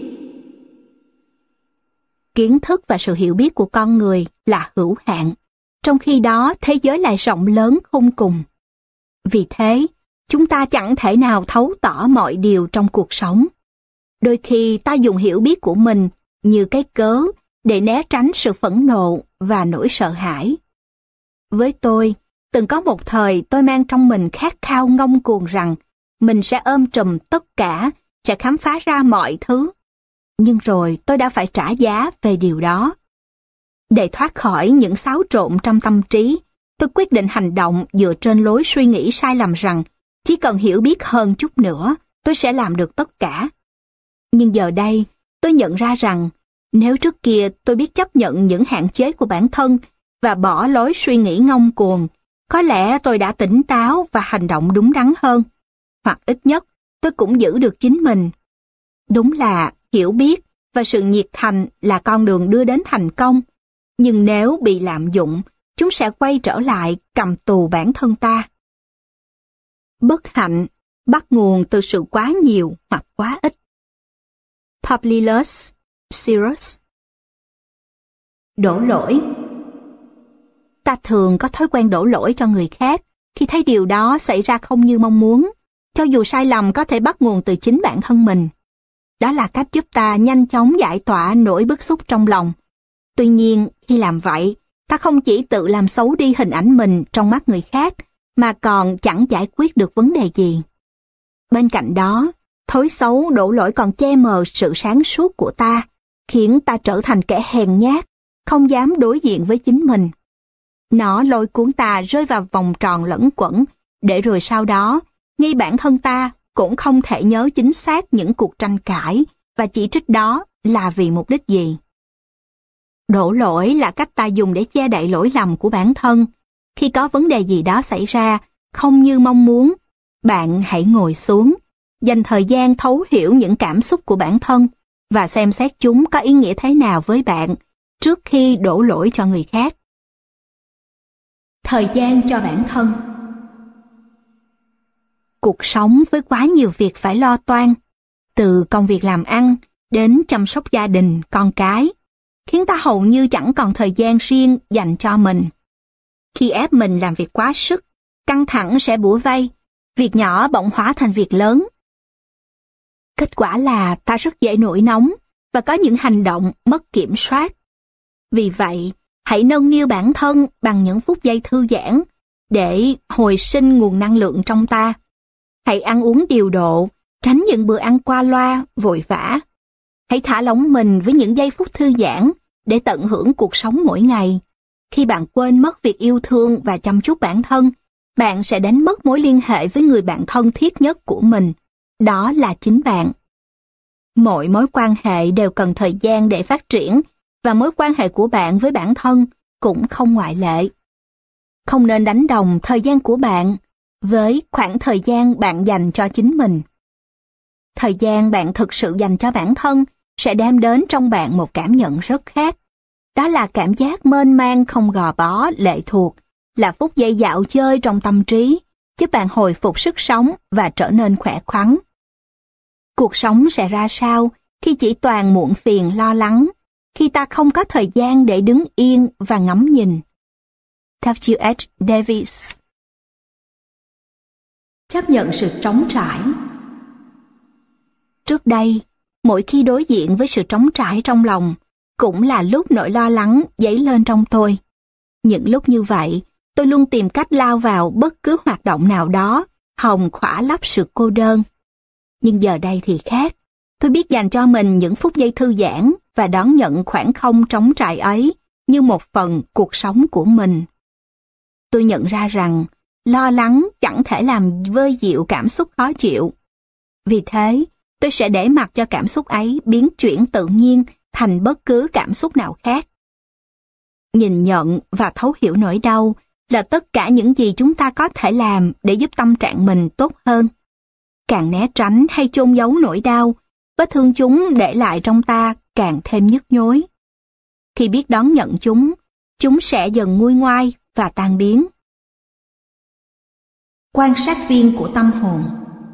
Kiến thức và sự hiểu biết của con người là hữu hạn, trong khi đó thế giới lại rộng lớn khôn cùng. Vì thế, chúng ta chẳng thể nào thấu tỏ mọi điều trong cuộc sống. Đôi khi ta dùng hiểu biết của mình như cái cớ để né tránh sự phẫn nộ và nỗi sợ hãi. Với tôi, từng có một thời tôi mang trong mình khát khao ngông cuồng rằng mình sẽ ôm trùm tất cả, sẽ khám phá ra mọi thứ. Nhưng rồi tôi đã phải trả giá về điều đó. Để thoát khỏi những xáo trộn trong tâm trí, tôi quyết định hành động dựa trên lối suy nghĩ sai lầm rằng chỉ cần hiểu biết hơn chút nữa, tôi sẽ làm được tất cả. Nhưng giờ đây, tôi nhận ra rằng nếu trước kia tôi biết chấp nhận những hạn chế của bản thân và bỏ lối suy nghĩ ngông cuồng, có lẽ tôi đã tỉnh táo và hành động đúng đắn hơn. Hoặc ít nhất, tôi cũng giữ được chính mình. Đúng là hiểu biết và sự nhiệt thành là con đường đưa đến thành công. Nhưng nếu bị lạm dụng, chúng sẽ quay trở lại cầm tù bản thân ta. Bất hạnh bắt nguồn từ sự quá nhiều hoặc quá ít. Publius Syrus. Đổ lỗi. Ta thường có thói quen đổ lỗi cho người khác khi thấy điều đó xảy ra không như mong muốn, cho dù sai lầm có thể bắt nguồn từ chính bản thân mình. Đó là cách giúp ta nhanh chóng giải tỏa nỗi bức xúc trong lòng. Tuy nhiên, khi làm vậy, ta không chỉ tự làm xấu đi hình ảnh mình trong mắt người khác, mà còn chẳng giải quyết được vấn đề gì. Bên cạnh đó, thói xấu đổ lỗi còn che mờ sự sáng suốt của ta, khiến ta trở thành kẻ hèn nhát, không dám đối diện với chính mình. Nó lôi cuốn ta rơi vào vòng tròn lẫn quẩn, để rồi sau đó, ngay bản thân ta cũng không thể nhớ chính xác những cuộc tranh cãi và chỉ trích đó là vì mục đích gì. Đổ lỗi là cách ta dùng để che đậy lỗi lầm của bản thân. Khi có vấn đề gì đó xảy ra không như mong muốn, bạn hãy ngồi xuống, dành thời gian thấu hiểu những cảm xúc của bản thân và xem xét chúng có ý nghĩa thế nào với bạn trước khi đổ lỗi cho người khác. Thời gian cho bản thân. Cuộc sống với quá nhiều việc phải lo toan, từ công việc làm ăn đến chăm sóc gia đình, con cái, khiến ta hầu như chẳng còn thời gian riêng dành cho mình. Khi ép mình làm việc quá sức, căng thẳng sẽ bủa vây, việc nhỏ bỗng hóa thành việc lớn. Kết quả là ta rất dễ nổi nóng và có những hành động mất kiểm soát. Vì vậy, hãy nâng niu bản thân bằng những phút giây thư giãn, để hồi sinh nguồn năng lượng trong ta. Hãy ăn uống điều độ, tránh những bữa ăn qua loa, vội vã. Hãy thả lỏng mình với những giây phút thư giãn để tận hưởng cuộc sống mỗi ngày. Khi bạn quên mất việc yêu thương và chăm chút bản thân, bạn sẽ đánh mất mối liên hệ với người bạn thân thiết nhất của mình. Đó là chính bạn. Mọi mối quan hệ đều cần thời gian để phát triển, và mối quan hệ của bạn với bản thân cũng không ngoại lệ. Không nên đánh đồng thời gian của bạn với khoảng thời gian bạn dành cho chính mình. Thời gian bạn thực sự dành cho bản thân sẽ đem đến trong bạn một cảm nhận rất khác. Đó là cảm giác mênh mang không gò bó, lệ thuộc, là phút giây dạo chơi trong tâm trí, giúp bạn hồi phục sức sống và trở nên khỏe khoắn. Cuộc sống sẽ ra sao khi chỉ toàn muộn phiền lo lắng, khi ta không có thời gian để đứng yên và ngắm nhìn? W.H. Davis. Chấp nhận sự trống trải. Trước đây, mỗi khi đối diện với sự trống trải trong lòng, cũng là lúc nỗi lo lắng dấy lên trong tôi. Những lúc như vậy, tôi luôn tìm cách lao vào bất cứ hoạt động nào đó, hòng khỏa lấp sự cô đơn. Nhưng giờ đây thì khác. Tôi biết dành cho mình những phút giây thư giãn và đón nhận khoảng không trống trải ấy như một phần cuộc sống của mình. Tôi nhận ra rằng lo lắng chẳng thể làm vơi dịu cảm xúc khó chịu. Vì thế, tôi sẽ để mặc cho cảm xúc ấy biến chuyển tự nhiên thành bất cứ cảm xúc nào khác. Nhìn nhận và thấu hiểu nỗi đau là tất cả những gì chúng ta có thể làm để giúp tâm trạng mình tốt hơn. Càng né tránh hay chôn giấu nỗi đau, vết thương chúng để lại trong ta càng thêm nhức nhối. Khi biết đón nhận chúng sẽ dần nguôi ngoai và tan biến. Quan sát viên của tâm hồn.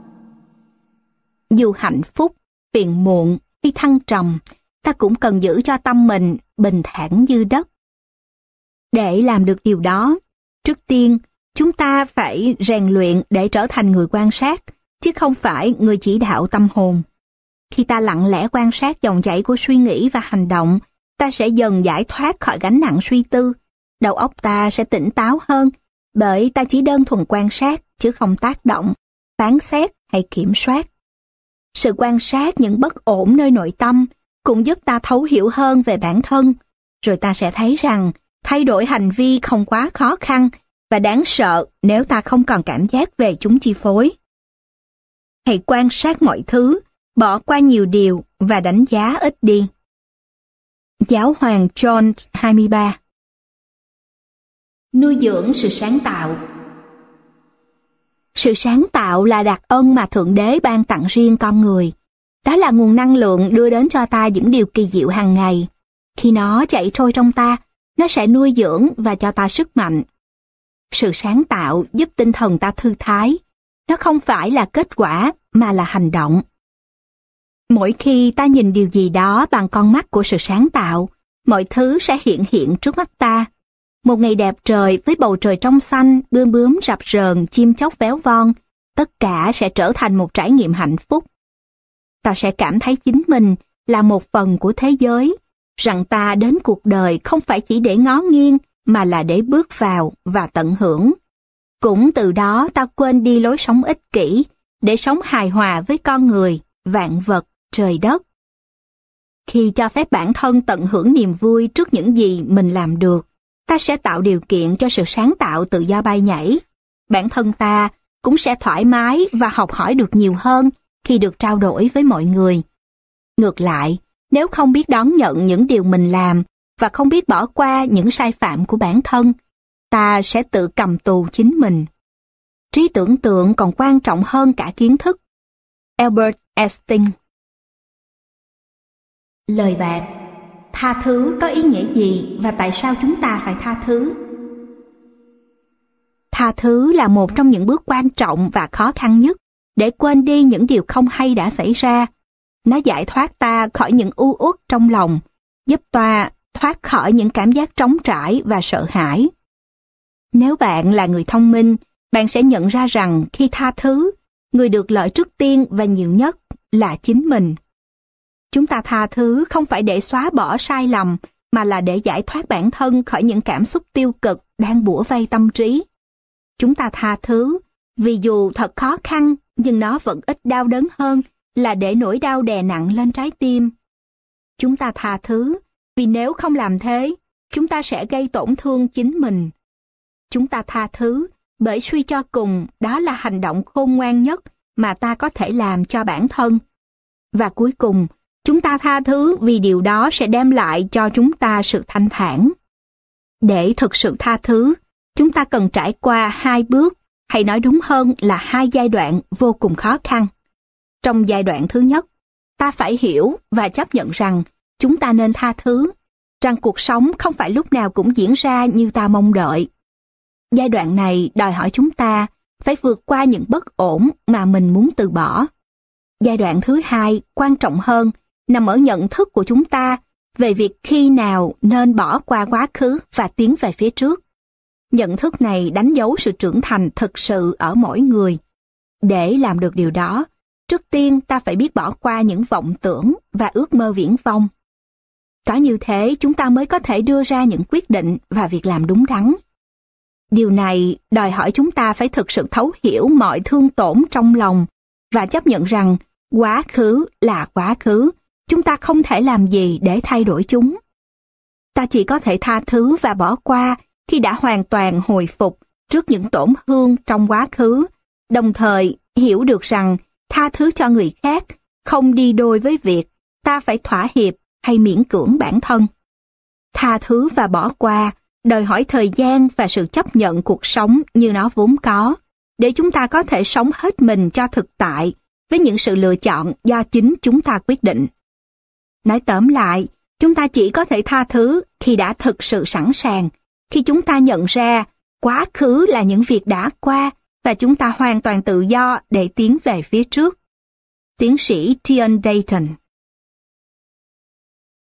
Dù hạnh phúc, phiền muộn hay thăng trầm, ta cũng cần giữ cho tâm mình bình thản như đất. Để làm được điều đó, trước tiên, chúng ta phải rèn luyện để trở thành người quan sát, chứ không phải người chỉ đạo tâm hồn. Khi ta lặng lẽ quan sát dòng chảy của suy nghĩ và hành động, ta sẽ dần giải thoát khỏi gánh nặng suy tư. Đầu óc ta sẽ tỉnh táo hơn, bởi ta chỉ đơn thuần quan sát, chứ không tác động, phán xét hay kiểm soát. Sự quan sát những bất ổn nơi nội tâm cũng giúp ta thấu hiểu hơn về bản thân, rồi ta sẽ thấy rằng thay đổi hành vi không quá khó khăn và đáng sợ nếu ta không còn cảm giác về chúng chi phối. Hãy quan sát mọi thứ, bỏ qua nhiều điều và đánh giá ít đi. Giáo hoàng John 23. Nuôi dưỡng sự sáng tạo. Sự sáng tạo là đặc ân mà Thượng Đế ban tặng riêng con người. Đó là nguồn năng lượng đưa đến cho ta những điều kỳ diệu hàng ngày. Khi nó chảy trôi trong ta, nó sẽ nuôi dưỡng và cho ta sức mạnh. Sự sáng tạo giúp tinh thần ta thư thái. Nó không phải là kết quả mà là hành động. Mỗi khi ta nhìn điều gì đó bằng con mắt của sự sáng tạo, mọi thứ sẽ hiện trước mắt ta. Một ngày đẹp trời với bầu trời trong xanh, bướm bướm rập rờn, chim chóc véo von, tất cả sẽ trở thành một trải nghiệm hạnh phúc. Ta sẽ cảm thấy chính mình là một phần của thế giới, rằng ta đến cuộc đời không phải chỉ để ngó nghiêng mà là để bước vào và tận hưởng. Cũng từ đó ta quên đi lối sống ích kỷ để sống hài hòa với con người, vạn vật, trời đất. Khi cho phép bản thân tận hưởng niềm vui trước những gì mình làm được, ta sẽ tạo điều kiện cho sự sáng tạo tự do bay nhảy. Bản thân ta cũng sẽ thoải mái và học hỏi được nhiều hơn khi được trao đổi với mọi người. Ngược lại, nếu không biết đón nhận những điều mình làm và không biết bỏ qua những sai phạm của bản thân, ta sẽ tự cầm tù chính mình. Trí tưởng tượng còn quan trọng hơn cả kiến thức. Albert Einstein. Lời bạc. Tha thứ có ý nghĩa gì và tại sao chúng ta phải tha thứ? Tha thứ là một trong những bước quan trọng và khó khăn nhất để quên đi những điều không hay đã xảy ra. Nó giải thoát ta khỏi những u uất trong lòng, giúp ta thoát khỏi những cảm giác trống trải và sợ hãi. Nếu bạn là người thông minh, bạn sẽ nhận ra rằng khi tha thứ, người được lợi trước tiên và nhiều nhất là chính mình. Chúng ta tha thứ không phải để xóa bỏ sai lầm, mà là để giải thoát bản thân khỏi những cảm xúc tiêu cực đang bủa vây tâm trí. Chúng ta tha thứ, vì dù thật khó khăn, nhưng nó vẫn ít đau đớn hơn là để nỗi đau đè nặng lên trái tim. Chúng ta tha thứ, vì nếu không làm thế, chúng ta sẽ gây tổn thương chính mình. Chúng ta tha thứ, bởi suy cho cùng đó là hành động khôn ngoan nhất mà ta có thể làm cho bản thân. Và cuối cùng, chúng ta tha thứ vì điều đó sẽ đem lại cho chúng ta sự thanh thản. Để thực sự tha thứ, chúng ta cần trải qua 2 bước, hay nói đúng hơn là 2 giai đoạn vô cùng khó khăn. Trong giai đoạn thứ nhất, ta phải hiểu và chấp nhận rằng chúng ta nên tha thứ, rằng cuộc sống không phải lúc nào cũng diễn ra như ta mong đợi. Giai đoạn này đòi hỏi chúng ta phải vượt qua những bất ổn mà mình muốn từ bỏ. Giai đoạn thứ 2 quan trọng hơn nằm ở nhận thức của chúng ta về việc khi nào nên bỏ qua quá khứ và tiến về phía trước. Nhận thức này đánh dấu sự trưởng thành thực sự ở mỗi người. Để làm được điều đó, trước tiên ta phải biết bỏ qua những vọng tưởng và ước mơ viển vông. Có như thế chúng ta mới có thể đưa ra những quyết định và việc làm đúng đắn. Điều này đòi hỏi chúng ta phải thực sự thấu hiểu mọi thương tổn trong lòng và chấp nhận rằng quá khứ là quá khứ, chúng ta không thể làm gì để thay đổi chúng. Ta chỉ có thể tha thứ và bỏ qua khi đã hoàn toàn hồi phục trước những tổn thương trong quá khứ, đồng thời hiểu được rằng tha thứ cho người khác không đi đôi với việc ta phải thỏa hiệp hay miễn cưỡng bản thân. Tha thứ và bỏ qua đòi hỏi thời gian và sự chấp nhận cuộc sống như nó vốn có, để chúng ta có thể sống hết mình cho thực tại với những sự lựa chọn do chính chúng ta quyết định. Nói tóm lại, chúng ta chỉ có thể tha thứ khi đã thực sự sẵn sàng, khi chúng ta nhận ra quá khứ là những việc đã qua và chúng ta hoàn toàn tự do để tiến về phía trước. Tiến sĩ Tian Dayton.